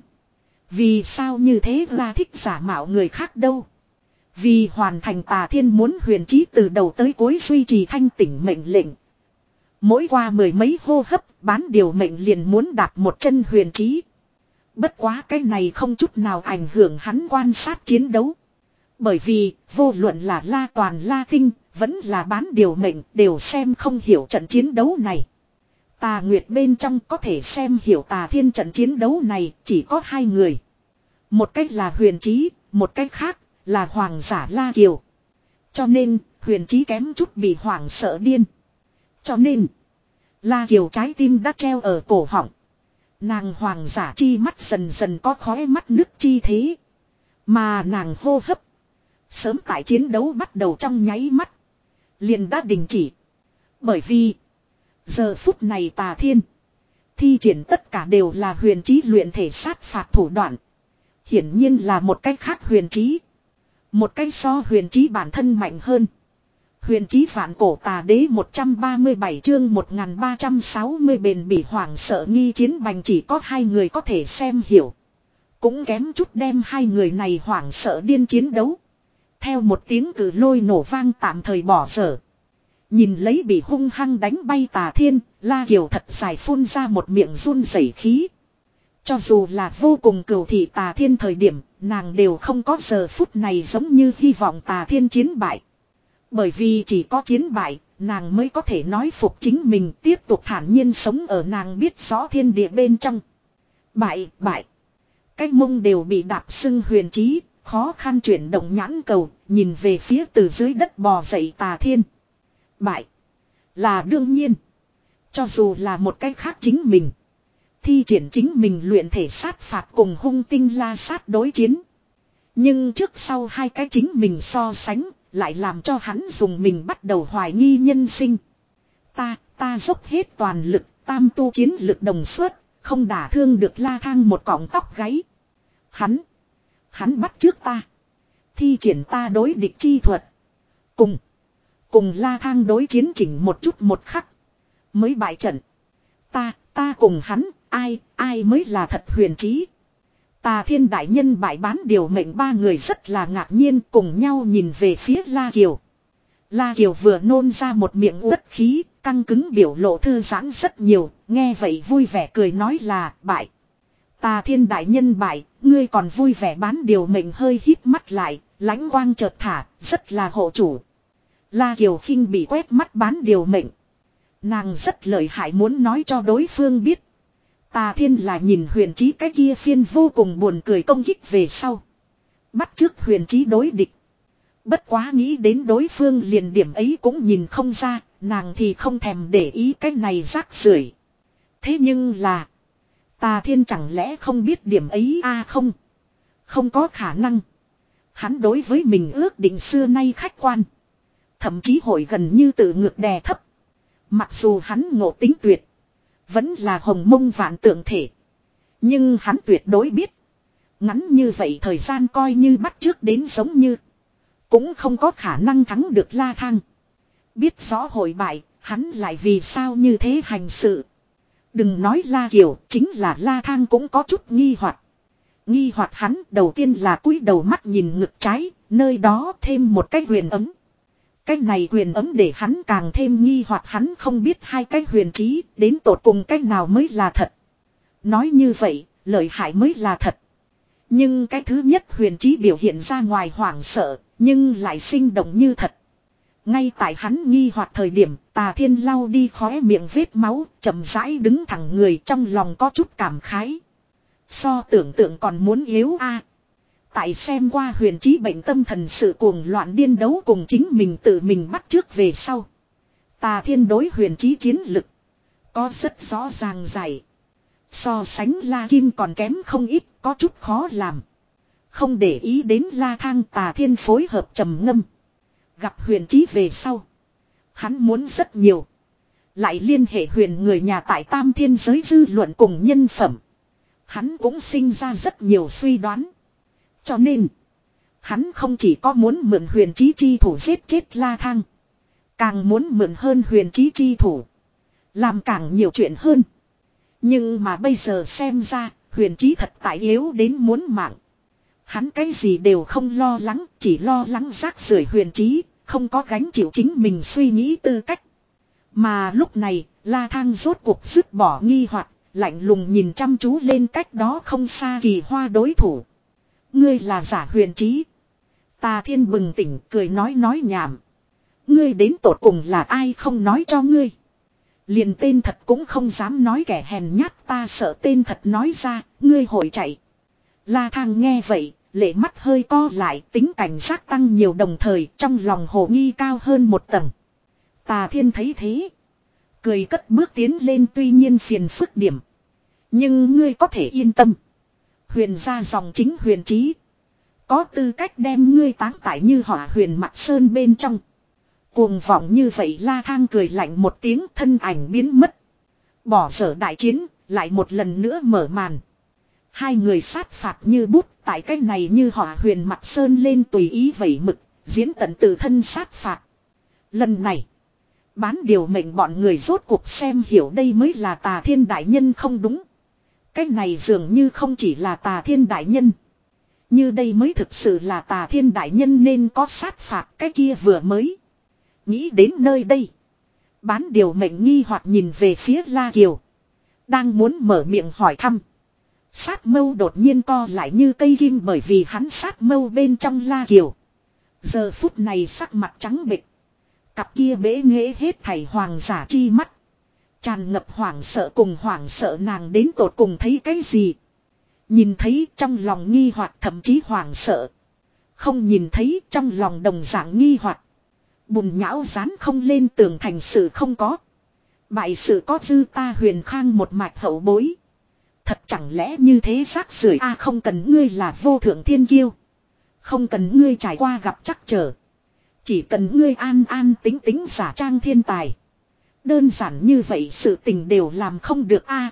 Vì sao như thế ra thích giả mạo người khác đâu. Vì hoàn thành Tà Thiên muốn Huyền Chí từ đầu tới cuối duy trì thanh tỉnh mệnh lệnh. Mỗi qua mười mấy hô hấp bán điều mệnh liền muốn đạp một chân Huyền Chí. Bất quá cái này không chút nào ảnh hưởng hắn quan sát chiến đấu. Bởi vì, vô luận là La Toàn La Tinh, vẫn là bán điều mệnh đều xem không hiểu trận chiến đấu này. Tà Nguyệt bên trong có thể xem hiểu Tà Thiên trận chiến đấu này chỉ có hai người. Một cách là Huyền Chí, một cách khác là Hoàng giả La Kiều. Cho nên, Huyền Chí kém chút bị hoảng sợ điên. Cho nên, La Kiều trái tim đã treo ở cổ họng. Nàng hoàng giả chi mắt dần dần có khóe mắt nước chi thế. Mà nàng hô hấp. Sớm tại chiến đấu bắt đầu trong nháy mắt. Liền đã đình chỉ. Bởi vì. Giờ phút này Tà Thiên. Thi triển tất cả đều là huyền chí luyện thể sát phạt thủ đoạn. Hiển nhiên là một cách khác huyền chí. Một cách so huyền chí bản thân mạnh hơn. Huyền chí vạn cổ tà đế một trăm ba mươi bảy chương một nghìn ba trăm sáu mươi bền bỉ hoảng sợ nghi chiến bành chỉ có hai người có thể xem hiểu. Cũng kém chút đem hai người này hoảng sợ điên chiến đấu. Theo một tiếng cử lôi nổ vang tạm thời bỏ dở. Nhìn lấy bị hung hăng đánh bay Tà Thiên, La Kiều thật dài phun ra một miệng run rẩy khí. Cho dù là vô cùng cừu thị Tà Thiên thời điểm, nàng đều không có giờ phút này giống như hy vọng Tà Thiên chiến bại. Bởi vì chỉ có chiến bại, nàng mới có thể nói phục chính mình tiếp tục thản nhiên sống ở nàng biết rõ thiên địa bên trong. Bại, bại. Cái mông đều bị đạp sưng huyền chí, khó khăn chuyển động nhãn cầu, nhìn về phía từ dưới đất bò dậy Tà Thiên. Bại. Là đương nhiên. Cho dù là một cách khác chính mình. Thi triển chính mình luyện thể sát phạt cùng hung tinh la sát đối chiến. Nhưng trước sau hai cái chính mình so sánh. Lại làm cho hắn dùng mình bắt đầu hoài nghi nhân sinh. Ta, ta dốc hết toàn lực, tam tu chiến lực đồng suất, không đả thương được La Thang một cọng tóc gáy. Hắn, hắn bắt trước ta. Thi triển ta đối địch chi thuật. Cùng, cùng La Thang đối chiến chỉnh một chút một khắc. Mới bại trận. Ta, ta cùng hắn, ai, ai mới là thật huyền chí. Tà Thiên đại nhân bại bán điều mệnh ba người rất là ngạc nhiên cùng nhau nhìn về phía La Kiều. La Kiều vừa nôn ra một miệng uất khí, căng cứng biểu lộ thư giãn rất nhiều, nghe vậy vui vẻ cười nói là bại. Tà Thiên đại nhân bại, ngươi còn vui vẻ bán điều mệnh hơi hít mắt lại, lãnh quang chợt thả, rất là hộ chủ. La Kiều khinh bị quét mắt bán điều mệnh. Nàng rất lợi hại muốn nói cho đối phương biết. Tà Thiên là nhìn huyền chí cái kia phiên vô cùng buồn cười công kích về sau. Bắt trước huyền chí đối địch. Bất quá nghĩ đến đối phương liền điểm ấy cũng nhìn không ra, nàng thì không thèm để ý cái này rác rưởi. Thế nhưng là, Tà Thiên chẳng lẽ không biết điểm ấy a à không? Không có khả năng. Hắn đối với mình ước định xưa nay khách quan. Thậm chí hội gần như tự ngược đè thấp. Mặc dù hắn ngộ tính tuyệt. Vẫn là hồng mông vạn tượng thể. Nhưng hắn tuyệt đối biết. Ngắn như vậy thời gian coi như bắt trước đến giống như. Cũng không có khả năng thắng được La Thang. Biết rõ hội bại, hắn lại vì sao như thế hành sự. Đừng nói La Kiều, chính là La Thang cũng có chút nghi hoặc. Nghi hoặc hắn đầu tiên là cúi đầu mắt nhìn ngực trái, nơi đó thêm một cái huyền ấm. Cái này huyền ấm để hắn càng thêm nghi hoặc hắn không biết hai cái huyền chí đến tột cùng cái nào mới là thật. Nói như vậy, lợi hại mới là thật. Nhưng cái thứ nhất huyền chí biểu hiện ra ngoài hoảng sợ, nhưng lại sinh động như thật. Ngay tại hắn nghi hoặc thời điểm, Tà Thiên lau đi khóe miệng vết máu, chậm rãi đứng thẳng người trong lòng có chút cảm khái. So tưởng tượng còn muốn yếu a. Tại xem qua huyền chí bệnh tâm thần sự cuồng loạn điên đấu cùng chính mình tự mình bắt trước về sau. Tà Thiên đối huyền chí chiến lực. Có rất rõ ràng dày. So sánh La Kim còn kém không ít, có chút khó làm. Không để ý đến La Thang Tà Thiên phối hợp trầm ngâm. Gặp huyền chí về sau. Hắn muốn rất nhiều. Lại liên hệ huyền người nhà tại Tam Thiên giới dư luận cùng nhân phẩm. Hắn cũng sinh ra rất nhiều suy đoán. Cho nên, hắn không chỉ có muốn mượn huyền chí chi thủ giết chết La Thang. Càng muốn mượn hơn huyền chí chi thủ. Làm càng nhiều chuyện hơn. Nhưng mà bây giờ xem ra, huyền chí thật tại yếu đến muốn mạng. Hắn cái gì đều không lo lắng, chỉ lo lắng rác rưởi huyền chí, không có gánh chịu chính mình suy nghĩ tư cách. Mà lúc này, La Thang rốt cuộc dứt bỏ nghi hoặc, lạnh lùng nhìn chăm chú lên cách đó không xa Kỳ Hoa đối thủ. Ngươi là giả huyền trí. Tà Thiên bừng tỉnh cười nói nói nhảm. Ngươi đến tột cùng là ai không nói cho ngươi. Liền tên thật cũng không dám nói, kẻ hèn nhát, ta sợ tên thật nói ra, ngươi hội chạy. La Thang nghe vậy, lệ mắt hơi co lại, tính cảnh giác tăng nhiều, đồng thời trong lòng hồ nghi cao hơn một tầng. Tà Thiên thấy thế, cười cất bước tiến lên, tuy nhiên phiền phức điểm. Nhưng ngươi có thể yên tâm. Huyền gia dòng chính Huyền Trí có tư cách đem ngươi táng tại như hỏa Huyền Mạc Sơn bên trong. Cuồng vọng như vậy, La Thang cười lạnh một tiếng, thân ảnh biến mất. Bỏ dở đại chiến, lại một lần nữa mở màn. Hai người sát phạt như bút, tại cái này như hỏa Huyền Mạc Sơn lên tùy ý vẩy mực, diễn tận từ thân sát phạt. Lần này, bán điều mệnh bọn người rốt cuộc xem hiểu đây mới là Tà Thiên đại nhân không đúng. Cái này dường như không chỉ là Tà Thiên đại nhân. Như đây mới thực sự là Tà Thiên đại nhân nên có sát phạt, cái kia vừa mới. Nghĩ đến nơi đây, bán điều mệnh nghi hoặc nhìn về phía La Kiều. Đang muốn mở miệng hỏi thăm. Sát mâu đột nhiên co lại như cây kim, bởi vì hắn sát mâu bên trong La Kiều. Giờ phút này sắc mặt trắng bệch. Cặp kia bế nghễ hết thảy hoàng giả chi mắt. Tràn ngập hoảng sợ, cùng hoảng sợ nàng đến tột cùng thấy cái gì. Nhìn thấy trong lòng nghi hoặc, thậm chí hoảng sợ. Không nhìn thấy trong lòng đồng dạng nghi hoặc. Bùn nhão dán không lên tường, thành sự không có. Bại sự có dư, ta Huyền Khang một mạch hậu bối. Thật chẳng lẽ như thế rác rưởi a, không cần ngươi là vô thượng thiên kiêu. Không cần ngươi trải qua gặp trắc trở. Chỉ cần ngươi an an tính tính giả trang thiên tài. Đơn giản như vậy sự tình đều làm không được a.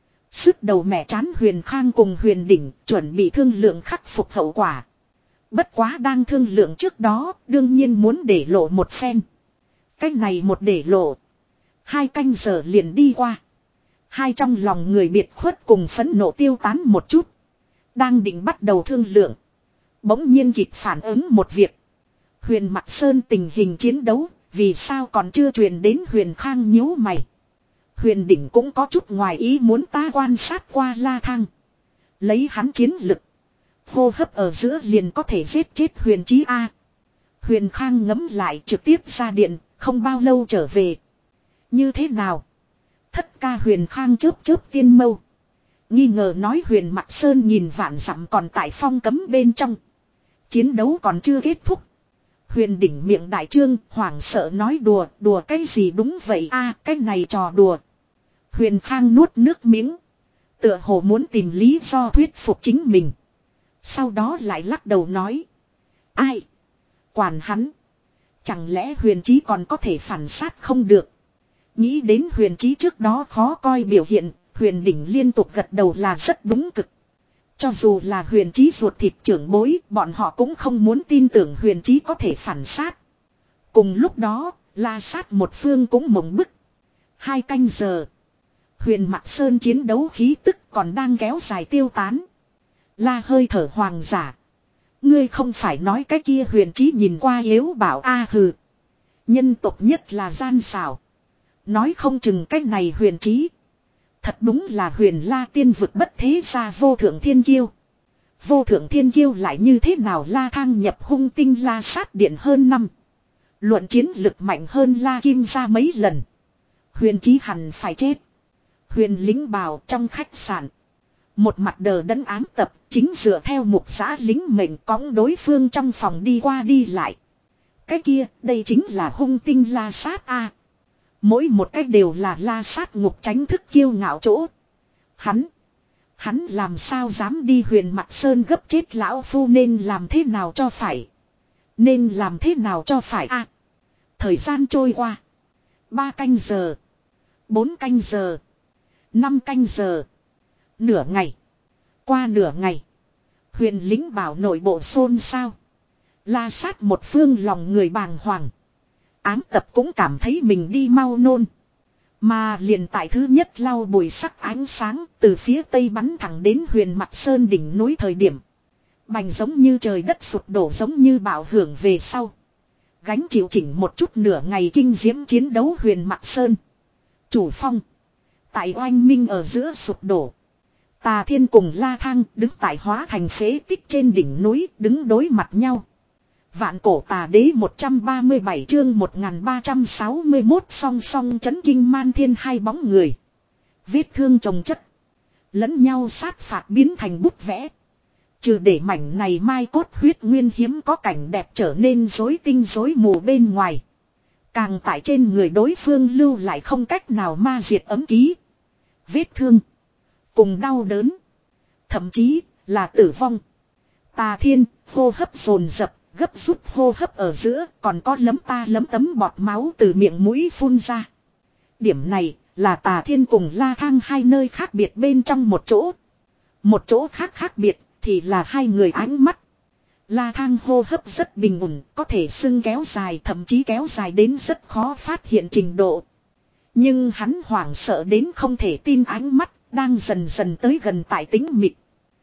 Sức đầu mẹ chán, Huyền Khang cùng Huyền Đỉnh chuẩn bị thương lượng khắc phục hậu quả. Bất quá đang thương lượng trước đó, đương nhiên muốn để lộ một phen. Cách này một để lộ. Hai canh giờ liền đi qua. Hai trong lòng người biệt khuất cùng phẫn nộ tiêu tán một chút. Đang định bắt đầu thương lượng. Bỗng nhiên kịp phản ứng một việc. Huyền Mạc Sơn tình hình chiến đấu, vì sao còn chưa truyền đến? Huyền Khang nhíu mày. Huyền Đỉnh cũng có chút ngoài ý muốn, ta quan sát qua La Thang. Lấy hắn chiến lực, hô hấp ở giữa liền có thể giết chết Huyền Trí A. Huyền Khang ngấm lại, trực tiếp ra điện, không bao lâu trở về. Như thế nào? Thất ca Huyền Khang chớp chớp tiên mâu. Nghi ngờ nói, Huyền Mạc Sơn nhìn vạn dặm còn tại phong cấm bên trong. Chiến đấu còn chưa kết thúc. Huyền Đỉnh miệng đại trương, hoảng sợ nói, đùa, đùa cái gì? Đúng vậy a, cái này trò đùa. Huyền Khang nuốt nước miếng. Tựa hồ muốn tìm lý do thuyết phục chính mình. Sau đó lại lắc đầu nói. Ai? Quản hắn. Chẳng lẽ Huyền Trí còn có thể phản sát không được? Nghĩ đến Huyền Trí trước đó khó coi biểu hiện, Huyền Đỉnh liên tục gật đầu là rất đúng cực. Cho dù là Huyền Trí ruột thịt trưởng bối, bọn họ cũng không muốn tin tưởng Huyền Trí có thể phản sát. Cùng lúc đó, La Sát một phương cũng mộng bức. Hai canh giờ. Huyền Mạc Sơn chiến đấu khí tức còn đang kéo dài tiêu tán. La hơi thở hoàng giả. Ngươi không phải nói cái kia Huyền Trí nhìn qua yếu bảo a? Hừ. Nhân tộc nhất là gian xảo. Nói không chừng cái này Huyền Trí. Thật đúng là Huyền La tiên vực bất thế gia vô thượng thiên kiêu. Vô thượng thiên kiêu lại như thế nào? La Thang nhập hung tinh La Sát điện hơn năm. Luận chiến lực mạnh hơn La Kim ra mấy lần. Huyền Trí hẳn phải chết. Huyền lính bào trong khách sạn. Một mặt đờ đẫn ám tập, chính dựa theo mục giã lính mệnh cõng đối phương trong phòng đi qua đi lại. Cái kia, đây chính là hung tinh La Sát a. Mỗi một cách đều là La Sát ngục tránh thức kiêu ngạo chỗ. Hắn, hắn làm sao dám đi? Huyền Mạc Sơn gấp chết, lão phu nên làm thế nào cho phải? Nên làm thế nào cho phải a? Thời gian trôi qua. Ba canh giờ. Bốn canh giờ. Năm canh giờ. Nửa ngày. Qua nửa ngày. Huyền lính bảo nội bộ xôn xao. La Sát một phương lòng người bàng hoàng. Ám tập cũng cảm thấy mình đi mau nôn. Mà liền tại thứ nhất lau bùi sắc ánh sáng từ phía tây bắn thẳng đến Huyền Mạc Sơn đỉnh núi thời điểm. Bành giống như trời đất sụp đổ, giống như bạo hưởng về sau. Gánh chịu chỉnh một chút nửa ngày kinh diễm chiến đấu Huyền Mạc Sơn. Chủ phong. Tại oanh minh ở giữa sụp đổ. Tà Thiên cùng La Thang đứng tại hóa thành phế tích trên đỉnh núi đứng đối mặt nhau. Vạn cổ tà đế một trăm ba mươi bảy chương một nghìn ba trăm sáu mươi mốt song song chấn kinh man thiên hai bóng người. Vết thương chồng chất. Lẫn nhau sát phạt biến thành bút vẽ. Trừ để mảnh này mai cốt huyết nguyên hiếm có cảnh đẹp trở nên rối tinh rối mù bên ngoài. Càng tại trên người đối phương lưu lại không cách nào ma diệt ấm ký. Vết thương. Cùng đau đớn. Thậm chí là tử vong. Tà Thiên hô hấp dồn dập, gấp rút hô hấp ở giữa còn có lấm ta lấm tấm bọt máu từ miệng mũi phun ra. Điểm này là Tà Thiên cùng La Thang hai nơi khác biệt bên trong một chỗ. Một chỗ khác khác biệt thì là hai người ánh mắt. La Thang hô hấp rất bình ổn, có thể sưng kéo dài, thậm chí kéo dài đến rất khó phát hiện trình độ. Nhưng hắn hoảng sợ đến không thể tin ánh mắt đang dần dần tới gần tại tĩnh mịch.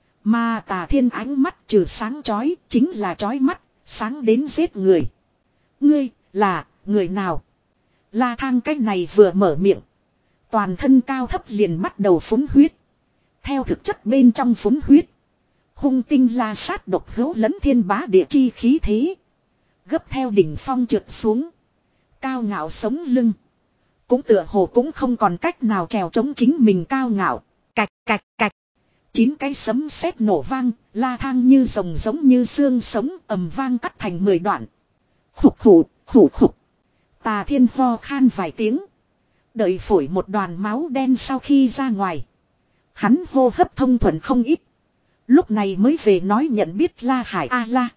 Mà Tà Thiên ánh mắt trừ sáng chói chính là chói mắt, sáng đến giết người. Ngươi là người nào? La Thang cái này vừa mở miệng, toàn thân cao thấp liền bắt đầu phúng huyết. Theo thực chất bên trong phúng huyết, hung tinh la sát độc hữu lẫn thiên bá địa chi khí thế. Gấp theo đỉnh phong trượt xuống. Cao ngạo sống lưng. Cũng tựa hồ cũng không còn cách nào trèo chống chính mình cao ngạo. Cạch cạch cạch. Chín cái sấm sét nổ vang. La Thang như rồng giống như xương sống ầm vang cắt thành mười đoạn. Khục khục khục khục. Tà Thiên ho khan vài tiếng. Đợi phổi một đoàn máu đen sau khi ra ngoài. Hắn hô hấp thông thuận không ít. Lúc này mới về nói nhận biết La Hải a la.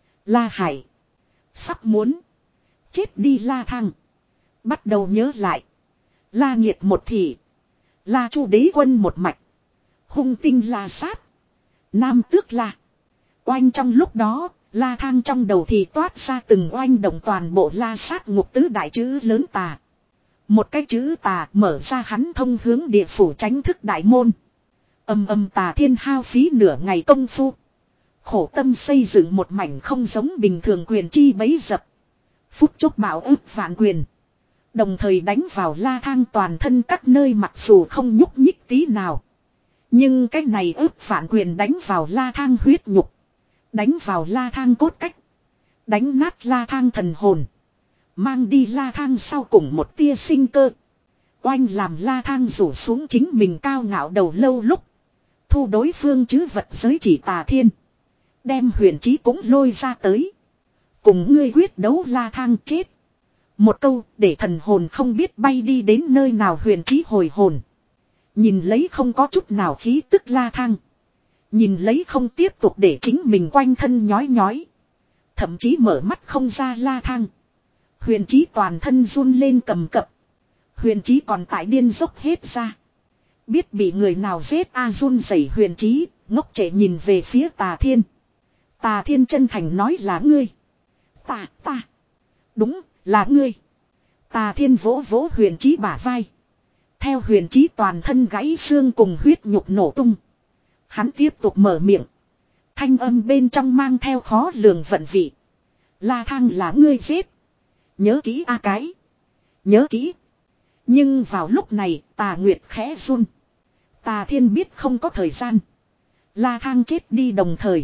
La Hải. Sắp muốn. Chết đi La Thang. Bắt đầu nhớ lại. La Nhiệt một thị. La Chu đế quân một mạch. Hung tinh La sát. Nam tước La. Oanh trong lúc đó. La Thang trong đầu thì toát ra từng oanh động toàn bộ La sát ngục tứ đại chữ lớn tà. Một cái chữ tà mở ra hắn thông hướng địa phủ tránh thức đại môn. Âm âm Tà Thiên hao phí nửa ngày công phu. Khổ tâm xây dựng một mảnh không giống bình thường quyền chi bấy dập. Phút chốc bảo ức vạn quyền. Đồng thời đánh vào La Thang toàn thân các nơi mặc dù không nhúc nhích tí nào. Nhưng cái này ức vạn quyền đánh vào La Thang huyết nhục. Đánh vào La Thang cốt cách. Đánh nát La Thang thần hồn. Mang đi La Thang sau cùng một tia sinh cơ. Oanh làm La Thang rủ xuống chính mình cao ngạo đầu lâu lúc. Thu đối phương chứ vật giới chỉ Tà Thiên. Đem huyền trí cũng lôi ra tới. Cùng ngươi quyết đấu La Thang chết. Một câu để thần hồn không biết bay đi đến nơi nào huyền trí hồi hồn. Nhìn lấy không có chút nào khí tức La Thang. Nhìn lấy không tiếp tục để chính mình quanh thân nhói nhói. Thậm chí mở mắt không ra La Thang. Huyền trí toàn thân run lên cầm cập. Huyền trí còn tại điên dốc hết ra. Biết bị người nào giết a run rẩy huyền trí, ngốc trệ nhìn về phía Tà Thiên. Tà Thiên chân thành nói là ngươi. Ta, ta. Đúng, là ngươi. Tà Thiên vỗ vỗ huyền trí bả vai. Theo huyền trí toàn thân gãy xương cùng huyết nhục nổ tung. Hắn tiếp tục mở miệng. Thanh âm bên trong mang theo khó lường vận vị. La Thang là ngươi giết. Nhớ kỹ a cái. Nhớ kỹ. Nhưng vào lúc này Tà Nguyệt khẽ run. Tà Thiên biết không có thời gian. La Thang chết đi đồng thời.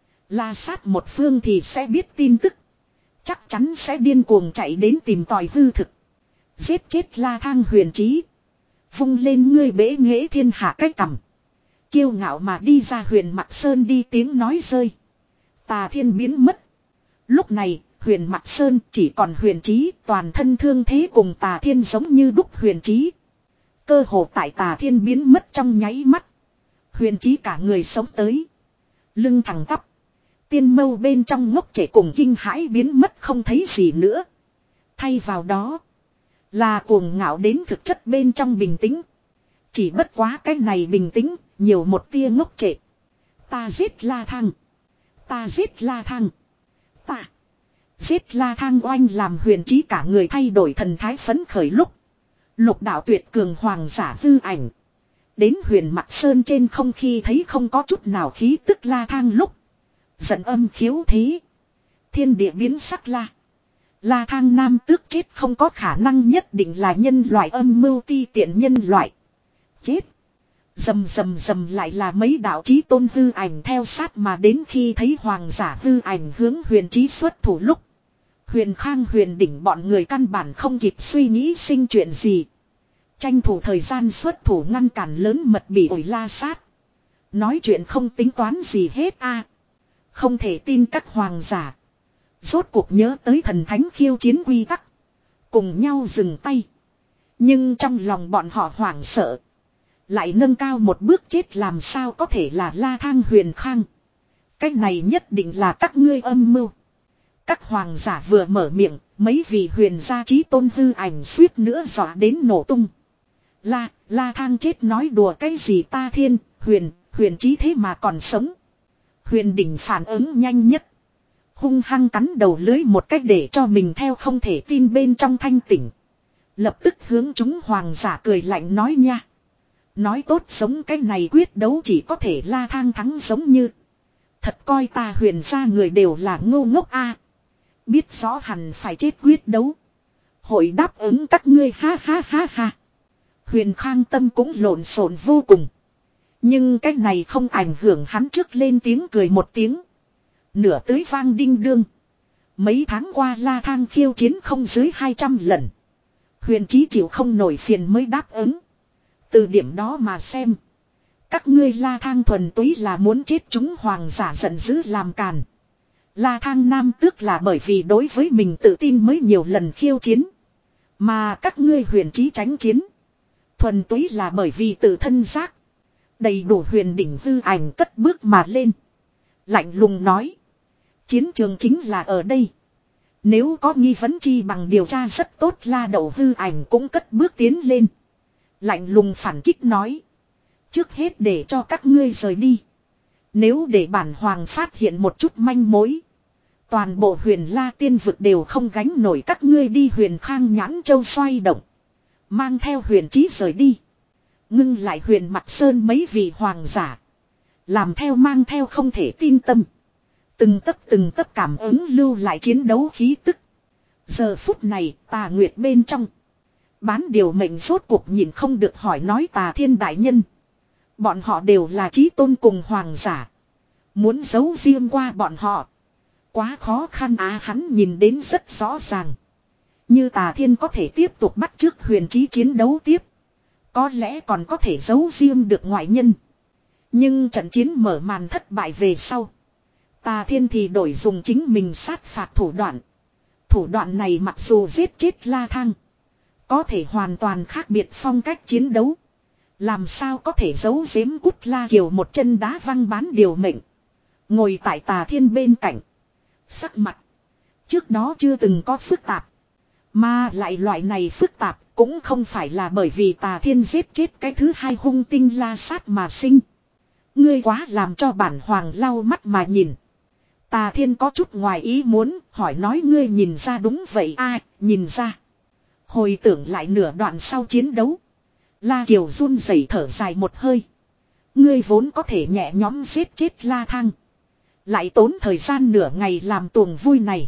La sát một phương thì sẽ biết tin tức. Chắc chắn sẽ điên cuồng chạy đến tìm tòi hư thực. Giết chết La Thang huyền trí. Vung lên ngươi bế nghệ thiên hạ cách cằm. Kiêu ngạo mà đi ra huyền Mạc Sơn đi tiếng nói rơi. Tà Thiên biến mất. Lúc này huyền Mạc Sơn chỉ còn huyền trí toàn thân thương thế cùng Tà Thiên giống như đúc huyền trí. Cơ hồ tại Tà Thiên biến mất trong nháy mắt. Huyền trí cả người sống tới. Lưng thẳng tắp. Tiên mâu bên trong ngốc trẻ cùng kinh hãi biến mất không thấy gì nữa. Thay vào đó. Là cuồng ngạo đến thực chất bên trong bình tĩnh. Chỉ bất quá cái này bình tĩnh. Nhiều một tia ngốc trẻ. Ta giết La Thang. Ta giết La Thang. Ta. Giết La Thang oanh làm huyền trí cả người thay đổi thần thái phấn khởi lúc. Lục đạo tuyệt cường hoàng giả hư ảnh. Đến huyền Mạc Sơn trên không khi thấy không có chút nào khí tức La Thang lúc. Giận âm khiếu thế. Thiên địa biến sắc la. La Thang nam tước chết không có khả năng nhất định là nhân loại âm mưu ti tiện nhân loại. Chết. Rầm rầm rầm lại là mấy đạo chí tôn hư ảnh theo sát mà đến khi thấy hoàng giả hư ảnh hướng huyền chí xuất thủ lúc. Huyền Khang Huyền Đỉnh bọn người căn bản không kịp suy nghĩ sinh chuyện gì. Tranh thủ thời gian xuất thủ ngăn cản lớn mật bị ổi la sát. Nói chuyện không tính toán gì hết a. Không thể tin các hoàng giả. Rốt cuộc nhớ tới thần thánh khiêu chiến quy tắc. Cùng nhau dừng tay. Nhưng trong lòng bọn họ hoảng sợ. Lại nâng cao một bước chết làm sao có thể là La Thang Huyền Khang. Cái này nhất định là các ngươi âm mưu. Các hoàng giả vừa mở miệng, mấy vị huyền gia chí tôn hư ảnh suýt nữa dọa đến nổ tung. La, La Thang chết nói đùa cái gì ta thiên, huyền, huyền chí thế mà còn sống. Huyền đỉnh phản ứng nhanh nhất. Hung hăng cắn đầu lưới một cách để cho mình theo không thể tin bên trong thanh tỉnh. Lập tức hướng chúng hoàng giả cười lạnh nói nha. Nói tốt sống cái này quyết đấu chỉ có thể La Thang thắng giống như. Thật coi ta huyền gia người đều là ngô ngốc a. Biết rõ hẳn phải chết quyết đấu. Hội đáp ứng các ngươi ha ha ha ha. Huyền Khang tâm cũng lộn xộn vô cùng. Nhưng cái này không ảnh hưởng hắn trước lên tiếng cười một tiếng. Nửa tới vang đinh đương. Mấy tháng qua La Thang khiêu chiến không dưới hai trăm lần. Huyền chí chịu không nổi phiền mới đáp ứng. Từ điểm đó mà xem. Các ngươi La Thang thuần túy là muốn chết chúng hoàng giả giận dữ làm càn. La Thang nam tước là bởi vì đối với mình tự tin mới nhiều lần khiêu chiến. Mà các ngươi huyền chí tránh chiến. Thuần túy là bởi vì tự thân giác. Đầy đủ huyền đỉnh hư ảnh cất bước mà lên. Lạnh lùng nói. Chiến trường chính là ở đây. Nếu có nghi vấn chi bằng điều tra rất tốt La Đậu hư ảnh cũng cất bước tiến lên. Lạnh lùng phản kích nói. Trước hết để cho các ngươi rời đi. Nếu để bản hoàng phát hiện một chút manh mối. Toàn bộ huyền La tiên vực đều không gánh nổi các ngươi đi. Huyền Khang nhãn châu xoay động. Mang theo huyền chí rời đi. Ngưng lại huyền Mặc Sơn mấy vị hoàng giả. Làm theo mang theo không thể tin tâm. Từng tấc từng tấc cảm ứng lưu lại chiến đấu khí tức. Giờ phút này Tà Nguyệt bên trong. Bán điều mệnh rốt cuộc nhìn không được hỏi nói Tà Thiên đại nhân. Bọn họ đều là chí tôn cùng hoàng giả. Muốn giấu riêng qua bọn họ. Quá khó khăn á hắn nhìn đến rất rõ ràng. Như Tà Thiên có thể tiếp tục bắt chước huyền chí chiến đấu tiếp. Có lẽ còn có thể giấu riêng được ngoại nhân. Nhưng trận chiến mở màn thất bại về sau. Tà Thiên thì đổi dùng chính mình sát phạt thủ đoạn. Thủ đoạn này mặc dù giết chết La Thang. Có thể hoàn toàn khác biệt phong cách chiến đấu. Làm sao có thể giấu giếm Cút La Kiều một chân đá văng bán điều mệnh. Ngồi tại Tà Thiên bên cạnh. Sắc mặt. Trước đó chưa từng có phức tạp. Mà lại loại này phức tạp cũng không phải là bởi vì Tà Thiên giết chết cái thứ hai hung tinh la sát mà sinh. Ngươi quá làm cho bản hoàng lau mắt mà nhìn. Tà Thiên có chút ngoài ý muốn hỏi nói ngươi nhìn ra đúng vậy ai nhìn ra. Hồi tưởng lại nửa đoạn sau chiến đấu. La Kiều run rẩy thở dài một hơi. Ngươi vốn có thể nhẹ nhõm giết chết La Thang. Lại tốn thời gian nửa ngày làm tuồng vui này.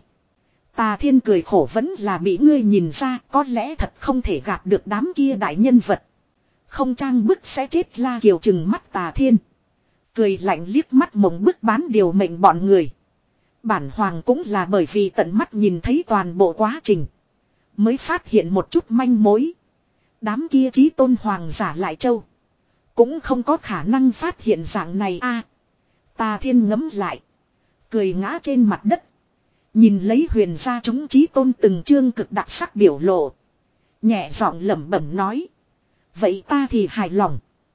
Tà Thiên cười khổ vẫn là bị ngươi nhìn ra có lẽ thật không thể gạt được đám kia đại nhân vật. Không trang bức sẽ chết La Kiều trừng mắt Tà Thiên. Cười lạnh liếc mắt mộng bức bán điều mệnh bọn người. Bản hoàng cũng là bởi vì tận mắt nhìn thấy toàn bộ quá trình. Mới phát hiện một chút manh mối. Đám kia chí tôn hoàng giả lại châu. Cũng không có khả năng phát hiện dạng này a. Tà Thiên ngấm lại. Cười ngã trên mặt đất. Nhìn lấy huyền gia chúng chí tôn từng chương cực đặc sắc biểu lộ. Nhẹ giọng lẩm bẩm nói. Vậy ta thì hài lòng.